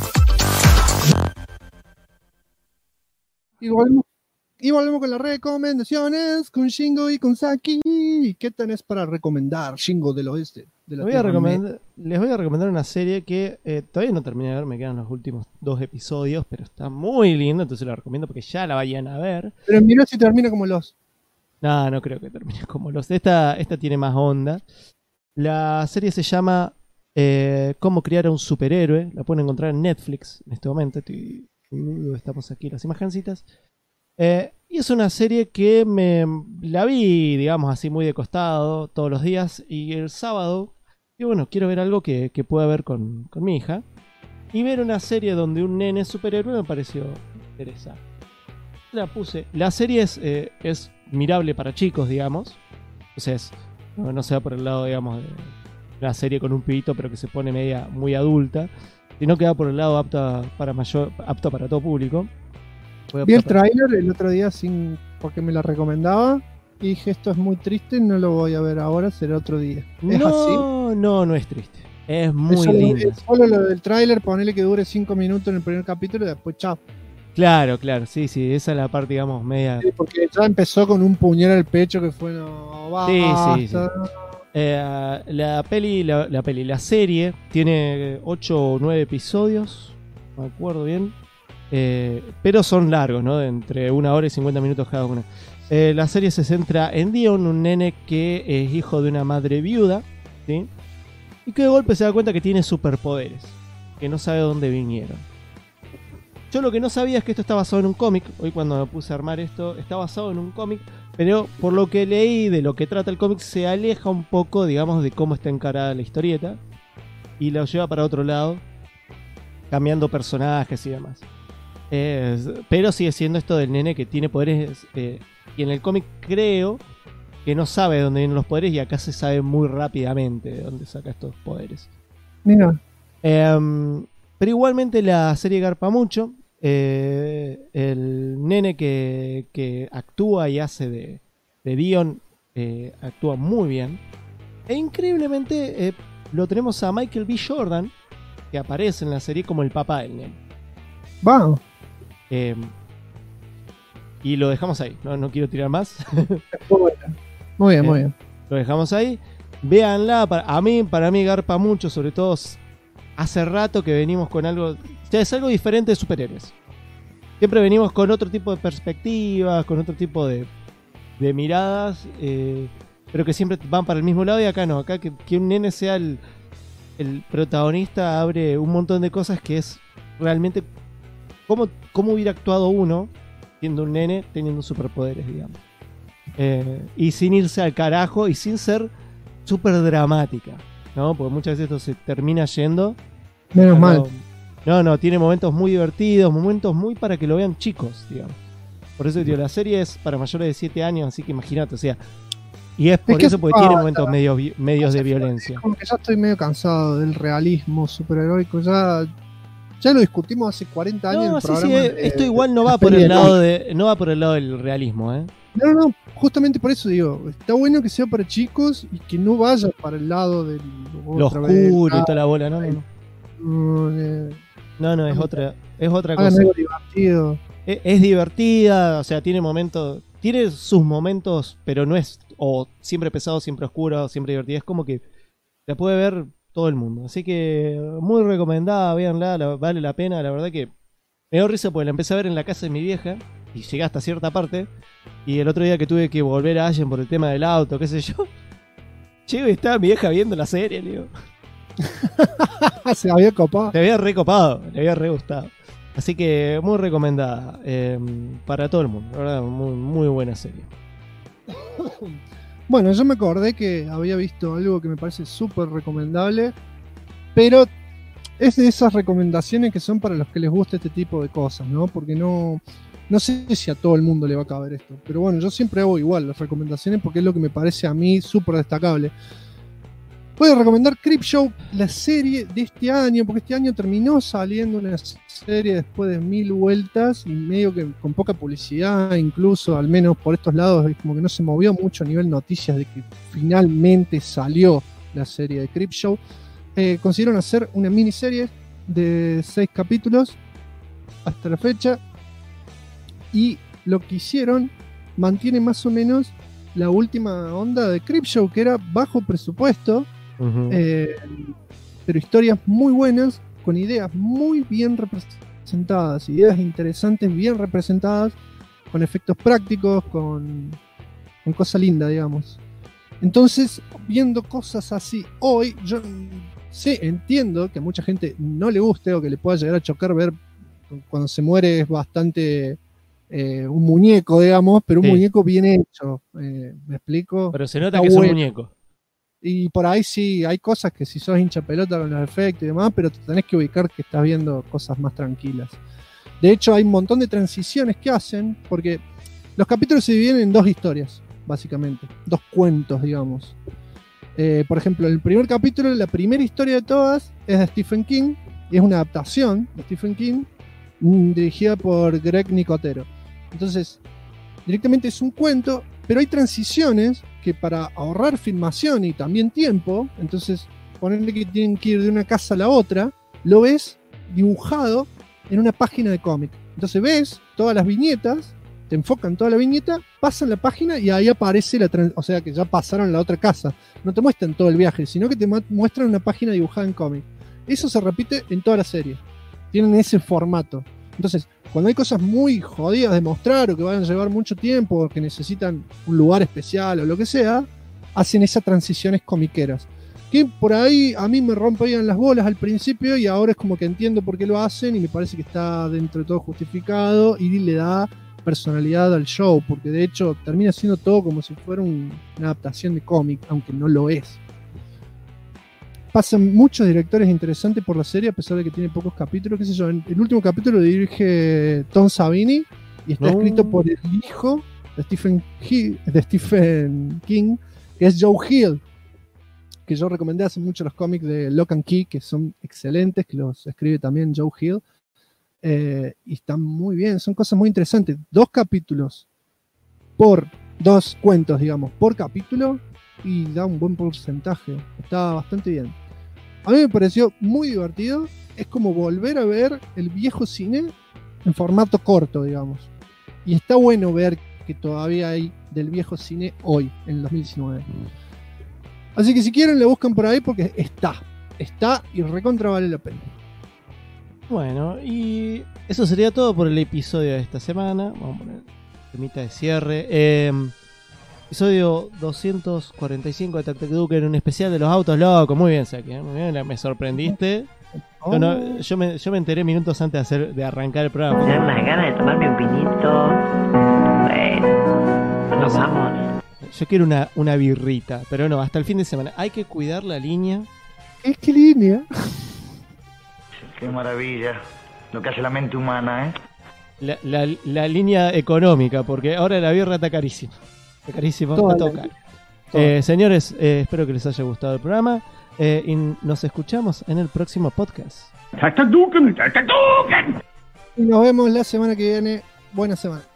Y volvemos con las recomendaciones con Shingo y con Saki. ¿Qué tenés para recomendar, Shingo del Oeste? De la Les voy a recomendar una serie que todavía no terminé de ver, me quedan los últimos 2 episodios, pero está muy linda, entonces la recomiendo porque ya la vayan a ver. Pero mira si termina como los... No creo que termine como los. Esta tiene más onda. La serie se llama Cómo criar a un superhéroe. La pueden encontrar en Netflix en este momento. Estamos aquí las imagencitas. Y es una serie que la vi, digamos así, muy de costado todos los días. Y el sábado, y bueno, quiero ver algo que pueda ver con mi hija. Y ver una serie donde un nene es superhéroe me pareció interesante. La puse. La serie es mirable para chicos, digamos. Entonces, no se va por el lado, digamos, de una serie con un pibito, pero que se pone media muy adulta. Sino que va por el lado apto para todo público. Vi el tráiler el otro día porque me la recomendaba y dije, esto es muy triste, no lo voy a ver ahora, será otro día. ¿Es así? No es triste. Es muy lindo. Es solo lo del tráiler, ponele que dure 5 minutos en el primer capítulo y después chao. Claro, sí, esa es la parte, digamos, media... Sí, porque ya empezó con un puñal al pecho que fue, no, basta. Sí. La serie tiene 8 o 9 episodios, no me acuerdo bien, pero son largos, ¿no? De entre 1 hora y 50 minutos cada uno. La serie se centra en Dion, un nene que es hijo de una madre viuda, ¿sí? Y que de golpe se da cuenta que tiene superpoderes, que no sabe de dónde vinieron. Yo lo que no sabía es que esto está basado en un cómic. Hoy cuando me puse a armar esto, está basado en un cómic, pero por lo que leí de lo que trata el cómic se aleja un poco, digamos, de cómo está encarada la historieta y lo lleva para otro lado, cambiando personajes y demás. Pero sigue siendo esto del nene que tiene poderes, y en el cómic creo que no sabe de dónde vienen los poderes y acá se sabe muy rápidamente de dónde saca estos poderes. Mira. Pero igualmente la serie garpa mucho. El nene que actúa y hace de Dion actúa muy bien. E increíblemente lo tenemos a Michael B. Jordan, que aparece en la serie como el papá del nene. Vamos. Y lo dejamos ahí, no quiero tirar más. Muy bien. Lo dejamos ahí. Véanla, para mí garpa mucho, sobre todo hace rato que venimos con algo, es algo diferente de superhéroes. Siempre venimos con otro tipo de perspectivas, con otro tipo de miradas, pero que siempre van para el mismo lado, y acá no, acá que un nene sea el protagonista abre un montón de cosas que es realmente cómo hubiera actuado uno siendo un nene teniendo superpoderes, digamos. Y sin irse al carajo y sin ser súper dramática, ¿no? Porque muchas veces esto se termina yendo Menos mal. No, tiene momentos muy divertidos, momentos muy para que lo vean chicos, digamos. Por eso, tío, la serie es para mayores de 7 años, así que imagínate, o sea. Y es por eso, porque tiene momentos medios de violencia. Como que ya estoy medio cansado del realismo superheroico. Ya lo discutimos hace 40 años. No, en el programa esto igual no va por el lado del realismo, ¿eh? No, justamente por eso digo, está bueno que sea para chicos y que no vaya para el lado del lo oscuro y toda la bola, no. No, es otra cosa. Algo divertido. Es divertida, o sea, tiene sus momentos, pero no es o siempre pesado, siempre oscuro, siempre divertida. Es como que la puede ver todo el mundo. Así que muy recomendada, véanla, vale la pena. La verdad que me dio risa porque la empecé a ver en la casa de mi vieja y llegué hasta cierta parte. Y el otro día que tuve que volver a Allen por el tema del auto, qué sé yo, llego y estaba mi vieja viendo la serie, le digo. Se había copado. Se había recopado, le había re gustado. Así que muy recomendada para todo el mundo, la verdad, muy, muy buena serie. Bueno, yo me acordé que había visto algo que me parece súper recomendable, pero es de esas recomendaciones que son para los que les gusta este tipo de cosas, ¿no? Porque no sé si a todo el mundo le va a caber esto, pero bueno, yo siempre hago igual las recomendaciones porque es lo que me parece a mí súper destacable. Voy a recomendar Creepshow, la serie de este año, porque este año terminó saliendo una serie después de 1000 vueltas y medio que con poca publicidad, incluso, al menos por estos lados, es como que no se movió mucho a nivel noticias de que finalmente salió la serie de Creepshow. Consiguieron hacer una miniserie de 6 capítulos hasta la fecha y lo que hicieron mantiene más o menos la última onda de Creepshow, que era bajo presupuesto. Uh-huh. Pero historias muy buenas, con ideas muy bien representadas, ideas interesantes bien representadas, con efectos prácticos, con cosas lindas, digamos. Entonces, viendo cosas así hoy, yo entiendo que a mucha gente no le guste o que le pueda llegar a chocar ver cuando se muere es bastante un muñeco, digamos, pero un muñeco bien hecho. ¿Me explico? Pero se nota que es un muñeco. Y por ahí sí, hay cosas que si sos hincha pelota con los efectos y demás, pero te tenés que ubicar que estás viendo cosas más tranquilas. De hecho, hay un montón de transiciones que hacen, porque los capítulos se dividen en 2 historias, básicamente. 2 cuentos, digamos. Por ejemplo, el primer capítulo, la primera historia de todas, es de Stephen King, y es una adaptación de Stephen King, dirigida por Greg Nicotero. Entonces, directamente es un cuento, pero hay transiciones que para ahorrar filmación y también tiempo, entonces ponerle que tienen que ir de una casa a la otra, lo ves dibujado en una página de cómic. Entonces ves todas las viñetas, te enfocan toda la viñeta, pasan la página y ahí aparece o sea que ya pasaron a la otra casa. No te muestran todo el viaje, sino que te muestran una página dibujada en cómic. Eso se repite en toda la serie. Tienen ese formato. Entonces, cuando hay cosas muy jodidas de mostrar o que van a llevar mucho tiempo o que necesitan un lugar especial o lo que sea, hacen esas transiciones comiqueras. Que por ahí a mí me rompían las bolas al principio y ahora es como que entiendo por qué lo hacen y me parece que está dentro de todo justificado y le da personalidad al show, porque de hecho termina siendo todo como si fuera una adaptación de cómic, aunque no lo es. Pasan muchos directores interesantes por la serie, a pesar de que tiene pocos capítulos. Qué sé yo, el último capítulo lo dirige Tom Savini y está escrito por el hijo de Stephen King, que es Joe Hill, que yo recomendé hace mucho los cómics de Lock and Key, que son excelentes, que los escribe también Joe Hill, y están muy bien, son cosas muy interesantes. 2 capítulos por 2 cuentos, digamos, por capítulo, y da un buen porcentaje, está bastante bien. A mí me pareció muy divertido. Es como volver a ver el viejo cine en formato corto, digamos. Y está bueno ver que todavía hay del viejo cine hoy, en el 2019. Así que si quieren, le buscan por ahí porque está y recontra vale la pena. Bueno, y eso sería todo por el episodio de esta semana. Vamos a poner temita de cierre. Episodio 245 de Tactac Duke en un especial de los autos locos. Muy bien, Saki, muy bien, me sorprendiste. Yo me enteré minutos antes de arrancar el programa. Tengo unas ganas de tomarme un pinito. Bueno, nos vamos. Yo quiero una birrita, pero no, hasta el fin de semana. Hay que cuidar la línea. ¿Qué línea? Qué maravilla. Lo que hace la mente humana, ¿eh? La línea económica, porque ahora la birra está carísima. Está carísimo, está todo caro. Señores, espero que les haya gustado el programa y nos escuchamos en el próximo podcast. Y nos vemos la semana que viene. Buena semana.